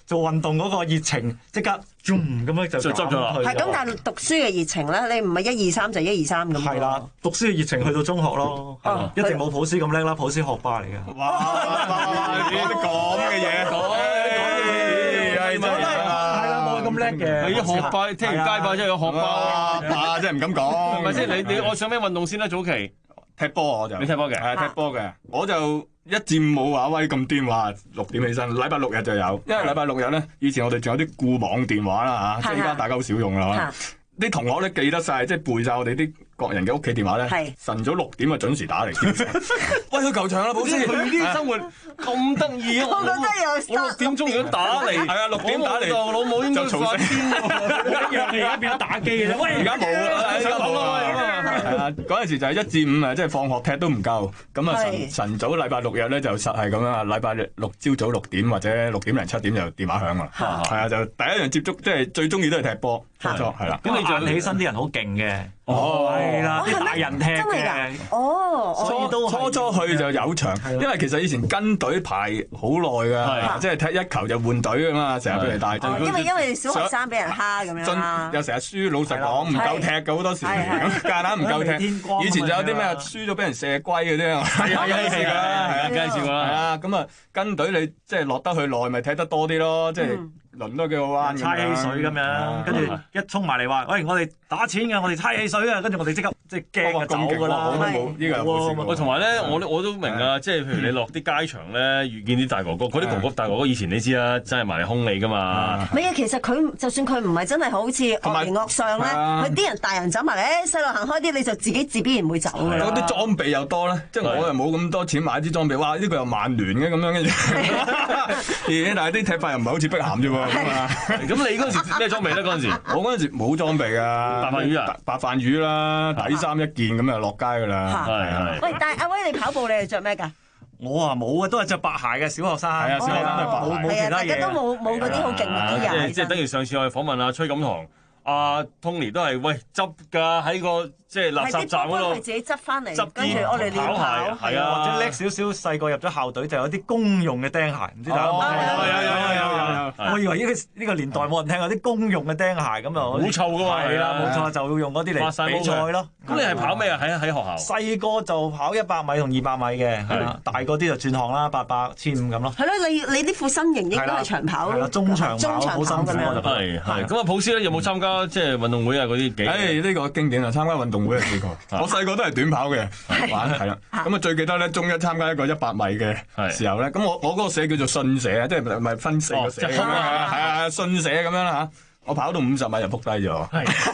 做運動嗰個熱情即刻 zoom 咁樣就就執咗啦。 係咁，但係讀書嘅熱情咧，你唔係一二三就一二三咁。 係啦，讀書嘅熱情去到中學咯， 哦一定冇普斯咁叻啦，普斯學霸嚟嘅。 哇！你啲講嘅嘢，講嘅嘢，真係係啦，冇咁叻嘅。 你啲學霸，聽完街霸真係有學霸， 霸真係唔敢講。 係咪先？你你愛上咩運動先啦？早期踢波我就， 你踢波嘅， 係踢波嘅，我就一至五冇阿威咁癲話六點起身，禮拜六日就有，因為禮拜六日咧，以前我哋仲有啲固網電話啦嚇，即係依家大家好少用啦。啲同學咧記得晒，即係背晒我哋啲各人嘅屋企電話咧，晨早六點啊準時打嚟。喂，去球場啦，保師！ 佢啲生活咁得意啊！ 我覺得有我六點鐘已經打嚟， 係啊，六點打嚟， 我老母應該發癲喎！ 一樣你而家變咗打機嘅啫。喂， 而家冇啦，而家冇啦。係啊，嗰陣時就係一至五啊，即係放學踢都唔夠。咁啊，晨晨早禮拜六日咧就實係咁樣啊，禮拜六朝早六點或者六點零七點就電話響啦。係啊，就第一樣接觸，即係最中意都係踢波。冇錯，係啦。 咁你就起身啲人好勁嘅。哦，係啦，啲大人踢嘅。 哦， 初初初去就有場，因為其實以前跟隊排好耐㗎，即係踢一球就換隊㗎嘛，成日俾人帶。 因為因為小學生俾人蝦咁樣啦， 又成日輸，老實講唔夠踢㗎好多時，咁夾硬唔夠踢。以前就有啲咩輸咗俾人射龜嗰啲啊，係啊，有試過啦，係啊， 梗係試過啦。 係啊，咁啊跟隊你即係落得去耐，咪踢得多啲咯，即係。輪都幾好玩， 猜汽水咁樣，跟住一衝埋嚟話：喂，我哋打錢嘅，我哋猜汽水啊！跟住我哋即刻即係驚就走㗎啦。 我都冇呢個冇試過。 同埋咧，我我都明啊，即係譬如你落啲街場咧，遇見啲大哥哥，嗰啲哥哥大哥哥以前你知啦，真係埋嚟兇你㗎嘛。 唔係啊，其實佢就算佢唔係真係好似惡形惡相咧，佢啲人大人走埋嚟，細路行開啲，你就自己自必然會走㗎啦。 嗰啲裝備又多咧，即係我又冇咁多錢買啲裝備。哇！呢個又曼聯嘅咁樣嘅嘢，但係啲踢法又唔係好似碧咸啫喎。 咁你嗰陣時咩裝備咧？嗰陣時我嗰陣時冇裝備啊， 白飯魚啊， 白飯魚啦，底衫一件咁就落街㗎啦。 係係。 喂，但係阿威你跑步你係着咩㗎？ 我啊冇啊，都係着白鞋嘅小學生。係啊，小學生都係白鞋， 冇冇其他嘢。 大家都冇冇嗰啲好勁嗰啲人。 即係等於上次我哋訪問阿崔錦堂。阿 Tony 都係喂執㗎喺個即係垃圾站嗰度， 係自己執翻嚟， 執跟住我哋練跑， 係啊， 或者叻少少細個入咗校隊就有啲公用嘅釘鞋，唔知大家有冇聽過？ 有有有有有。 我以為呢個呢個年代冇人聽過啲公用嘅釘鞋咁就好臭㗎嘛， 係啦，冇錯就要用嗰啲嚟比賽咯。 咁你係跑咩啊？喺喺學校？ 細個就跑一百米同二百米嘅，係啦，大個啲就轉行啦，八百、千五咁咯。 係咯，你你啲副身形應該係長跑， 係啦，中長跑好辛苦咁樣。 係係。咁啊，普斯咧有冇參加即係運動會啊嗰啲？ 誒呢個經典啊！參加運動會係幾個？我細個都係短跑嘅玩，係啦。咁啊最記得咧，中一參加一個一百米嘅時候咧，咁我我嗰個社叫做信社啊，即係唔係分四個社咁樣啊？係啊，信社咁樣啦嚇。我跑到五十米就撲低咗，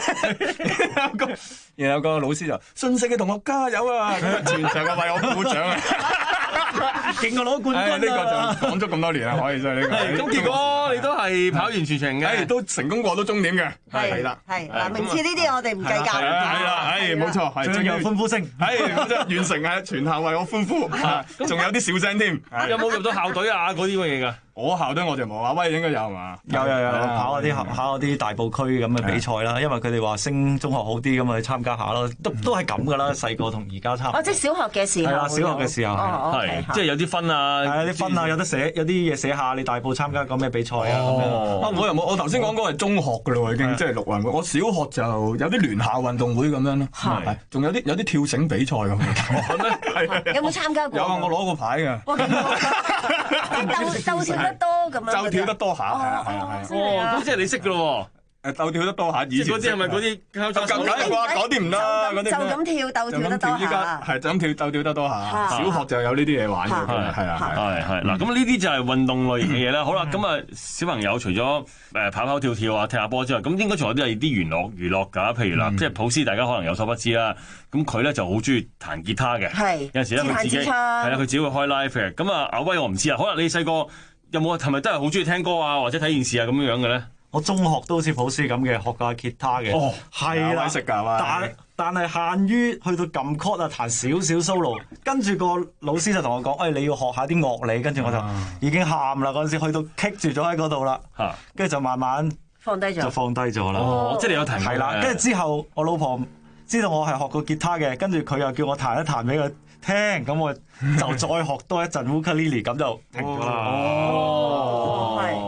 然後個老師就信社嘅同學加油啊！全場嘅為我鼓掌啊！ 勁過攞冠軍啊！ 呢個就講咗咁多年啦，可以真係呢個。 咁結果你都係跑完全程嘅， 都成功過到終點嘅， 係啦，係嗱，名次呢啲我哋唔計較。 係啦，係冇錯，係最有歡呼聲， 係冇錯，完成係全校為我歡呼，仲有啲笑聲添。 有冇入到校隊啊？嗰啲乜嘢㗎？ 我校隊我就冇，阿威應該有嘛？ 有有有，跑嗰啲考嗰啲大埔區咁嘅比賽啦，因為佢哋話升中學好啲咁啊，去參加下咯，都都係咁噶啦，細個同而家差唔多。 哦，即係小學嘅時候。係啦，小學嘅時候係，即係有啲分啊， 係有啲分啊，有得寫，有啲嘢寫下你大埔參加過咩比賽啊咁樣。 啊，我又冇，我頭先講嗰個係中學噶咯，已經即係陸運會。我小學就有啲聯校運動會咁樣咯，係，仲有啲有啲跳繩比賽咁樣。 有冇參加過？ 有啊，我攞過牌㗎。 鬥鬥跳得多咁樣。 跳得多下，係啊係啊係哦，咁即係你識㗎咯喎。誒鬥跳得多下，以前嗰啲係咪嗰啲交叉手？ 嗰啲唔得，嗰啲就咁跳鬥跳得多下。 係就咁跳鬥跳得多下。小學就有呢啲嘢玩嘅，係啊係係嗱，咁呢啲就係運動類型嘅嘢啦。好啦，咁啊小朋友除咗誒跑跑跳跳啊、踢下波之外，咁應該仲有啲係啲娛樂娛樂㗎。譬如嗱，即係普斯，大家可能有所不知啦。咁佢咧就好中意彈吉他嘅，有陣時咧佢自己係啦，佢自己會開 live 嘅。咁啊阿威我唔知啊，可能你細個。有冇係咪都係好中意聽歌啊，或者睇電視啊咁樣樣嘅咧？ 我中學都好似普斯咁嘅，學過吉他嘅。 哦， 係啦， 食㗎但但係限於去到撳 chord 啊，彈少少 solo。跟住個老師就同我講：，誒、哎，你要學下啲樂理。跟住我就已經喊啦，嗰陣時去到棘住咗喺嗰度啦。嚇！跟住就慢慢放低咗， 就放低咗啦。 哦，即係你有彈。 係啦，跟住之後我老婆知道我係學過吉他嘅，跟住佢又叫我彈一彈俾佢聽，咁我就再學多一陣烏克麗麗，咁就停咗啦。 哦，係係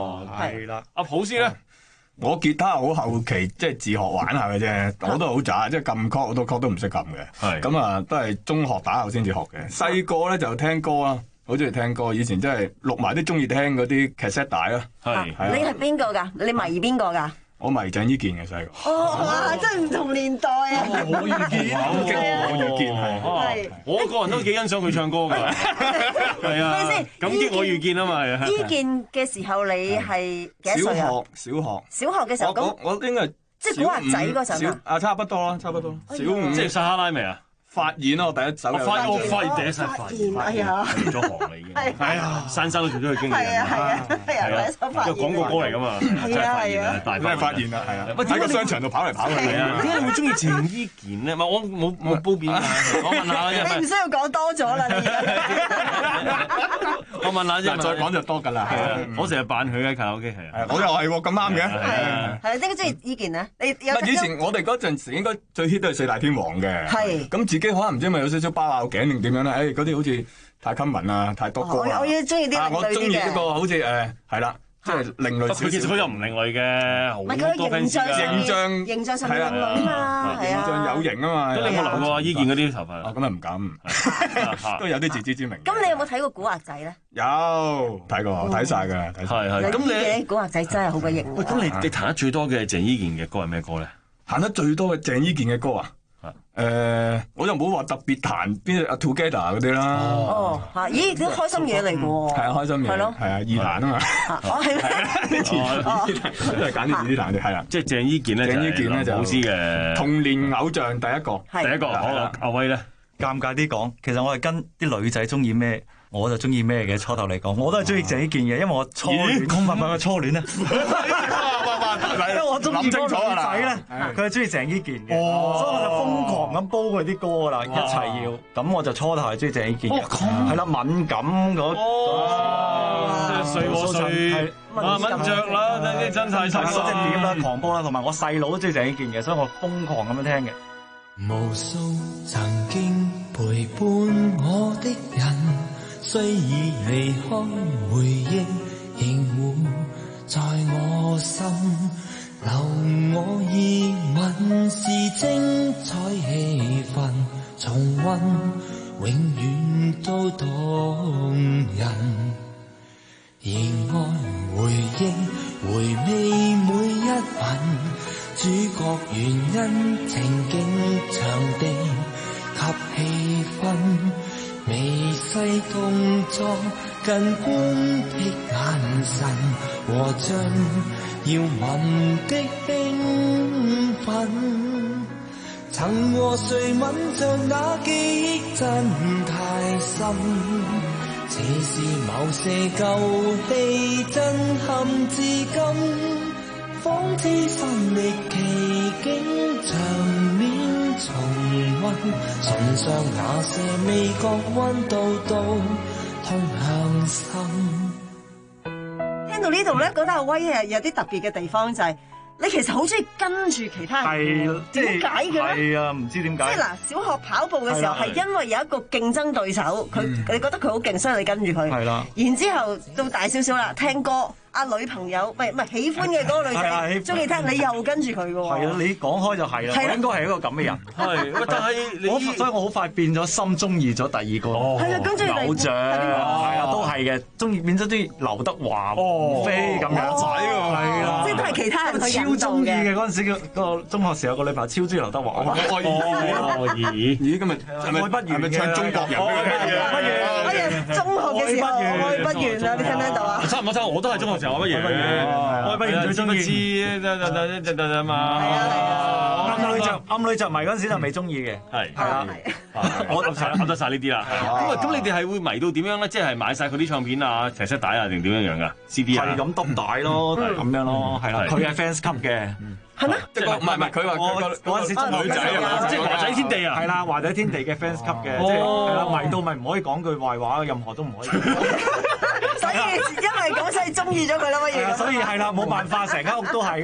係啦。 阿普先咧， 我吉他好後期，即係自學玩下嘅啫，我都好渣，即係撳 chord 好多 chord 都唔識撳嘅。 係咁啊，都係中學打後先至學嘅。細個咧就聽歌啦，好中意聽歌。以前真係錄埋啲中意聽嗰啲 cassette 帶啦。 係係你係邊個㗎？你迷邊個㗎？ 我迷鄭伊健嘅細個。 哦，哇！真係唔同年代啊！ 我遇見， 好激我遇見係。 係我個人都幾欣賞佢唱歌㗎。係啊，感激我遇見啊嘛。係啊。 伊健嘅時候你係幾多歲啊？ 小學，小學。 小學嘅時候咁， 我應該即係古惑仔嗰陣啊？ 啊，差不多啦，差不多。小五即係撒哈拉未啊？ 發現咯，我第一首。 發我發現第一首發現， 哎呀， 入咗行啦已經。係啊，珊珊都做咗佢經理人。 係啊係啊係啊，第一首發現。 個廣告歌嚟㗎嘛。 係啊係啊， 大咩發現啊？係啊，喺個商場度跑嚟跑去啊。 點解你會中意鄭伊健咧？唔係我冇冇褒貶啊！我問下啫。 你唔需要講多咗啦，你。 我問下啫，再講就多㗎啦。係啊， 我成日扮佢嘅卡拉 OK 係啊。 我又係喎，咁啱嘅。 係啊，係啊，點解中意伊健咧？你有以前我哋嗰陣時應該最 hit 都係四大天王嘅。 係。咁自己可能唔知咪有少少包拗頸定點樣咧？誒，嗰啲好似太 common 啊，太多歌啊。 我要中意啲另類啲嘅。 我中意一個好似誒係啦，即係另類少少。 佢其實佢又唔另類嘅，好多 fans 㗎。 形象形象上面另類啊嘛，係啊。 形象有型啊嘛。 咁你有冇留過伊健嗰啲頭髮啊？ 咁啊唔敢，都有啲自知之明。 咁你有冇睇過古惑仔咧？ 有睇過，睇晒㗎，睇晒。 係係。 咁你古惑仔真係好鬼型。 喂，咁你你彈得最多嘅鄭伊健嘅歌係咩歌咧？ 彈得最多嘅鄭伊健嘅歌啊？誒，我又冇話特別彈邊啊 Together 嗰啲啦。 哦，嚇！咦，啲開心嘢嚟嘅喎。係啊，開心嘢。係咯。係啊，易彈啊嘛。 哦，係咩？ 都係揀啲易啲彈嘅，係啦。 即係鄭伊健咧， 鄭伊健咧就好知嘅童年偶像第一個。 第一個，好阿威咧， 尷尬啲講，其實我係跟啲女仔中意咩，我就中意咩嘅。初頭嚟講，我都係中意鄭伊健嘅，因為我初戀，講問問嘅初戀咧。因為我中意嗰個女仔咧，佢係中意鄭伊健嘅，所以我就瘋狂咁煲佢啲歌噶啦，一齊要。咁我就初頭係中意鄭伊健嘅，係啦，敏感嗰， 即係睡我睡，啊吻着啦，真真太實嗰隻碟啦，狂煲啦，同埋我細佬都中意鄭伊健嘅，所以我瘋狂咁樣聽嘅。 無數曾經陪伴我的人，雖已離開，回憶仍活在我心，留我熱吻是精彩氣氛，重溫永遠都動人。而愛回憶回味每一吻，主角原因情景場地及氣氛，微細動作近觀的眼神和將要吻的興奮，曾和誰吻着那記憶真太深，似是某些舊戲震撼至今，仿似身歷奇景場面重溫，唇上那些味覺溫度都通向心。 聽到呢度咧，覺得阿威係有啲特別嘅地方，就係、是、你其實好中意跟住其他人， 係點解嘅咧？ 係啊，唔知點解。 即係嗱，小學跑步嘅時候係因為有一個競爭對手，佢你覺得佢好勁，所以你跟住佢。係啦。然之後到大少少啦，聽歌。阿女朋友，唔係唔係喜歡嘅嗰個女仔，中意聽，你又跟住佢嘅喎。係啊，你講開就係啦，我應該係一個咁嘅人。 係，但係我所以我好快變咗心中意咗第二個。 係啊，跟住偶像係啊，都係嘅，中意變咗啲劉德華、王菲咁樣仔喎。係啊， 即係都係其他人去引導嘅。 超中意嘅嗰陣時，個中學時候個女朋友超中意劉德華。我我咦咦，今日係咪愛不完？ 係咪唱中國人？ 愛不完，哎呀，中學嘅時候愛不完啊！你聽唔聽到啊？ 差唔多差，我都係中學時候愛不完。愛不完最中意知得得得得得嘛。係啊係啊， 暗女着暗女着迷嗰陣時就未中意嘅。係係啦， 我噏晒噏得晒呢啲啦。咁啊咁，你哋係會迷到點樣咧？即係買晒佢啲唱片啊、卡式帶啊，定點樣樣噶 ？C D 啊？ 係咁篤帶咯，咁樣咯，係啦。佢係 fans 級嘅。 係咩？ 即係唔係唔係，佢話我嗰陣時女仔啊， 即係華仔天地啊， 係啦，華仔天地嘅 fans 級嘅，即係係啦，迷到咪唔可以講句壞話，任何都唔可以。 所以因為咁所以中意咗佢啦，乜嘢？ 所以係啦，冇辦法，成間屋都係咁樣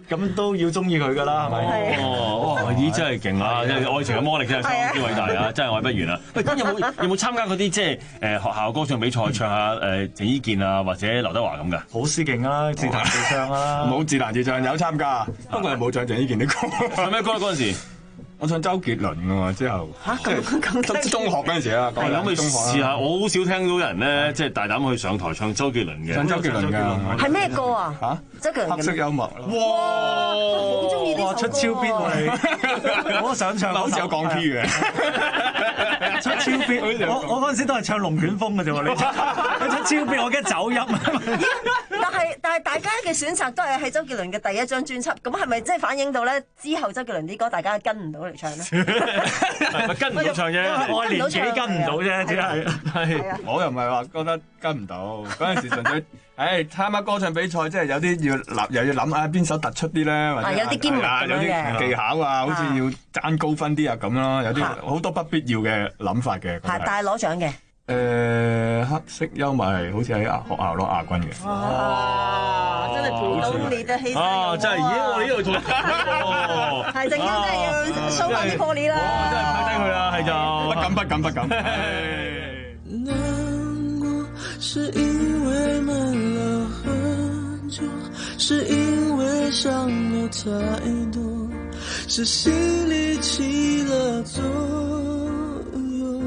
咁都要中意佢噶啦，係咪？ 哦，哇！咦，真係勁啊！愛情嘅魔力真係相當之偉大啊！真係愛不完啊！喂，咁有冇有冇參加嗰啲即係誒學校歌唱比賽，唱下誒鄭伊健啊或者劉德華咁㗎？ 好斯勁啊！自彈自唱啊！ 冇自彈自唱，有參加，不過係冇唱鄭伊健啲歌。 唱咩歌嗰陣時？ 我唱周杰倫㗎喎，之後嚇咁咁中學嗰陣時啊， 係咁去試下。我好少聽到人咧，即係大膽去上台唱周杰倫嘅。 唱周杰倫㗎， 係咩歌啊？ 嚇， 周杰倫黑色幽默。 哇！好中意呢首歌。 出超必你，我都想唱。 好似有降 key 嘅。 出超必，我我嗰陣時都係唱龍捲風嘅啫喎，你你出超必，我驚走音。 但係但係大家嘅選擇都係喺周杰倫嘅第一張專輯，咁係咪即係反映到咧之後周杰倫啲歌大家跟唔到嚟唱咧？ 跟唔到唱啫， 我年紀跟唔到啫，只係係。 我又唔係話覺得跟唔到，嗰陣時純粹誒參加歌唱比賽，即係有啲要諗，又要諗下邊首突出啲咧，或者有啲兼密咁樣嘅， 有啲技巧啊，好似要爭高分啲啊咁咯，有啲好多不必要嘅諗法嘅。 係，但係攞獎嘅。 誒，黑色幽默係好似喺學校攞亞軍嘅。 哇！真係鼓到你嘅氣勢。 啊！真係，咦！我哋呢度做喎。 係，陣間真係要 show 翻啲破裂啦。 哇！真係拍低佢啦，係就不敢不敢不敢。 難過是因為悶了很久，是因為傷了太多，是心裡起了作用。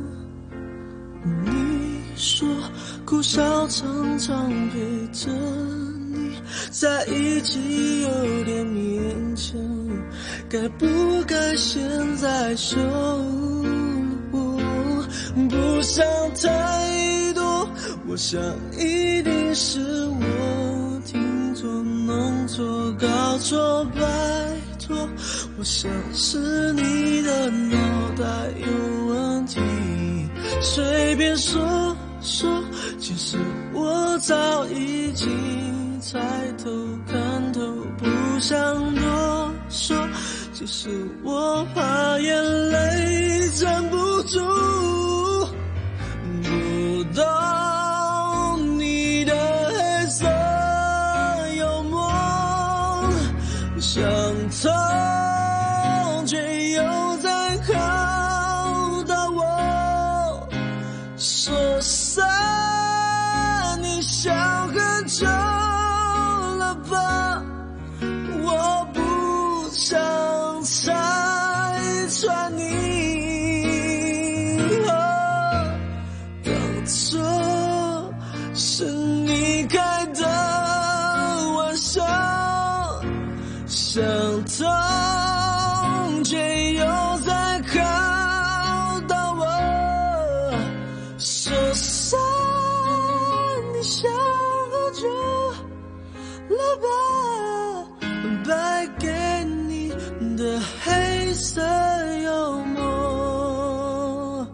你說苦笑常常陪着你在一起有點勉強，該不該現在說不想太多，我想一定是我聽錯弄錯搞錯，拜託，我想是你的腦袋有問題，隨便說說，其實我早已經猜透看透，不想多說，只是我怕眼淚站不住，不懂你的黑色幽默，想通卻又在考到我，說散你想很久了吧，我不想拆穿你，當作是你開的玩笑，想通卻又在考到我，說散你想喝酒了吧，敗給你的黑色幽默。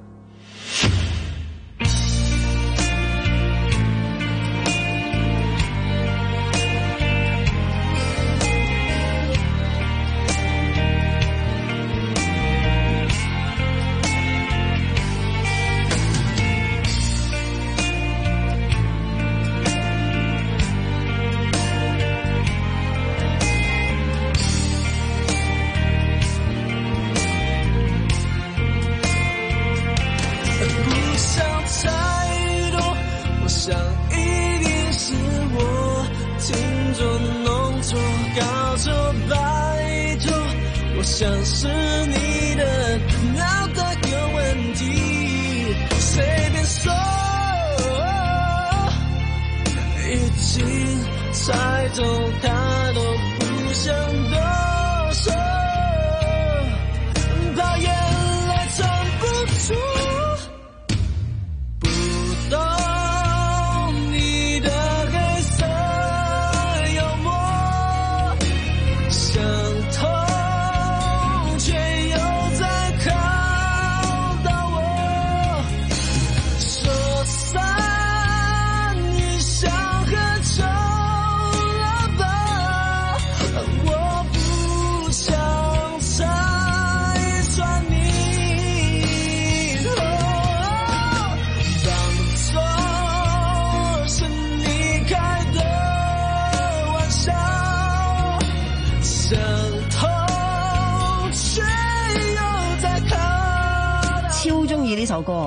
不想太多，我想一定是我聽錯弄錯搞錯，拜託，我想是你的腦袋有問題，隨便說，已經猜透他都不想多說，怕眼淚藏不住，懂你的黑色幽默，想通卻又在考到我，說散你想喝酒了吧，我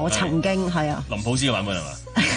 我曾經係啊。 林普斯嘅版本係嘛？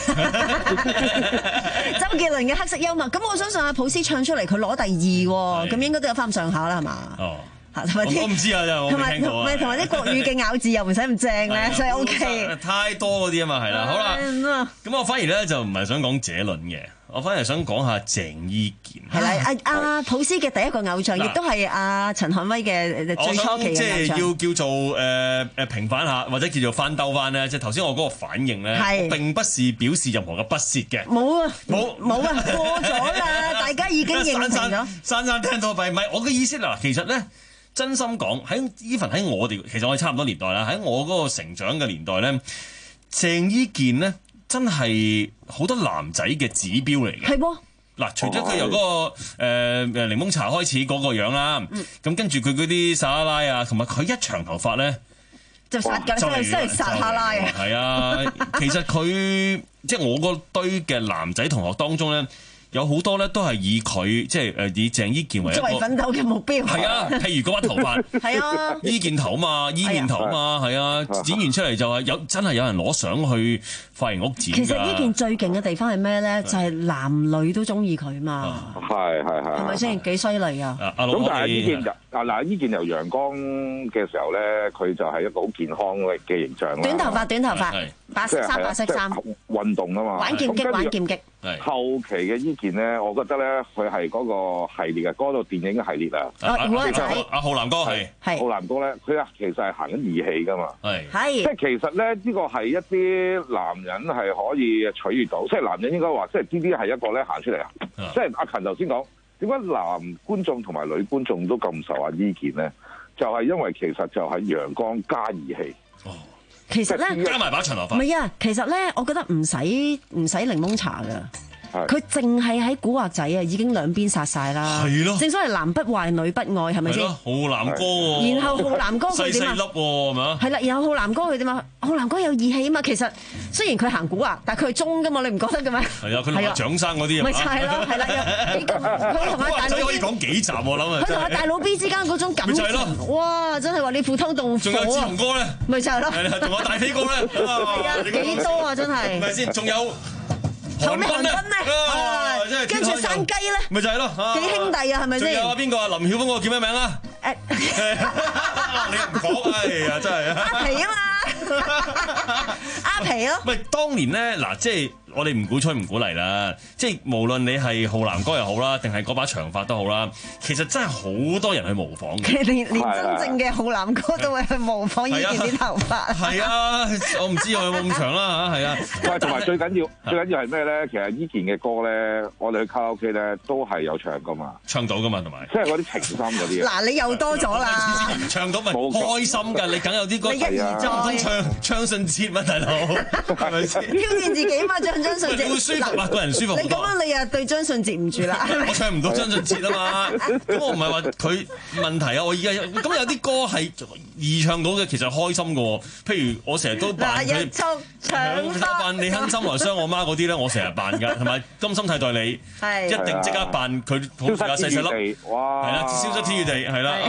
周杰倫嘅黑色幽默，咁我相信阿普斯唱出嚟佢攞第二喎，咁應該都有翻上下啦，係嘛？ 哦。 同埋我唔知啊，真係我未聽過啊。 同埋啲國語嘅咬字又唔使咁正咧，所以 O K。 太多嗰啲啊嘛，係啦，好啦。咁我反而咧就唔係想講這輪嘅，我反而想講下鄭伊健。 係啦，阿阿普斯嘅第一個偶像，亦都係阿陳漢威嘅最初期嘅偶像。 即係要叫做誒誒平反下，或者叫做翻兜翻咧。即係頭先我嗰個反應咧，並不是表示任何嘅不屑嘅。 冇啊， 冇冇啊，過咗啦，大家已經認定咗。 珊珊聽到弊，唔係我嘅意思啦。其實咧。真心講喺 even 喺我哋，其實我哋差唔多年代啦。喺我嗰個成長嘅年代咧，鄭伊健咧真係好多男仔嘅指標嚟嘅。 係喎。 嗱，除咗佢由嗰、那個誒誒、呃、檸檬茶開始嗰個樣啦，咁、嗯、跟住佢嗰啲撒哈拉啊，同埋佢一長頭髮咧， 就殺緊，真係真係撒哈拉啊！ 係啊，其實佢即係我嗰堆嘅男仔同學當中咧。有好多咧都係以佢即係誒以鄭伊健為一個作為奮鬥嘅目標。 係啊，譬如嗰把頭髮， 係啊， 伊健頭嘛，伊面頭嘛，係啊，剪完出嚟就係有真係有人攞相去髮型屋剪㗎。 其實伊健最勁嘅地方係咩咧？就係男女都中意佢嘛。 係係係。 係咪先幾犀利啊？ 咁但係伊健就啊嗱，伊健由陽光嘅時候咧，佢就係一個好健康嘅形象啦。 短頭髮，短頭髮，白色衫，白色衫， 運動啊嘛。 玩劍擊，玩劍擊。 後期嘅伊健咧，我覺得咧，佢係嗰個系列嘅嗰套電影嘅系列啊。 阿阿浩南哥係係浩南哥咧，佢啊其實係行緊義氣噶嘛。 係係即係其實咧，呢個係一啲男人係可以取悅到，即係男人應該話，即係呢啲係一個咧行出嚟啊。即係阿勤頭先講，點解男觀眾同埋女觀眾都咁受阿伊健咧？就係因為其實就係陽光加義氣。 哦。 其實咧， 加埋把長頭髮。 唔係啊，其實咧，我覺得唔使唔使檸檬茶㗎。佢淨係喺古惑仔啊，已經兩邊殺晒啦。 係咯， 正所謂男不壞女不愛，係咪先？ 浩南哥喎。 然後浩南哥佢點啊？ 細細粒喎，係咪啊？ 係啦，然後浩南哥佢點啊？浩南哥有義氣啊嘛。其實雖然佢行古惑，但係佢係忠㗎嘛，你唔覺得嘅咩？ 係啊，佢同阿蔣生嗰啲啊。 咪就係咯，係啦，佢同阿大佬可以講幾集我諗啊。 佢同阿大佬 B 之間嗰種感情，哇！真係話你赴湯蹈火啊！ 仲有志雄哥咧， 咪就係咯。 係啦，仲有大飛哥咧， 係啊，幾多啊？真係。 咪先，仲有。 韓軍咧，跟住山雞咧， 咪就係咯， 幾兄弟啊，係咪先？ 仲有邊個啊？林曉峰嗰個叫咩名啊？誒，你又唔講，哎呀，真係阿皮啊嘛，阿皮咯。 喂，當年咧，嗱，即係我哋唔鼓吹唔鼓勵啦，即係無論你係浩南哥又好啦，定係嗰把長髮都好啦，其實真係好多人去模仿嘅。 連連真正嘅浩南哥都會去模仿伊健啲頭髮。 係啊，我唔知我有冇咁長啦嚇，係啊。 喂，同埋最緊要最緊要係咩咧？其實伊健嘅歌咧，我哋去卡拉 OK 咧都係有唱噶嘛， 唱到噶嘛，同埋即係嗰啲情深嗰啲。 嗱，你又多咗啦， 唱到咪開心㗎？你梗有啲歌， 你一而再唱張信哲嘛，大佬係咪先？ 挑戰自己嘛，唱張信哲。 會舒服啊，個人舒服好多。 你咁樣你又對張信哲唔住啦。 我唱唔到張信哲啊嘛，咁我唔係話佢問題啊，我而家咁有啲歌係易唱到嘅，其實開心嘅喎。譬如我成日都扮佢，扮你狠心來傷我媽嗰啲咧，我成日扮㗎，係咪？甘心替代你，一定即刻扮佢好似阿細細粒， 哇！ 係啦，消失天與地，係啦。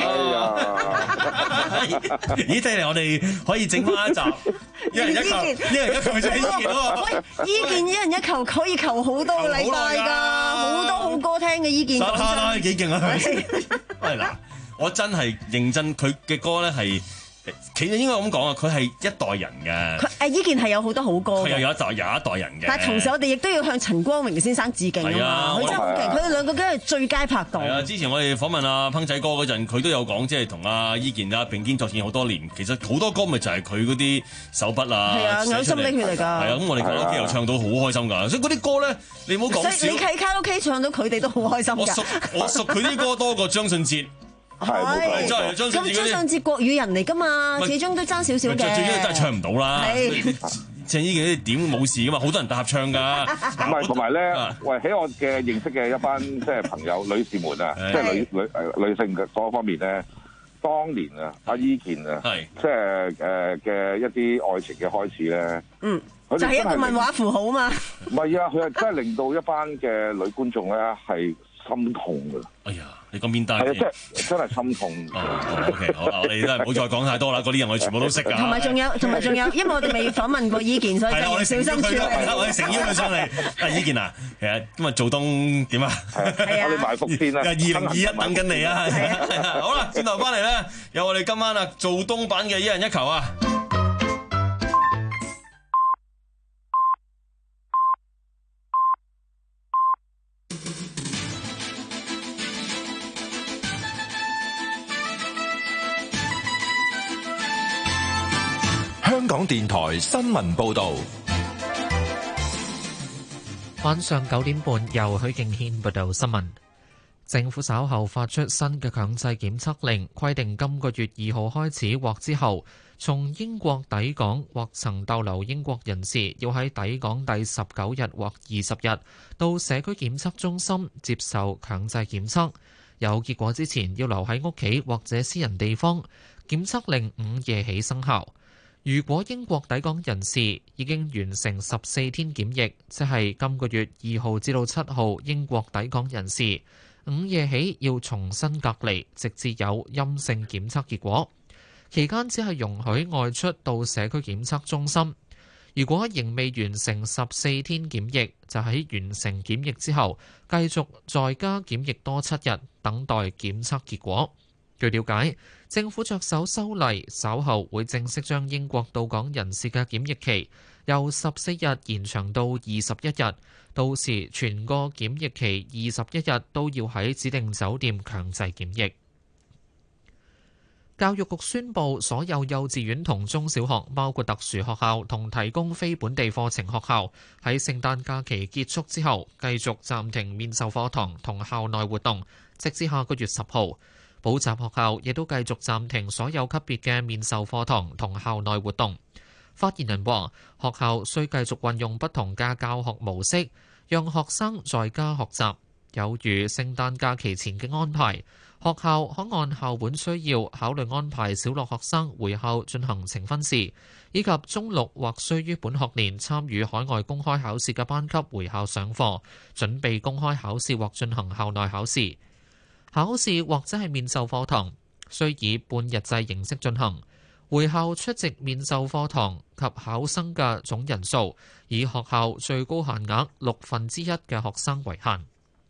咦，睇嚟我哋可以整翻一集，一人一球，一人一球就係伊健咯。 喂，伊健一人一球可以球好多個禮拜㗎，好多好歌聽嘅伊健。 沙哈拉幾勁啊！係嗱，我真係認真，佢嘅歌咧係。其實應該咁講啊，佢係一代人嘅。 佢誒伊健係有好多好歌。 佢又有一代有一代人嘅。 但係同時我哋亦都要向陳光榮先生致敬啊嘛！佢真係好勁，佢哋兩個梗係最佳拍檔。 係啊，之前我哋訪問阿烹仔哥嗰陣，佢都有講，即係同阿伊健啊並肩作戰好多年。其實好多歌咪就係佢嗰啲手筆啊， 係啊，嘔心瀝血嚟㗎。係啊，咁我哋卡拉 OK 又唱到好開心㗎。所以嗰啲歌咧，你唔好講少。 你喺卡拉 OK 唱到佢哋都好開心㗎。 我熟我熟佢啲歌多過張信哲。 係，咁張信哲國語人嚟㗎嘛，始終都爭少少嘅。 最主要真係唱唔到啦。鄭伊健啲點冇事㗎嘛，好多人搭合唱㗎。 唔係，同埋咧，喂喺我嘅認識嘅一班即係朋友女士們啊，即係女女誒女性嘅嗰方面咧，當年啊，阿伊健啊，即係誒嘅一啲愛情嘅開始咧，嗯， 就係一個文畫符號啊嘛。 唔係啊，佢係真係令到一班嘅女觀眾咧係心痛㗎。 哎呀！ 你講邊單嘢？ 係啊，即係真係心痛。 哦，OK，好啦，我哋都係唔好再講太多啦。嗰啲人我哋全部都識㗎。 同埋仲有，同埋仲有，因為我哋未訪問過伊健，所以係啦，我哋小心處理。 我哋誠邀佢上嚟。啊，伊健啊，其實今日做東點啊？ 係啊，我哋埋伏先啦。 二零二一等緊你啊！係啊，好啦，轉頭翻嚟咧，有我哋今晚啊做東版嘅一人一球啊！ 香港電台新聞報導， 晚上九點半由許敬軒報道新聞。政府稍後發出新嘅強制檢測令，規定今個月二號開始或之後，從英國抵港或曾逗留英國人士，要喺抵港第十九日或二十日到社區檢測中心接受強制檢測，有結果之前要留喺屋企或者私人地方。檢測令午夜起生效。如果英國抵港人士已經完成十四天檢疫，即係今個月二號至到七號英國抵港人士，午夜起要重新隔離，直至有陰性檢測結果。期間只係容許外出到社區檢測中心。如果仍未完成十四天檢疫，就喺完成檢疫之後，繼續在家檢疫多七日，等待檢測結果。據了解，政府着手修例，稍後會正式將英國到港人士嘅檢疫期由十四日延長到二十一日，到時全個檢疫期二十一日都要喺指定酒店強制檢疫。教育局宣布，所有幼稚園同中小學，包括特殊學校同提供非本地課程學校，喺聖誕假期結束之後，繼續暫停面授課堂同校內活動，直至下個月十號。補習學校亦都繼續暫停所有級別嘅面授課堂同校內活動。發言人話：學校需繼續運用不同嘅教學模式，讓學生在家學習。有如聖誕假期前嘅安排，學校可按校本需要考慮安排小六學生回校進行呈分試，以及中六或需於本學年參與海外公開考試嘅班級回校上課，準備公開考試或進行校內考試。考試或者係面授課堂需以半日制形式進行，回校出席面授課堂及考生嘅總人數以學校最高限額六分之一嘅學生為限。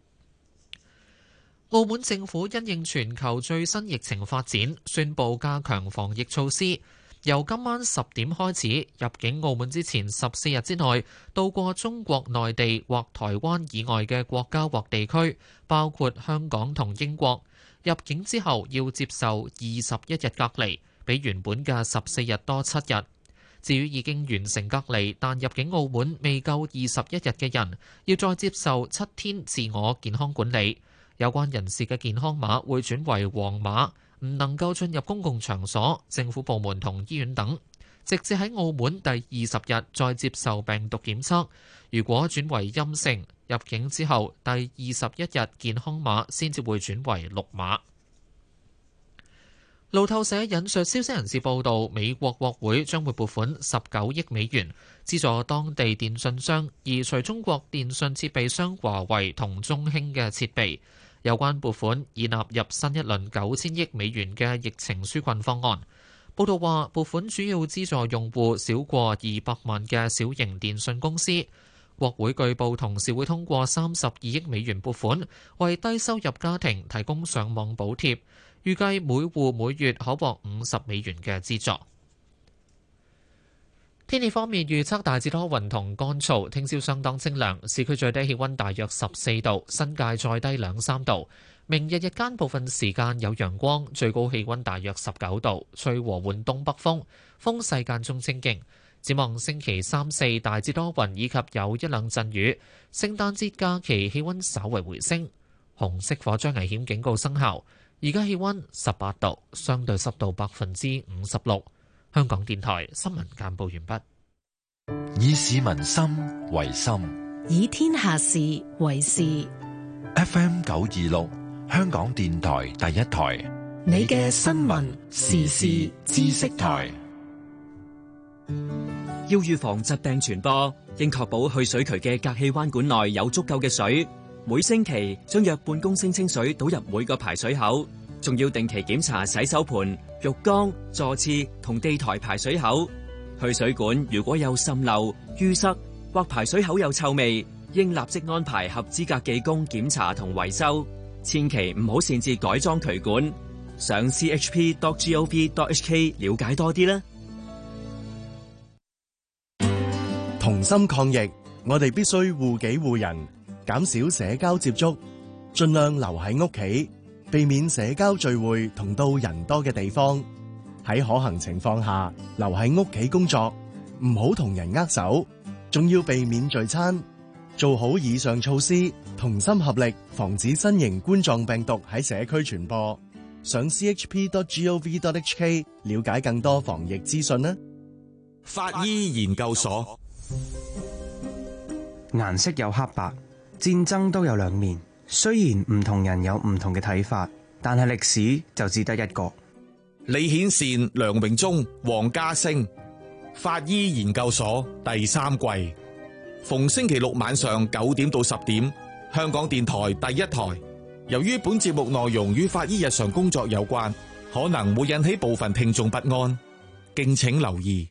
澳門政府因應全球最新疫情發展，宣布加強防疫措施。由今晚十點開始，入境澳門之前十四日之內到過中國內地或台灣以外嘅國家或地區，包括香港同英國，入境之後要接受二十一日隔離，比原本嘅十四日多七日。至於已經完成隔離但入境澳門未夠二十一日嘅人，要再接受七天自我健康管理。有關人士嘅健康碼會轉為黃碼，唔能夠進入公共場所、政府部門同醫院等，直至喺澳門第二十日再接受病毒檢測。如果轉為陰性，入境之後第二十一日健康碼先至會轉為綠碼。路透社引述消息人士報道，美國國會將會撥款十九億美元資助當地電信商移除中國電信設備商華為同中興嘅設備。有關撥款已納入新一輪九千億美元嘅疫情紓困方案。報道話，撥款主要資助用戶少過二百萬嘅小型電信公司。國會據報同時會通過三十二億美元撥款，為低收入家庭提供上網補貼，預計每戶每月可獲五十美元嘅資助。天氣方面預測大致多雲同乾燥，聽朝相當清涼，市區最低氣溫大約十四度，新界再低兩三度。明日日間部分時間有陽光，最高氣溫大約十九度，吹和緩東北風，風勢間中清勁。展望星期三四大致多雲以及有一兩陣雨，聖誕節假期氣溫稍為回升。紅色火災危險警告生效，而家氣溫十八度，相對濕度百分之五十六。香港電台新聞簡報完畢。 以市民心為心， 以天下事為事。 F M 九二六，香港電台第一台， 你嘅新聞時事知識台。 要預防疾病傳播，應確保去水渠嘅隔氣彎管內有足夠嘅水。 每星期將約半公升清水倒入每個排水口，仲要定期檢查洗手盆、浴缸、坐廁同地台排水口。去水管如果有滲漏、淤塞或排水口有臭味，應立即安排合資格技工檢查同維修，千祈唔好擅自改裝渠管。上 c h p dot gov dot h k 了解多啲啦。 同心抗疫，我哋必須護己護人，減少社交接觸，盡量留喺屋企，避免社交聚會同到人多嘅地方。喺可行情況下，留喺屋企工作，唔好同人握手，仲要避免聚餐。做好以上措施，同心合力，防止新型冠狀病毒喺社區傳播。上 c h p dot gov dot h k 了解更多防疫資訊啦。 法醫研究所。 顏色有黑白，戰爭都有兩面。雖然唔同人有唔同嘅睇法，但係歷史就只得一個。 李顯善、梁榮忠、黃家星，法醫研究所第三季，逢星期六晚上九點到十點，香港電台第一台。由於本節目內容與法醫日常工作有關，可能會引起部分聽眾不安，敬請留意。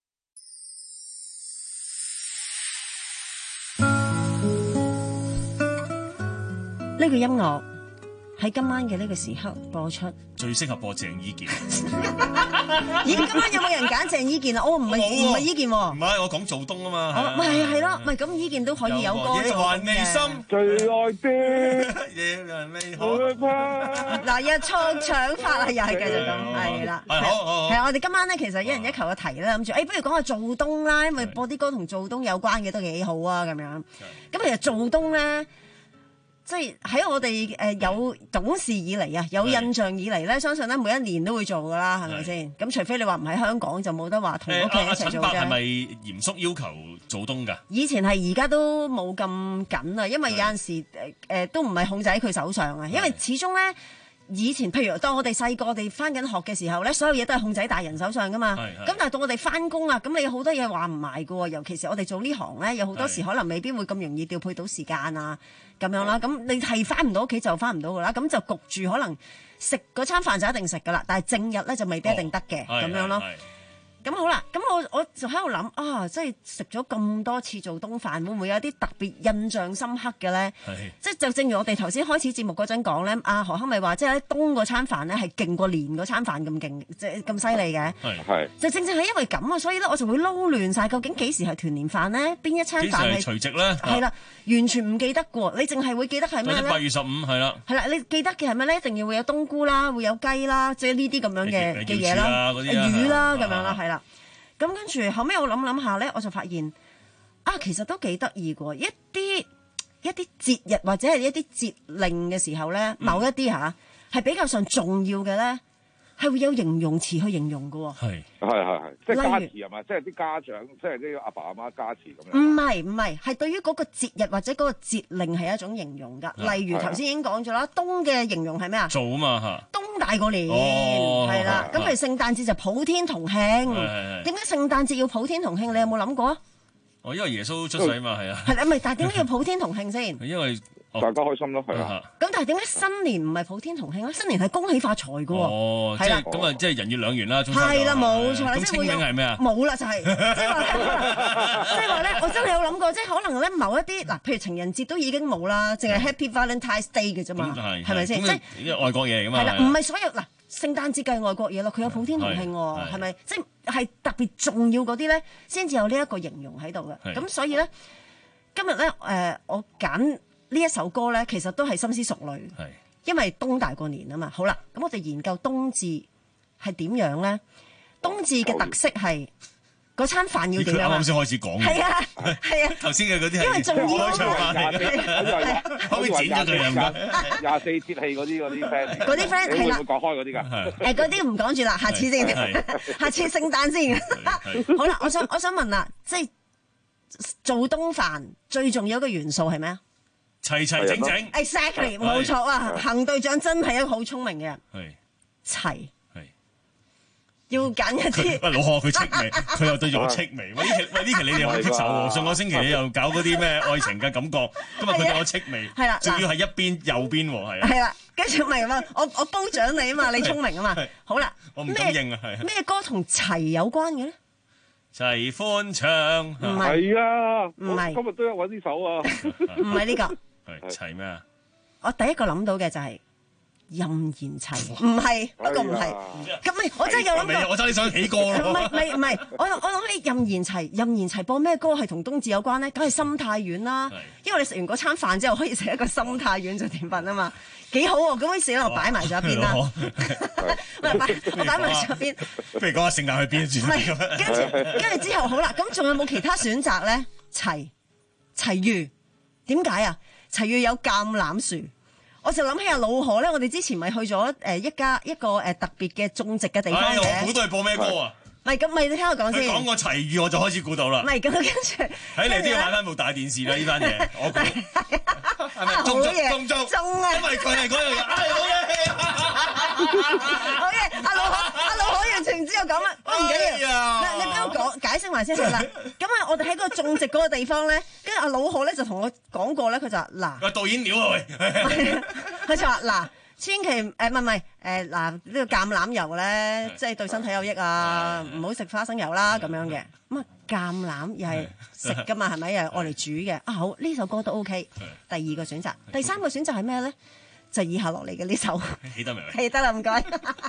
呢個音樂喺今晚嘅呢個時刻播出， 最適合播鄭伊健。 咦？今晚有冇人揀鄭伊健啊？我唔係唔係伊健喎。 唔係，我講做東啊嘛。 唔係係咯，唔係咁伊健都可以有歌做還未心最愛的夜還未好。 嗱，一錯搶法啊，又係繼續咁，係啦。 係好好好。 係我哋今晚咧，其實一人一球嘅題啦，諗住誒，不如講下做東啦，因為播啲歌同做東有關嘅都幾好啊，咁樣。咁其實做東咧。即係喺我哋誒有懂事以嚟啊，有印象以嚟咧，相信咧每一年都會做噶啦，係咪先？咁除非你話唔喺香港，就冇得話同屋企人一齊做啫。 阿陳伯係咪嚴肅要求做冬㗎？ 以前係，而家都冇咁緊啊，因為有陣時誒誒都唔係控制喺佢手上啊，因為始終咧。以前譬如當我哋細個，我哋翻緊學嘅時候咧，所有嘢都係控制喺大人手上噶嘛。咁但係到我哋翻工啊，咁你有好多嘢話唔埋噶喎。尤其是我哋做呢行咧，有好多時可能未必會咁容易調配到時間啊，咁樣啦。咁你係翻唔到屋企就翻唔到噶啦。咁就焗住可能食嗰餐飯就一定食噶啦，但係正日咧就未必一定得嘅咁樣咯。咁好啦，咁我我就喺度諗啊，即係食咗咁多次做冬飯，會唔會有啲特別印象深刻嘅咧？即係就正如我哋頭先開始節目嗰陣講咧，阿何鏗咪話，即係冬嗰餐飯咧係勁過年嗰餐飯咁勁，即係咁犀利嘅。係就正正係因為咁啊，所以咧我就會撈亂晒，究竟幾時係團年飯咧？邊一餐飯係除夕咧？ 係啦，完全唔記得嘅喎，你淨係會記得係咩咧？ 八月十五係啦。係啦，你記得嘅係咩咧？一定要會有冬菇啦，會有雞啦，即係呢啲咁樣嘅嘅嘢啦，魚啦咁樣啦，係啦。咁跟住後尾我諗諗下咧，我就發現啊，其實都幾得意嘅，一啲一啲節日或者係一啲節令嘅時候咧，嗯、某一啲嚇係比較上重要嘅咧，係會有形容詞去形容嘅喎。係係係係，即係加詞係嘛？即係啲家長，即係啲阿爸阿媽加詞咁樣。 唔係唔係，係對於嗰個節日或者嗰個節令係一種形容㗎。例如頭先已經講咗啦，冬嘅形容係咩啊？ 做啊嘛嚇。冬大過年係啦，咁譬如聖誕節就普天同慶。點解聖誕節要普天同慶？你有冇諗過啊？ 哦，因為耶穌出世啊嘛，係啊。 係啦，唔係，但係點解要普天同慶先？ 因為大家開心咯，係啊。 咁但係點解新年唔係普天同慶咧？新年係恭喜發財噶喎。 哦，即係咁啊，即係人月兩元啦。 係啦，冇錯啦。 咁清明係咩啊？ 冇啦，就係即係話咧，即係話咧，我真係有諗過，即係可能咧某一啲嗱，譬如情人節都已經冇啦，淨係 Happy Valentine's Day 嘅啫嘛，係咪先？ 即係外國嘢嚟噶嘛。 係啦，唔係所有嗱，聖誕節嘅外國嘢咯，佢有普天同慶喎，係咪？即係特別重要嗰啲咧，先至有呢一個形容喺度嘅。咁所以咧，今日咧誒，我揀呢一首歌咧，其實都係深思熟慮，因為冬大過年啊嘛。好啦，咁我哋研究冬至係點樣咧？冬至嘅特色係嗰餐飯要點樣？ 啱啱先開始講， 係啊係啊， 頭先嘅嗰啲係因為仲要開場飯嚟嘅，可唔可以剪咗佢啊？ 廿四節氣嗰啲嗰啲 friend， 嗰啲 friend 係啦， 會講開嗰啲㗎。 誒嗰啲唔講住啦，下次先，下次聖誕先。好啦，我想我想問啦，即係做冬飯最重要一個元素係咩啊？ 齊齊整整 ，exactly 冇錯啊！行隊長真係一個好聰明嘅人， 係齊。 要揀一啲。 喂，老何佢戚眉，佢又對住我戚眉。喂，呢期喂呢期你哋好棘手喎。上個星期你又搞嗰啲咩愛情嘅感覺，今日佢對我戚眉， 係啦， 仲要係一邊右邊喎，係啊。 係啦，跟住咪話我我褒獎你啊嘛，你聰明啊嘛。好啦， 我唔敢應啊，係。 咩歌同齊有關嘅咧？ 齊歡唱。 唔係啊， 唔係今日都有揾呢首啊。 唔係呢個。 係齊咩啊？ 我第一個諗到嘅就係任賢齊，唔係，不過唔係，咁咪我真係有諗過。 我真係想起歌咯。 唔係唔係唔係，我我諗起任賢齊，任賢齊播咩歌係同冬至有關咧？梗係心太軟啦，因為你食完嗰餐飯之後可以食一個心太軟做甜品啊嘛，幾好喎！咁於是咧我擺埋咗一邊啦，唔係擺我擺埋咗一邊。 不如講下聖誕去邊轉？ 唔係，跟住跟住之後好啦，咁仲有冇其他選擇咧？齊齊豫，點解啊？齊豫有橄欖樹。我就諗起阿老何咧，我哋之前咪去咗誒一家一個誒特別嘅種植嘅地方嘅。 我估到係播咩歌啊？ 唔係咁，咪你聽我講先。 佢講個齊豫，我就開始估到啦。 唔係咁，跟住睇嚟都要買翻部大電視啦！呢單嘢，我估係咪中中中中？ 中啊！ 因為佢係嗰樣嘢，唉好嘢！好嘢！阿老何，阿老何完全唔知我講乜，不過唔緊要。你你俾我講解釋埋先好啦。咁啊，我哋喺嗰個種植嗰個地方咧，跟住阿老何咧就同我講過咧，佢就話嗱， 個導演料啊喂！ 佢就話嗱，千祈誒唔係唔係誒嗱呢個橄欖油咧，即係對身體有益啊，唔好食花生油啦咁樣嘅。咁啊橄欖又係食噶嘛，係咪又係愛嚟煮嘅？啊好，呢首歌都 OK。第二個選擇，第三個選擇係咩咧？就以下落嚟嘅呢首。 起得未？ 起得啦，唔該。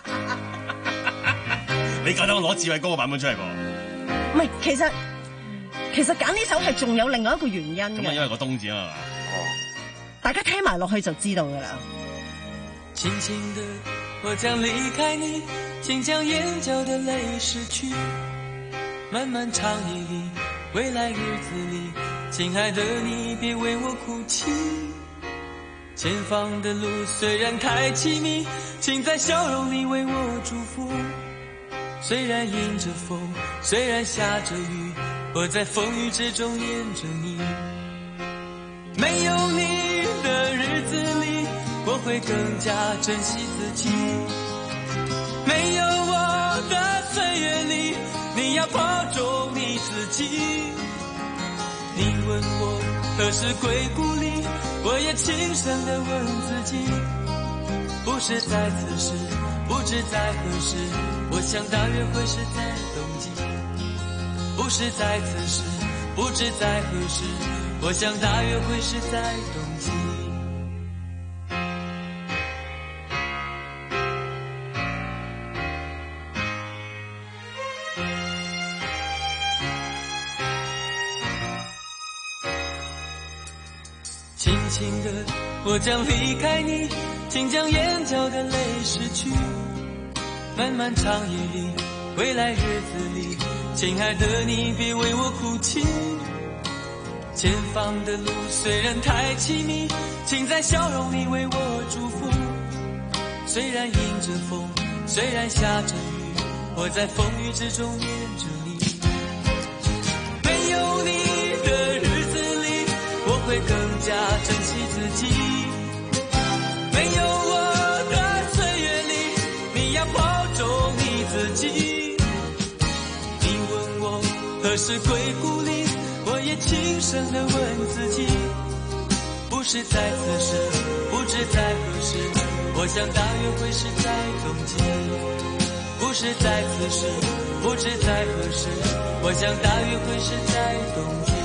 你覺得我攞智慧歌嘅版本出嚟噃？ 唔係，其實其實揀呢首係仲有另外一個原因嘅。 咁啊，因為個冬字啊嘛。 大家聽埋落去就知道噶啦。 輕輕的，我將離開你，請將眼角的淚拭去。漫漫長夜裏，未來日子裏，親愛的你別為我哭泣。前方的路雖然太淒迷，請在笑容裏為我祝福。雖然迎着風，雖然下着雨，我在風雨之中念着你。沒有你的日子裏，我會更加珍惜自己。沒有我的歲月裏，你要保重你自己。你問我何時歸故里，我也輕聲地問自己。不是在此時，不知在何時，我想大約會是在冬季。不是在此時，不知在何時，我想大約會是在冬季。輕輕的，我將離開你，請將眼角的淚拭去。漫漫長夜裏，未來日子裏，親愛的你別為我哭泣。前方的路雖然太淒迷，請在笑容裏為我祝福。雖然迎着風，雖然下着雨，我在風雨之中念着你。沒有你的日子裏，我會更加珍惜自己。沒有我的歲月裏，你要保重你自己。你問我何時歸故里，我也輕聲地問自己。不是在此時，不知在何時，我想大約會是在冬季。不是在此時，不知在何時，我想大約會是在冬季。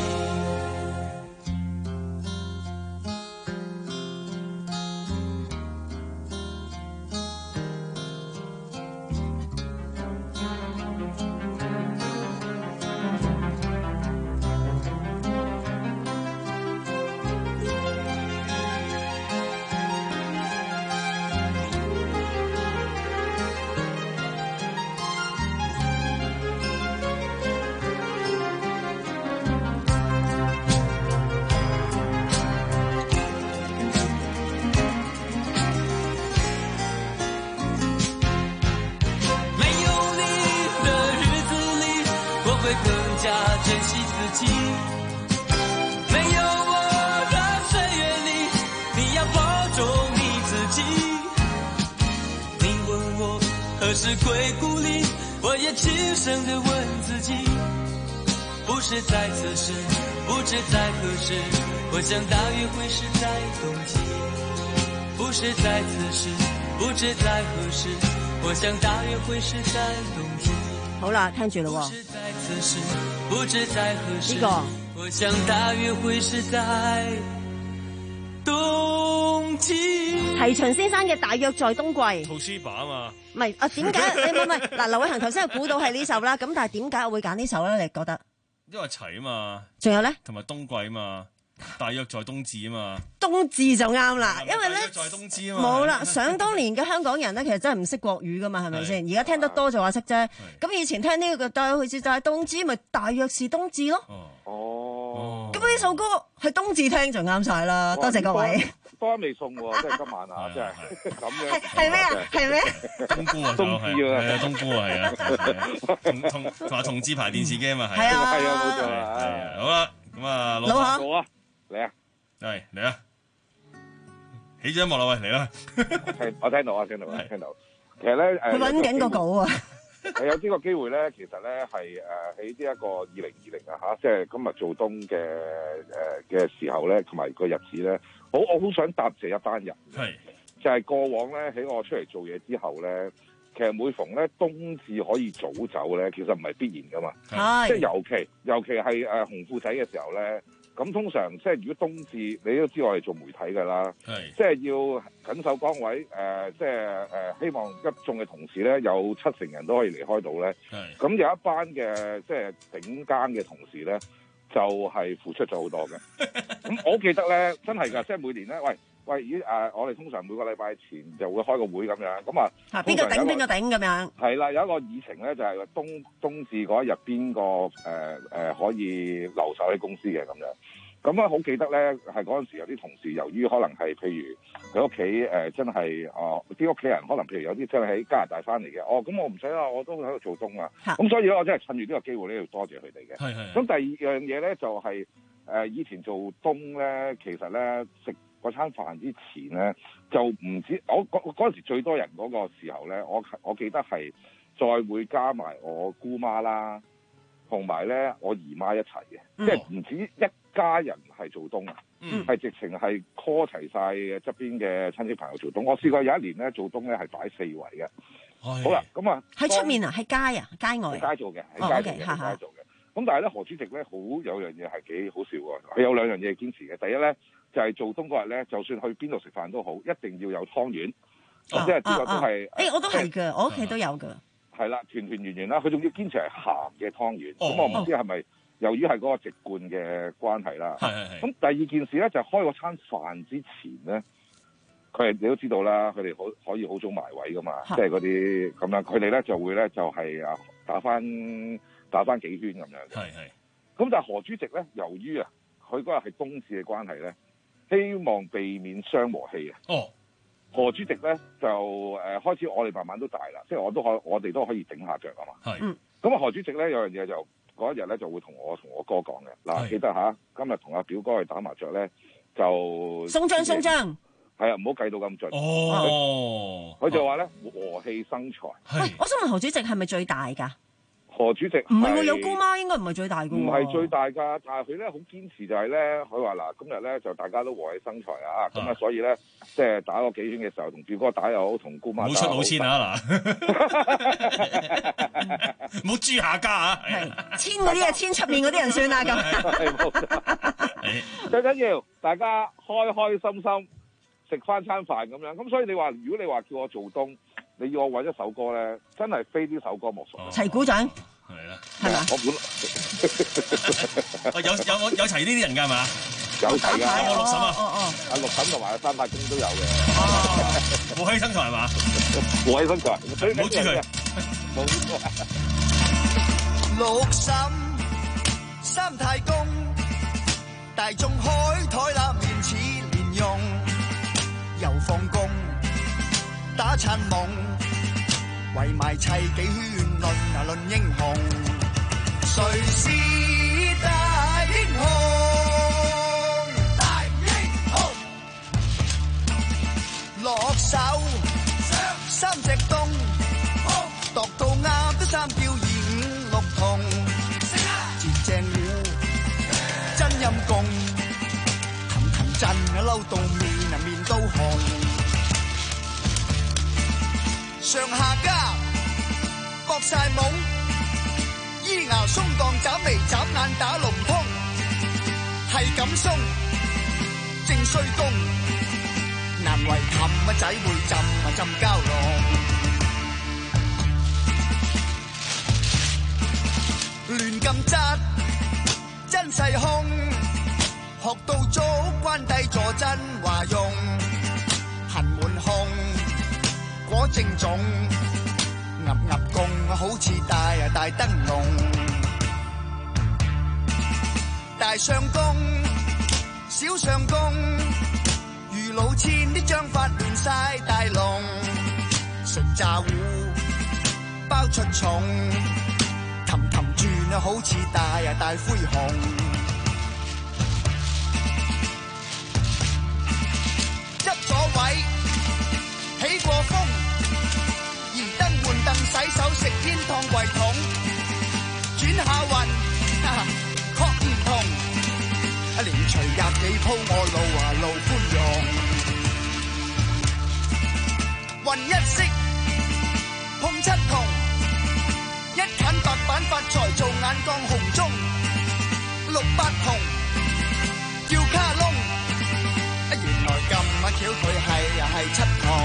也轻聲地問自己，不是在此時，不知在何時，我想大約會是在冬季。不是在此時，不知在何時，我想大約會是在冬季。 好啦，聽住咯喎。呢個。 我想大約會是在冬季。 提秦先生嘅《大約在冬季》。 套書版啊嘛。 唔係啊？點解？誒唔係唔係嗱，劉偉恒頭先係估到係呢首啦，咁但係點解我會揀呢首咧？你覺得？ 因為齊啊嘛。 仲有咧？ 同埋冬季啊嘛。大約在冬至啊嘛， 冬至就啱啦，因為咧在冬至啊嘛， 冇啦。想當年嘅香港人咧，其實真係唔識國語噶嘛，係咪先？而家聽得多就話識啫。咁以前聽呢個大約就係冬至，咪大約是冬至咯。 哦， 咁呢首歌係冬至聽就啱晒啦。多謝各位。 多未送喎，即係今晚啊，真係咁樣。 係咩啊？係咩？ 冬菇啊，冬至啊，係啊，冬菇啊，係啊，同同同埋同志牌電視機啊嘛，係啊， 係啊，冇錯啦。 係啊，好啦，咁啊， 老下。 好啊。嚟啊！ 係嚟啊！起咗音樂啦，喂，嚟啦！ 我聽到啊，聽到啊，聽到。其實咧，誒， 佢揾緊個稿啊。 係有呢個機會咧，其實咧係誒喺呢一個二零二零啊嚇，即係今日做冬嘅誒嘅時候咧，同埋個日子咧，好我好想答謝一班人。 係。 就係過往咧，喺我出嚟做嘢之後咧，其實每逢咧冬至可以早走咧，其實唔係必然噶嘛。係。即係尤其尤其係誒紅褲仔嘅時候咧。咁通常即係如果冬至，你都知我哋做媒體㗎啦，即係要緊守崗位，誒、呃，即係誒、呃，希望一眾嘅同事咧有七成人都可以離開到咧。咁有一班嘅即係頂尖嘅同事咧，就係、是、付出咗好多嘅。咁我記得咧，真係㗎，即係每年咧，喂喂，咦誒、呃，我哋通常每個禮拜前就會開個會咁樣，咁啊， 邊個頂邊個頂咁樣？係啦，有一個議程咧，就係、是、冬冬至嗰一日邊個誒誒可以留守喺公司嘅咁樣。咁啊，好記得咧，係嗰陣時有啲同事，由於可能係譬如佢屋企誒真係哦啲屋企人可能譬如有啲真係喺加拿大翻嚟嘅，哦咁我唔使啦，我都喺度做冬啊。咁所以咧，我真係趁住呢個機會咧，要多謝佢哋嘅。係係。咁第二樣嘢咧，就係、是、誒、呃、以前做冬咧，其實咧食嗰餐飯之前咧，就唔止我嗰嗰陣時最多人嗰個時候咧，我我記得係再會加埋我姑媽啦，同埋咧我姨媽一齊嘅，嗯、即係唔止一家人係做冬啊，係、嗯、直情係 call 齊晒側邊嘅親戚朋友做冬。我試過有一年咧做冬咧係擺四圍嘅。好啦，咁啊喺出面啊，喺街啊，街外。 喺街做嘅，喺街做嘅，喺、哦 okay, 街做嘅。咁但係咧，何主席咧好有樣嘢係幾好笑喎。佢有兩樣嘢堅持嘅。第一咧就係、是、做冬嗰日咧，就算去邊度食飯都好，一定要有湯圓。即係呢個都係。誒、啊啊欸，我都係嘅，我屋企都有嘅。係啦，團團圓圓啦，佢仲要堅持係鹹嘅湯圓。咁、哦、我唔知係咪。由於係嗰個籍貫嘅關係啦，咁第二件事咧就係、開個餐飯之前咧，佢哋你都知道啦，佢哋好可以好早埋位噶嘛，即係嗰啲咁樣，佢哋咧就會咧就係、係、啊打翻打翻幾圈咁樣嘅。係係。咁但係何主席咧，由於啊佢嗰日係冬至嘅關係咧，希望避免傷和氣啊。哦。何主席咧就誒、呃、開始，我哋慢慢都大啦，即係我都可我哋都可以頂下腳啊嘛。係。嗯。咁啊何主席咧有樣嘢就。嗰一日咧就會同我同我哥講嘅嗱，記得嚇，今日同阿表哥去打麻雀咧就送張送張，係啊，唔好計到咁盡。哦，佢就話咧和氣生財。 喂，我想問何主席係咪最大㗎？ 何主席唔係喎，有姑媽應該唔係最大㗎喎。 唔係最大㗎，但係佢咧好堅持就係咧，佢話嗱，今日咧就大家都和氣生財啊，咁啊，所以咧即係打個幾圈嘅時候，同表哥打又好，同姑媽打又好。冇出老千啊嗱， 唔好豬下家啊！ 係千嗰啲啊，千出面嗰啲人算啦咁。 最緊要大家開開心心食翻餐飯咁樣，咁所以你話如果你話叫我做冬。你要我揾一首歌咧，真係非呢首歌莫屬。 齊鼓掌， 係啦， 係嘛？ 我本有有有齊呢啲人㗎係嘛？ 有齊㗎， 有冇六嬸啊？ 哦哦， 阿六嬸同埋阿三太公都有嘅。 哦，和氣生財係嘛？ 和氣生財， 唔好豬佢。 冇錯。 六嬸、三太公，大眾開台立面似蓮蓉，又放工。打殘夢，圍埋砌幾圈論啊論英雄，誰是大英雄？大英雄，落手三隻冬，度到啱都三叫。 陰公，騰騰震啊嬲到面啊面都紅，上下家搏晒懵，咿牙鬆蕩眨眉眨眼打龍通，係咁鬆正衰公，難為氹啊仔會浸啊浸蛟龍。亂咁質真勢空，學到早關帝坐真話用，痕滿胸果正種，鴨鴨公好似大啊大燈籠，大相公小相公，如老千啲章法亂晒大龍，食炸糊包出重。氹氹轉啊，好似大啊大灰熊，執咗位起過風，移燈換凳洗手食煙燙櫃桶，轉下運確唔同，連隨廿幾鋪我路啊路寬容，運一色碰七同。一近白板發財做眼光紅中，六八紅叫卡窿，原來咁啊巧佢係啊係七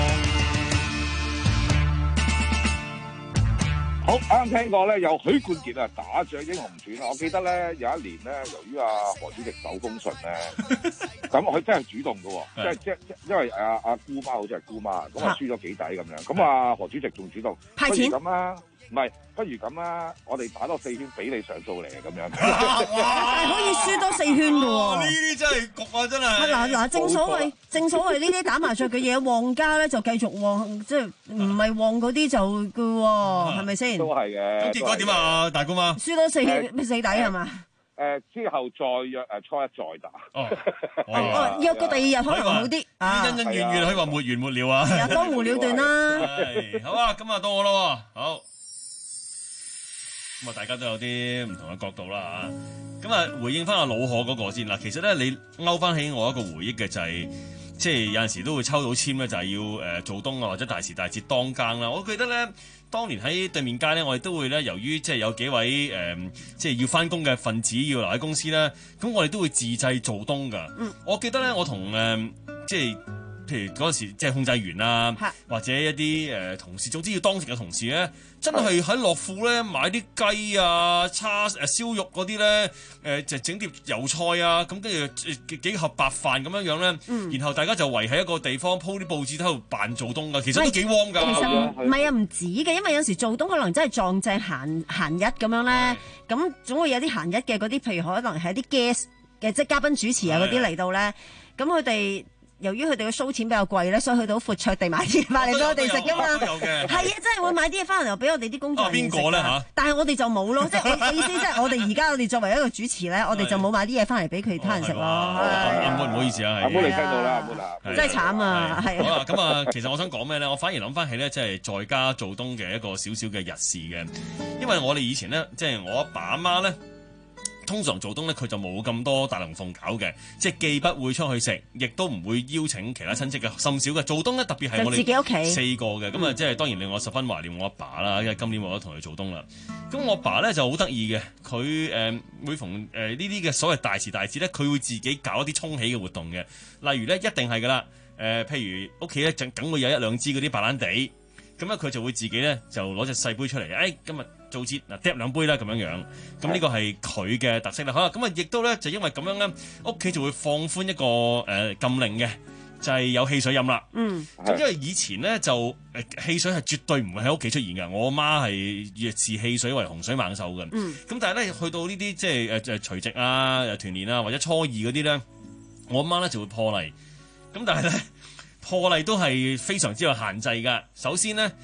同。 好啱聽過咧，有許冠傑啊打仗英雄傳啊！我記得咧有一年咧，由於阿何主席走封信咧，咁佢真係主動嘅，即係即即因為阿阿姑媽好似係姑媽，咁啊輸咗幾底咁樣，咁啊何主席仲主動派錢咁啊！唔係，不如咁啦，我哋打多四圈俾你上訴嚟咁樣。 但係可以輸多四圈嘅喎。 呢啲真係焗啊！真係。 嗱嗱，正所謂正所謂呢啲打麻雀嘅嘢，旺家咧就繼續旺，即係唔係旺嗰啲就嘅喎，係咪先？ 都係嘅。 咁結果點啊，大姑媽？ 輸多四四底係嘛？ 誒之後再約誒初一再打。 哦，約個第二日可能好啲。 恩恩怨怨，佢話沒完沒了啊！ 係啊，江湖了斷啦。 係，好啊，咁啊到我啦喎，好。咁啊，大家都有啲唔同嘅角度啦嚇。咁啊，回應翻阿老賀嗰個先嗱，其實咧你勾翻起我一個回憶嘅就係、是，即係有陣時都會抽到籤咧，就係要誒做冬啊或者大時大節當更啦。我記得咧，當年喺對面街咧，我哋都會咧，由於即係有幾位誒、呃，即係要翻工嘅分子要留喺公司咧，咁我哋都會自製做冬㗎。嗯、我記得咧，我同誒、呃、即係。譬如嗰陣時，即係控制員啊，或者一啲誒、呃、同事，總之要當值嘅同事咧，真係喺樂富咧買啲雞啊、叉誒燒肉嗰啲咧，誒就整碟油菜啊，咁跟住幾盒白飯咁樣樣咧，嗯、然後大家就圍喺一個地方鋪啲報紙喺度扮做冬㗎，其實都幾旺㗎。 其實唔係啊，唔止嘅，因為有時做冬可能真係撞正閒閒日咁樣咧，咁總會有啲閒日嘅嗰啲，譬如可能係一啲 guest 嘅即係嘉賓主持啊嗰啲嚟到咧，咁佢哋。由於佢哋嘅 show 錢比較貴咧，所以去到闊綽地買啲嘢翻嚟俾我哋食噶嘛。係啊，真係會買啲嘢翻嚟又俾我哋啲工作人員食。邊個咧嚇？但係我哋就冇咯，即係我意思即係我哋而家我哋作為一個主持咧，我哋就冇買啲嘢翻嚟俾其他人食咯。 阿妹唔好意思啊， 阿妹你聽到啦，阿妹啊， 真係慘啊，係。 好啦，咁啊，其實我想講咩咧？我反而諗翻起咧，即係在家做冬嘅一個少少嘅日事嘅，因為我哋以前咧，即係我阿爸阿媽咧。通常做冬咧，佢就冇咁多大龍鳳搞嘅，即係既不會出去食，亦都唔會邀請其他親戚嘅，甚少嘅。做冬咧，特別係我哋自己屋企四個嘅，咁啊、嗯，即係當然令我十分懷念我阿爸啦，因為今年我都同佢做冬啦。咁我阿爸咧就好得意嘅，佢誒、呃、每逢誒呢啲嘅所謂大時大節咧，佢會自己搞一啲沖喜嘅活動嘅，例如咧一定係噶啦，誒、呃、譬如屋企咧梗會有一兩支嗰啲白蘭地，咁咧佢就會自己咧就攞隻細杯出嚟，誒、哎、今日。做節嗱，嗒兩杯啦咁樣樣，咁呢個係佢嘅特色啦。好啦，咁啊亦都咧就因為咁樣咧，屋企就會放寬一個誒、呃、禁令嘅，就係、是、有汽水飲啦。嗯，咁因為以前咧就誒、呃、汽水係絕對唔會喺屋企出現嘅，我媽係視汽水為洪水猛獸嘅。嗯，咁但係咧去到呢啲即係誒誒除夕啊、誒團年啊或者初二嗰啲咧，我媽咧就會破例。咁但係咧破例都係非常之有限制㗎。首先咧。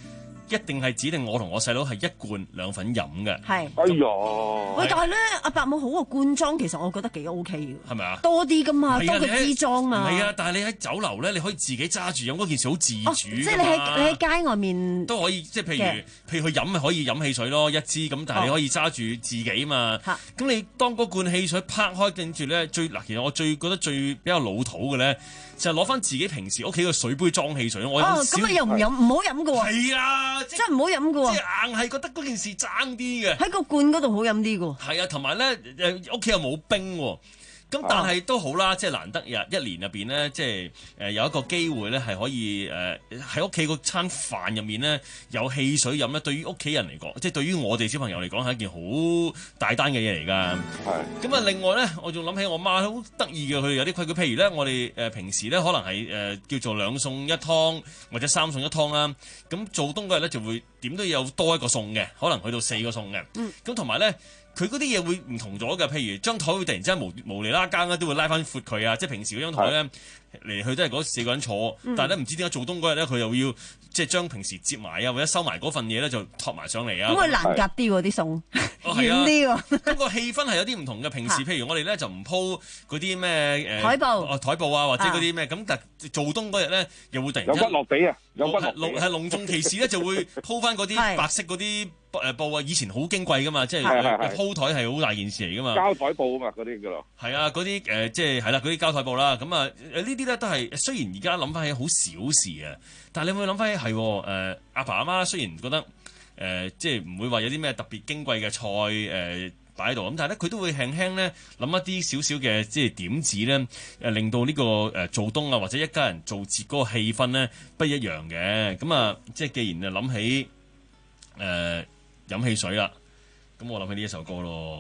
一定係指定我同我細佬係一罐兩粉飲嘅。 係。 哎呀！ 喂，但係咧，阿伯母好個罐裝，其實我覺得幾 O K 嘅。 係咪啊？ 多啲噶嘛， 係啊多個支裝啊。 唔係啊，但係你喺酒樓咧，你可以自己揸住飲嗰件事好自主、哦、即係你喺你喺街外面都可以，即係譬如譬如去飲咪可以飲汽水咯，一支咁，但係你可以揸住自己嘛。咁、哦、你當嗰罐汽水拍開，跟住咧最嗱，其實我最覺得最比較老土嘅咧，就係攞翻自己平時屋企個水杯裝汽水。我哦，咁你又唔飲，唔好飲嘅喎。 係啊， 真係唔好飲嘅喎。 即係硬係覺得嗰件事爭啲嘅。 喺個罐嗰度好飲啲嘅喎。 係啊，同埋咧誒屋企又冇冰喎。咁但係都好啦，即係難得日一年入邊咧，即係誒有一個機會咧，係可以誒喺屋企嗰餐飯入面咧有汽水飲咧。對於屋企人嚟講，即係對於我哋小朋友嚟講係一件好大單嘅嘢嚟㗎。係。咁啊，另外咧，我仲諗起我媽好得意嘅，佢哋有啲規矩，譬如咧，我哋誒平時咧可能係誒叫做兩餸一湯或者三餸一湯啦。咁做冬嗰日咧就會點都有多一個餸嘅，可能去到四個餸嘅。嗯。咁同埋咧。佢嗰啲嘢會唔同咗嘅，譬如張台會突然之間無無厘啦更咧，都會拉翻闊佢啊！即係平時嗰張台咧嚟去都係嗰四個人坐，嗯、但係咧唔知點解做冬嗰日咧，佢又要即係將平時接埋啊，或者收埋嗰份嘢咧就托埋上嚟啊！ 咁佢難夾啲喎啲餸，遠啲喎。咁個氣氛係有啲唔同嘅。平時譬如我哋咧就唔鋪嗰啲咩誒台布啊台布啊，或者嗰啲咩咁，但係做冬嗰日咧又會突然間有骨落地啊，有骨落地係隆重其事咧就會鋪翻嗰啲白色嗰啲。誒布啊！以前好矜貴噶嘛，即係鋪台係好大件事嚟噶嘛。 膠台布啊嘛，嗰啲叫做。 係啊，嗰啲誒即係係啦，嗰啲膠台布啦。咁啊呢啲咧都係雖然而家諗翻起好小事啊，但係你會諗翻起係誒阿爸阿媽雖然覺得誒、呃、即係唔會話有啲咩特別矜貴嘅菜誒擺喺度咁，但係咧佢都會輕輕咧諗一啲少少嘅即係點子咧誒，令到呢、呢個誒、呃、做冬啊或者一家人做節嗰個氣氛咧不一樣嘅。咁啊即係既然啊諗起誒。呃飲汽水啦，咁我諗起呢一首歌咯，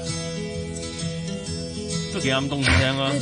都幾啱冬天聽啦。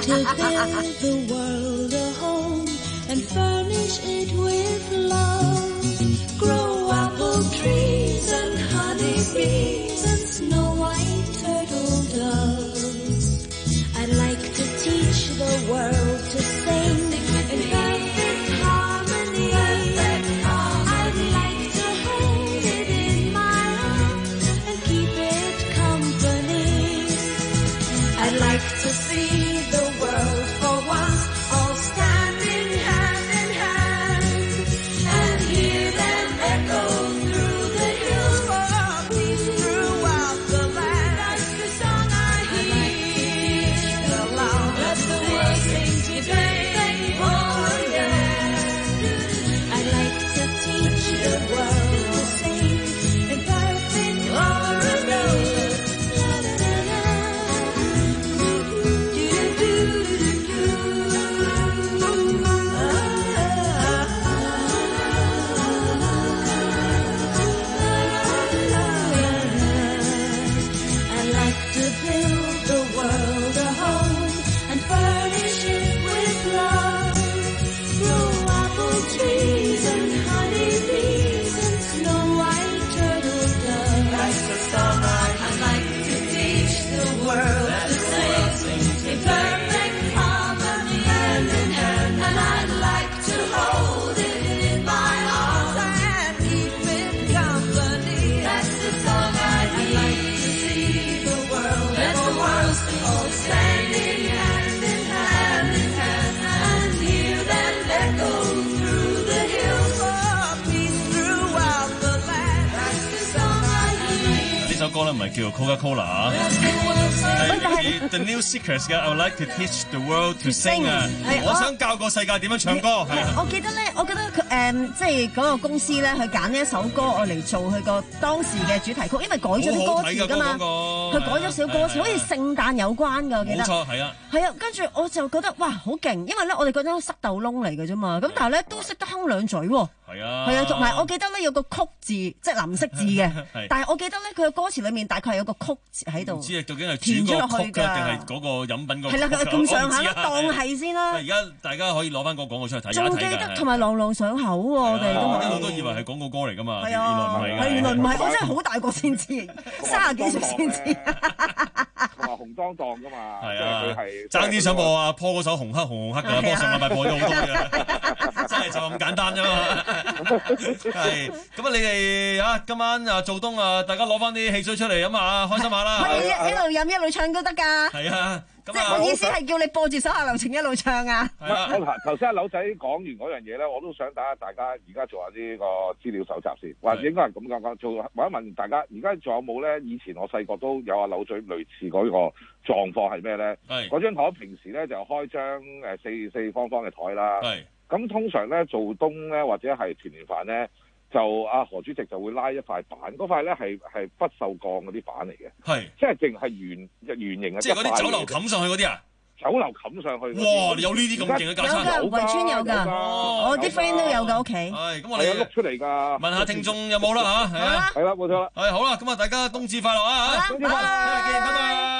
首歌咧唔係叫 Coca-Cola 啊，係 The New Secrets 嘅 I would like to teach the world to sing 啊，我想教個世界點樣唱歌。 我記得咧，我覺得佢誒即係嗰個公司咧，佢揀呢一首歌我嚟做佢個當時嘅主題曲，因為改咗啲歌詞㗎嘛，佢改咗少歌詞，好似聖誕有關㗎，我記得。 冇錯，係啊。 係啊，跟住我就覺得哇好勁，因為咧我哋覺得塞豆窿嚟嘅啫嘛，咁但係咧都識得哼兩嘴喎。 係啊。 係啊，同埋我記得咧有個曲字，即係藍色字嘅，但係我記得咧佢嘅歌詞裡面大概係有個曲字喺度。 唔知啊，究竟係主歌曲㗎，定係嗰個飲品個曲？ 係啦，咁上下啦，當係先啦。 而家大家可以攞翻個廣告出嚟睇， 仲記得同埋朗朗上口喎，我哋都一路都以為係廣告歌嚟㗎嘛， 原來唔係㗎。 係原來唔係，我真係好大個先知，三十幾歲先知。 紅當當噶嘛， 係即係佢係爭啲想播啊，破嗰首紅黑紅紅黑㗎，不過上禮拜播咗好多嘅，真係就咁簡單啫嘛。係咁啊！你哋啊，今晚啊做冬啊，大家攞翻啲汽水出嚟飲下，開心下啦。 可以一一路飲一路唱都得㗎。 係啊。 即係我意思係叫你播住手下留情一路唱啊！ 我頭先阿柳仔講完嗰樣嘢咧，我都想打下大家而家做下呢個資料搜集先，或者應該係咁講講，做問一問大家，而家仲有冇咧？以前我細個都有阿柳嘴類似嗰個狀況係咩咧？嗰張台平時咧就開張誒四四方方嘅台啦。咁通常咧做冬咧或者係團年飯咧。就阿何主席就會拉一塊板，嗰塊咧係係不鏽鋼嗰啲板嚟嘅， 係即係淨係圓圓形嘅。 即係嗰啲酒樓冚上去嗰啲啊？ 酒樓冚上去。哇！ 你有呢啲咁勁嘅架撐？ 有㗎，圍村有㗎，我啲 friend 都有㗎屋企。 係咁，我哋碌出嚟㗎。 問下聽眾有冇啦嚇？係啊， 係啦，冇錯啦。 係好啦，咁啊，大家冬至快樂啊嚇！ 冬至快樂， 聽日見，拜拜。